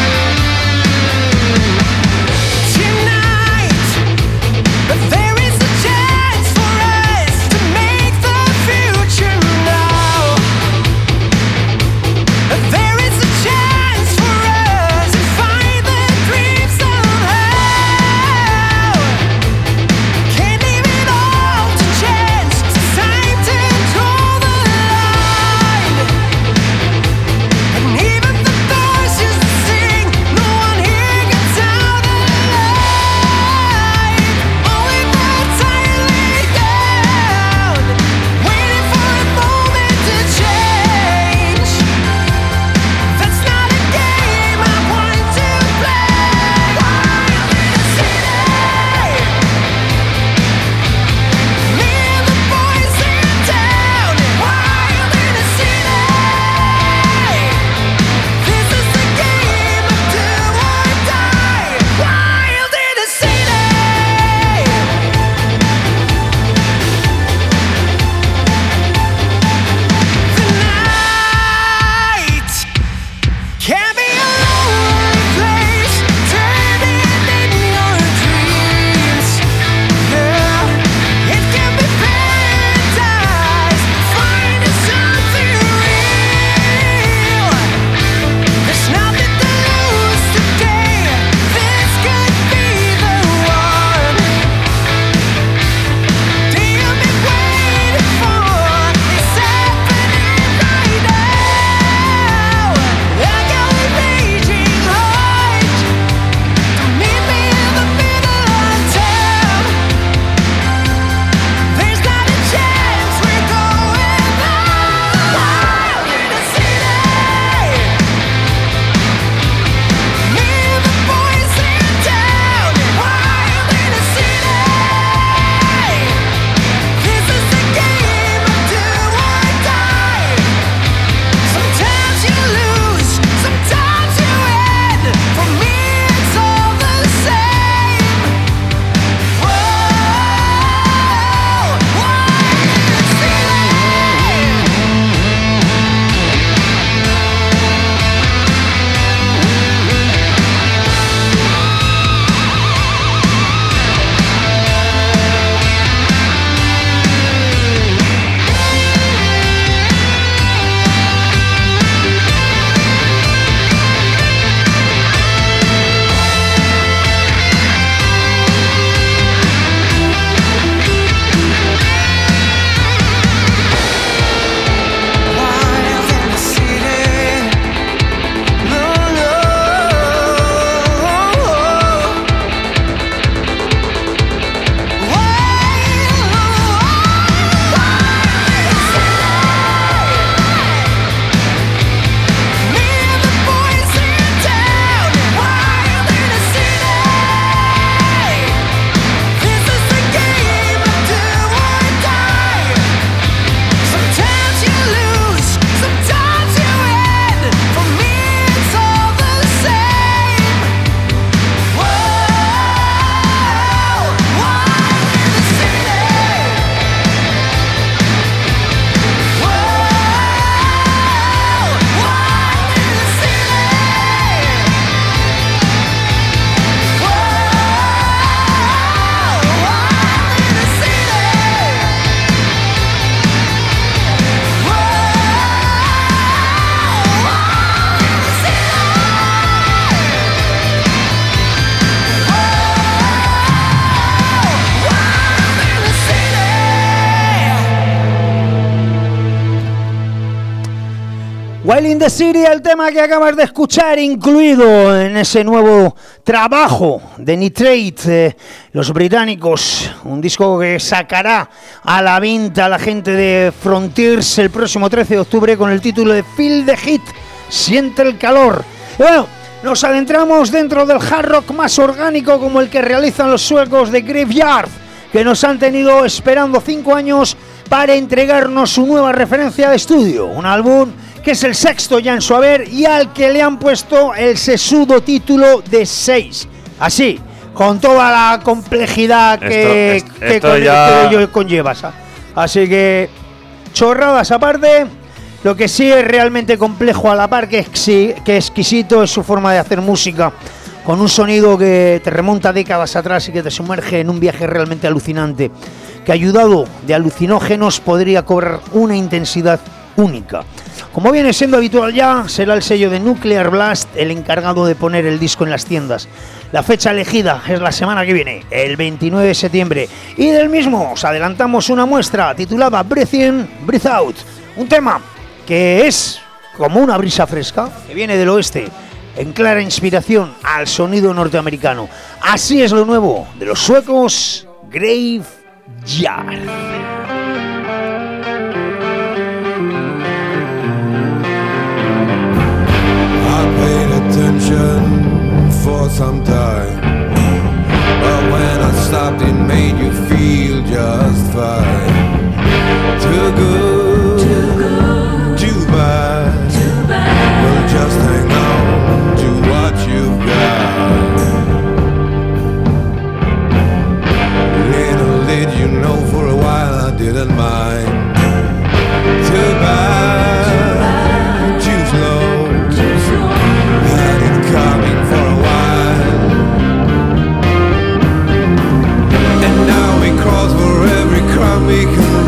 Wild in the City, el tema que acabas de escuchar, incluido en ese nuevo trabajo de Nitrate, los británicos, un disco que sacará a la venta la gente de Frontiers el próximo 13 de octubre con el título de Feel the Heat, siente el calor. Y bueno, nos adentramos dentro del hard rock más orgánico como el que realizan los suecos de Graveyard, que nos han tenido esperando 5 años para entregarnos su nueva referencia de estudio, un álbum que es el 6º ya en su haber y al que le han puesto el sesudo título de 6. Así, con toda la complejidad que conlleva. Así que, chorradas aparte, lo que sí es realmente complejo a la par que exquisito es su forma de hacer música, con un sonido que te remonta décadas atrás y que te sumerge en un viaje realmente alucinante, que ayudado de alucinógenos podría cobrar una intensidad única. Como viene siendo habitual ya, será el sello de Nuclear Blast el encargado de poner el disco en las tiendas. La fecha elegida es la semana que viene, el 29 de septiembre, y del mismo os adelantamos una muestra titulada Breath In, Breath Out, un tema que es como una brisa fresca que viene del oeste, en clara inspiración al sonido norteamericano. Así es lo nuevo de los suecos Graveyard. For some time, but when I stopped it made you feel just fine. Too good, too bad. Well, just hang on to what you've got. Little did you know, for a while I didn't mind. Too bad, too slow. Had it coming for a while, and now we cross for every crumb we can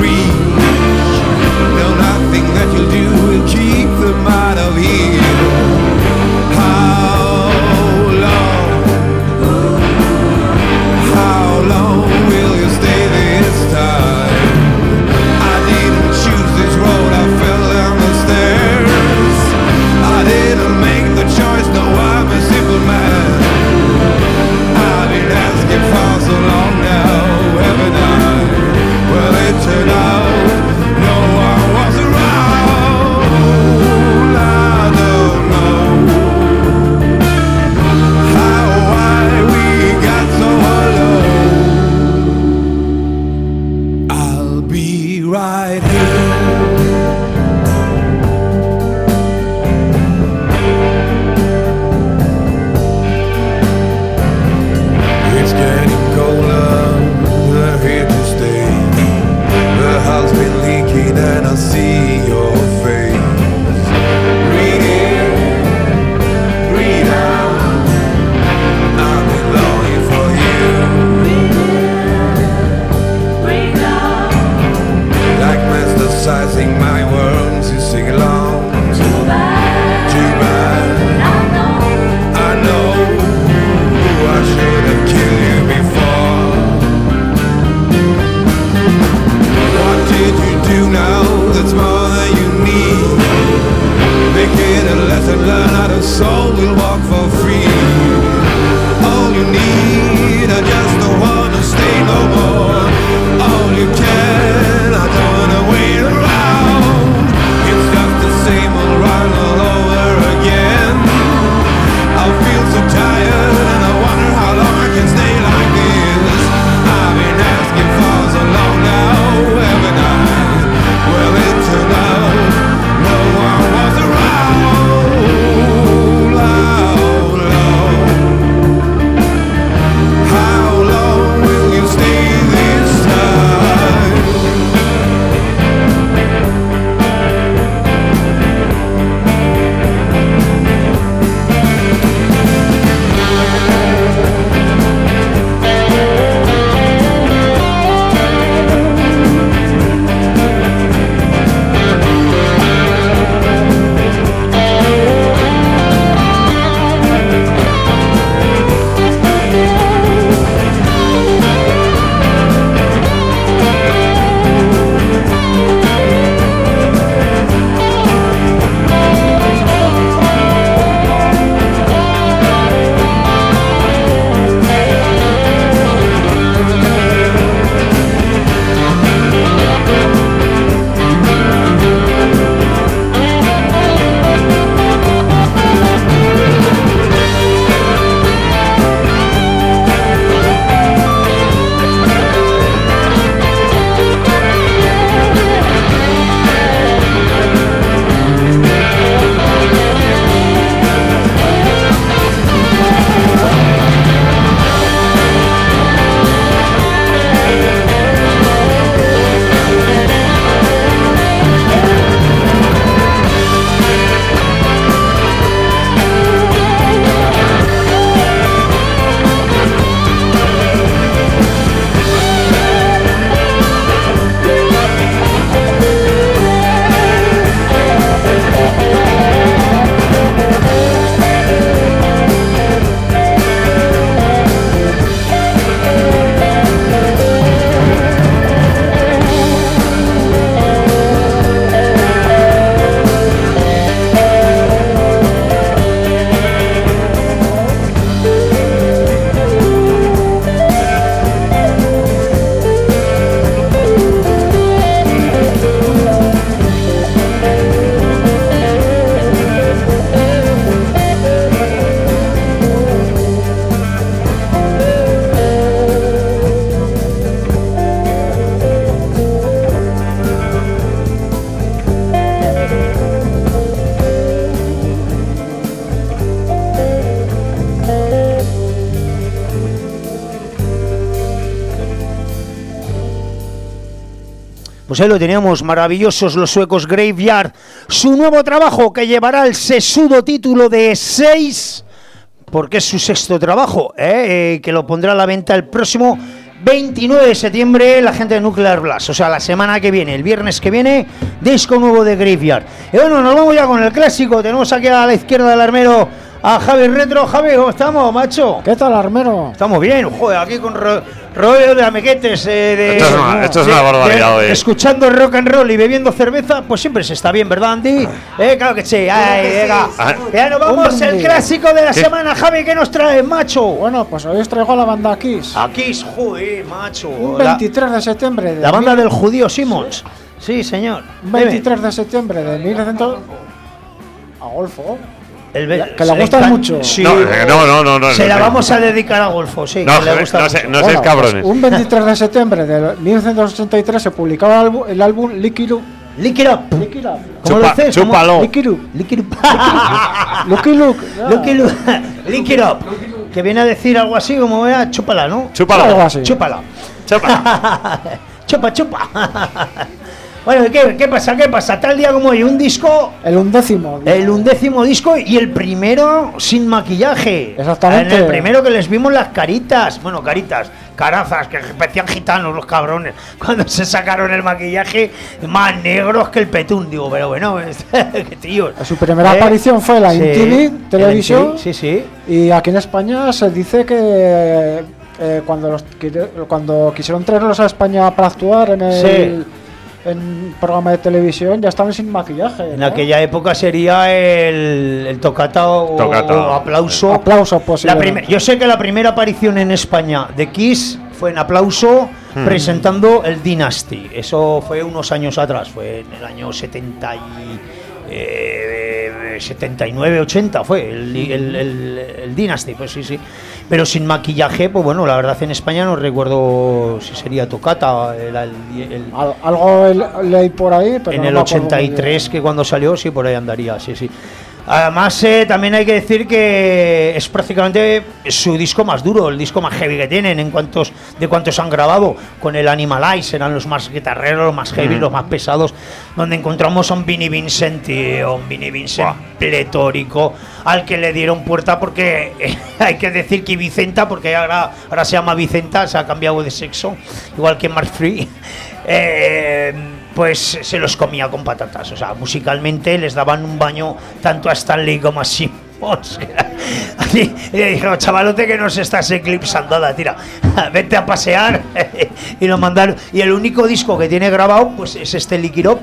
Pues ahí lo teníamos, maravillosos los suecos Graveyard. Su nuevo trabajo que llevará el sesudo título de 6, porque es su sexto trabajo, que lo pondrá a la venta el próximo 29 de septiembre la gente de Nuclear Blast, o sea, la semana que viene, el viernes que viene, disco nuevo de Graveyard. Y bueno, nos vamos ya con el clásico. Tenemos aquí a la izquierda del armero a Javi Retro. Javi, ¿cómo estamos, macho? ¿Qué tal, armero? Estamos bien, joder, aquí con rollo de amequetes, esto es una barbaridad, escuchando rock and roll y bebiendo cerveza, pues siempre se está bien, ¿verdad, Andy? Claro que sí. Venga. Ya nos vamos, el clásico de la semana. Javi, ¿qué nos traes, macho? Bueno, pues hoy os traigo a la banda Kiss. A Kiss, joder, macho. Un 23 de septiembre. La banda del judío Simmons. Sí, señor. Un 23 de septiembre de 1900. A Golfo. Que le gusta mucho. Sí. No. Se la vamos a dedicar a Golfo, sí. No, que le gusta no seáis cabrones. Pues un 23 de septiembre de 1983 se publicaba el álbum Lick It Up. Lick It Up. Lick It Up. ¿Cómo lo dices? Chúpalo. Lick It Up. Lick It Up. Lucky Luke. Lick It Up. Que viene a decir algo así como era chúpala, ¿no? Chúpala. Algo así. Chúpala. Chupa. Bueno, ¿qué pasa? Tal día como hoy, un disco. El 11º. El 11º disco y el primero sin maquillaje. Exactamente. En el primero que les vimos las caritas. Bueno, carazas, que parecían gitanos los cabrones. Cuando se sacaron el maquillaje, más negros que el petún. Digo, pero bueno, qué tío. Su primera aparición fue la MTV Televisión. Sí. Y aquí en España se dice que cuando quisieron traerlos a España para actuar en un programa de televisión ya estaban sin maquillaje. En aquella época sería el tocata o aplauso. Aplauso, posiblemente. Yo sé que la primera aparición en España de Kiss fue en Aplauso presentando el Dynasty. Eso fue unos años atrás, fue en el año 79, 80 fue el Dynasty, pues sí. Pero sin maquillaje, pues bueno, la verdad en España no recuerdo si sería tocata. Algo leí por ahí, pero en el 83, que cuando salió, sí, por ahí andaría, sí. Además, también hay que decir que es prácticamente su disco más duro, el disco más heavy que tienen de cuantos han grabado. Con el Animalize eran los más guitarreros, los más heavy, los más pesados, donde encontramos a un Vinnie Vincent, tío, un Vinnie Vincent pletórico, al que le dieron puerta porque hay que decir que Vicenta, porque ahora se llama Vicenta, se ha cambiado de sexo, igual que Mark Free. Pues se los comía con patatas, o sea, musicalmente les daban un baño tanto a Stanley como a Simmons. Y le dijeron, chavalote, que nos estás eclipsando, tira, vete a pasear. Y lo mandaron. Y el único disco que tiene grabado pues es este Lick It Up.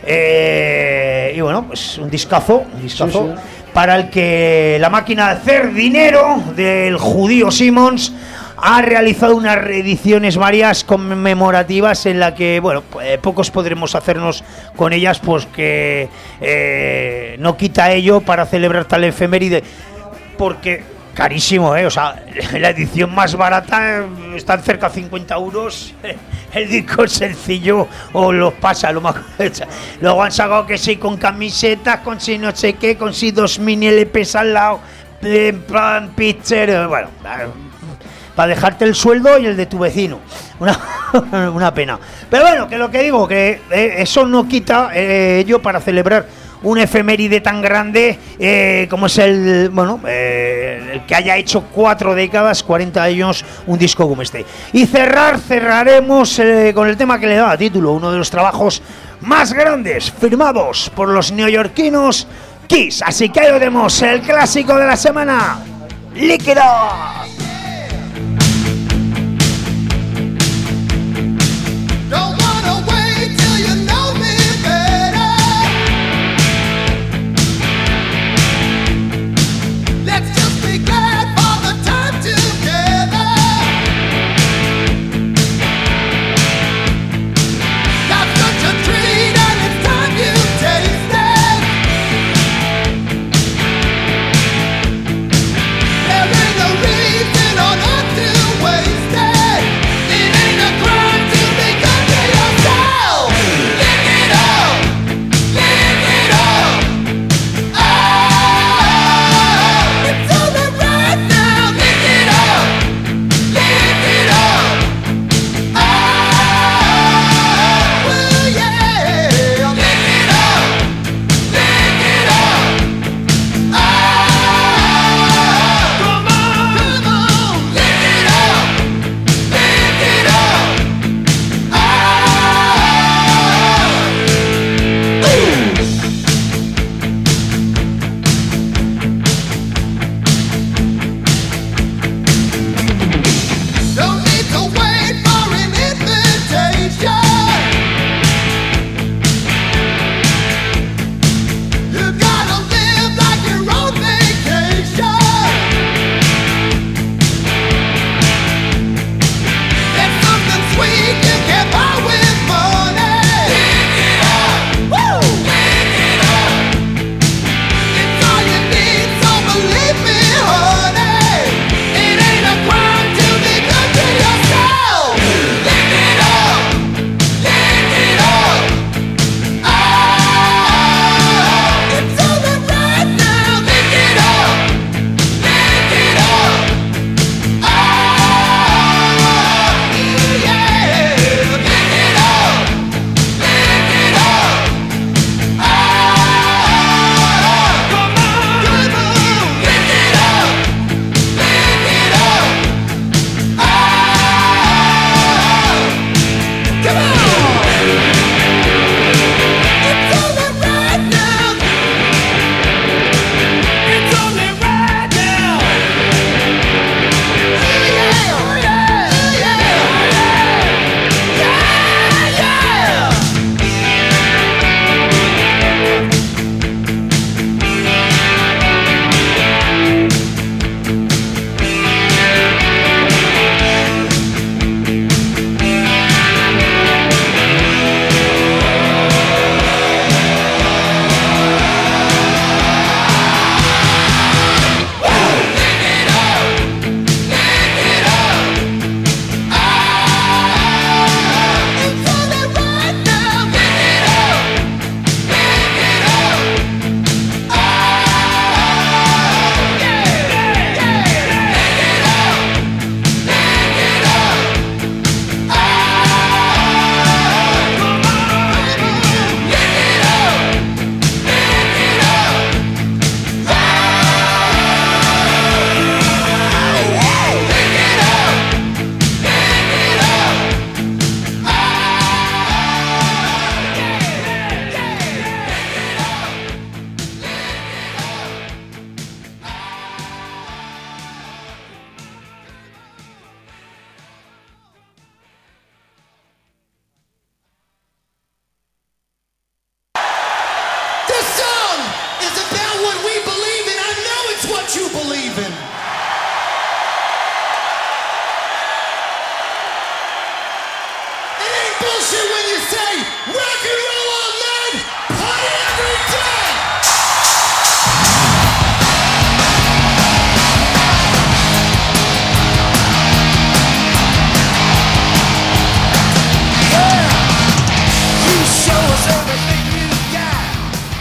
Y bueno, pues un discazo. Sí. Para el que la máquina de hacer dinero del judío Simmons ha realizado unas reediciones varias conmemorativas en la que, bueno, pocos podremos hacernos con ellas, pues que no quita ello para celebrar tal efeméride, porque carísimo, o sea, la edición más barata están cerca de 50 euros, el disco es sencillo o los pasa, lo más. Luego han sacado que sí, con camisetas, con si no sé qué, con si 2 mini LPs al lado, en plan pitcher, bueno, para dejarte el sueldo y el de tu vecino. Una pena. Pero bueno, que lo que digo, que eso no quita ello para celebrar un efeméride tan grande como es el que haya hecho 4 décadas, 40 años, un disco como este. Y cerraremos con el tema que le da título, uno de los trabajos más grandes firmados por los neoyorquinos, Kiss. Así que ahí lo vemos, el clásico de la semana, Lick It Up. There ain't no reason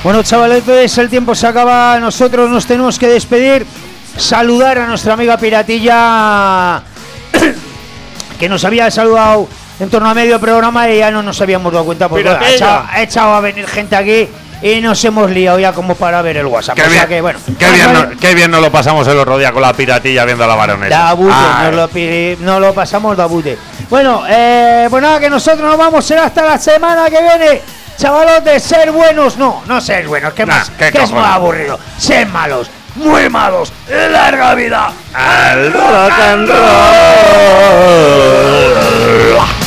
Bueno, chavaletes, el tiempo se acaba. Nosotros nos tenemos que despedir. Saludar a nuestra amiga Piratilla, que nos había saludado en torno a medio programa y ya no nos habíamos dado cuenta porque ha echado a venir gente aquí y nos hemos liado ya como para ver el WhatsApp. Qué bien, que, bueno, qué bien nos lo pasamos el otro día con la Piratilla viendo a la Baronesa. Nos lo pasamos da bute. Bueno, pues nada, que nosotros nos vamos, será hasta la semana que viene. Chavalotes, ser buenos, no ser buenos, que es muy aburrido. Ser malos, muy malos. ¡Larga vida al rock and roll!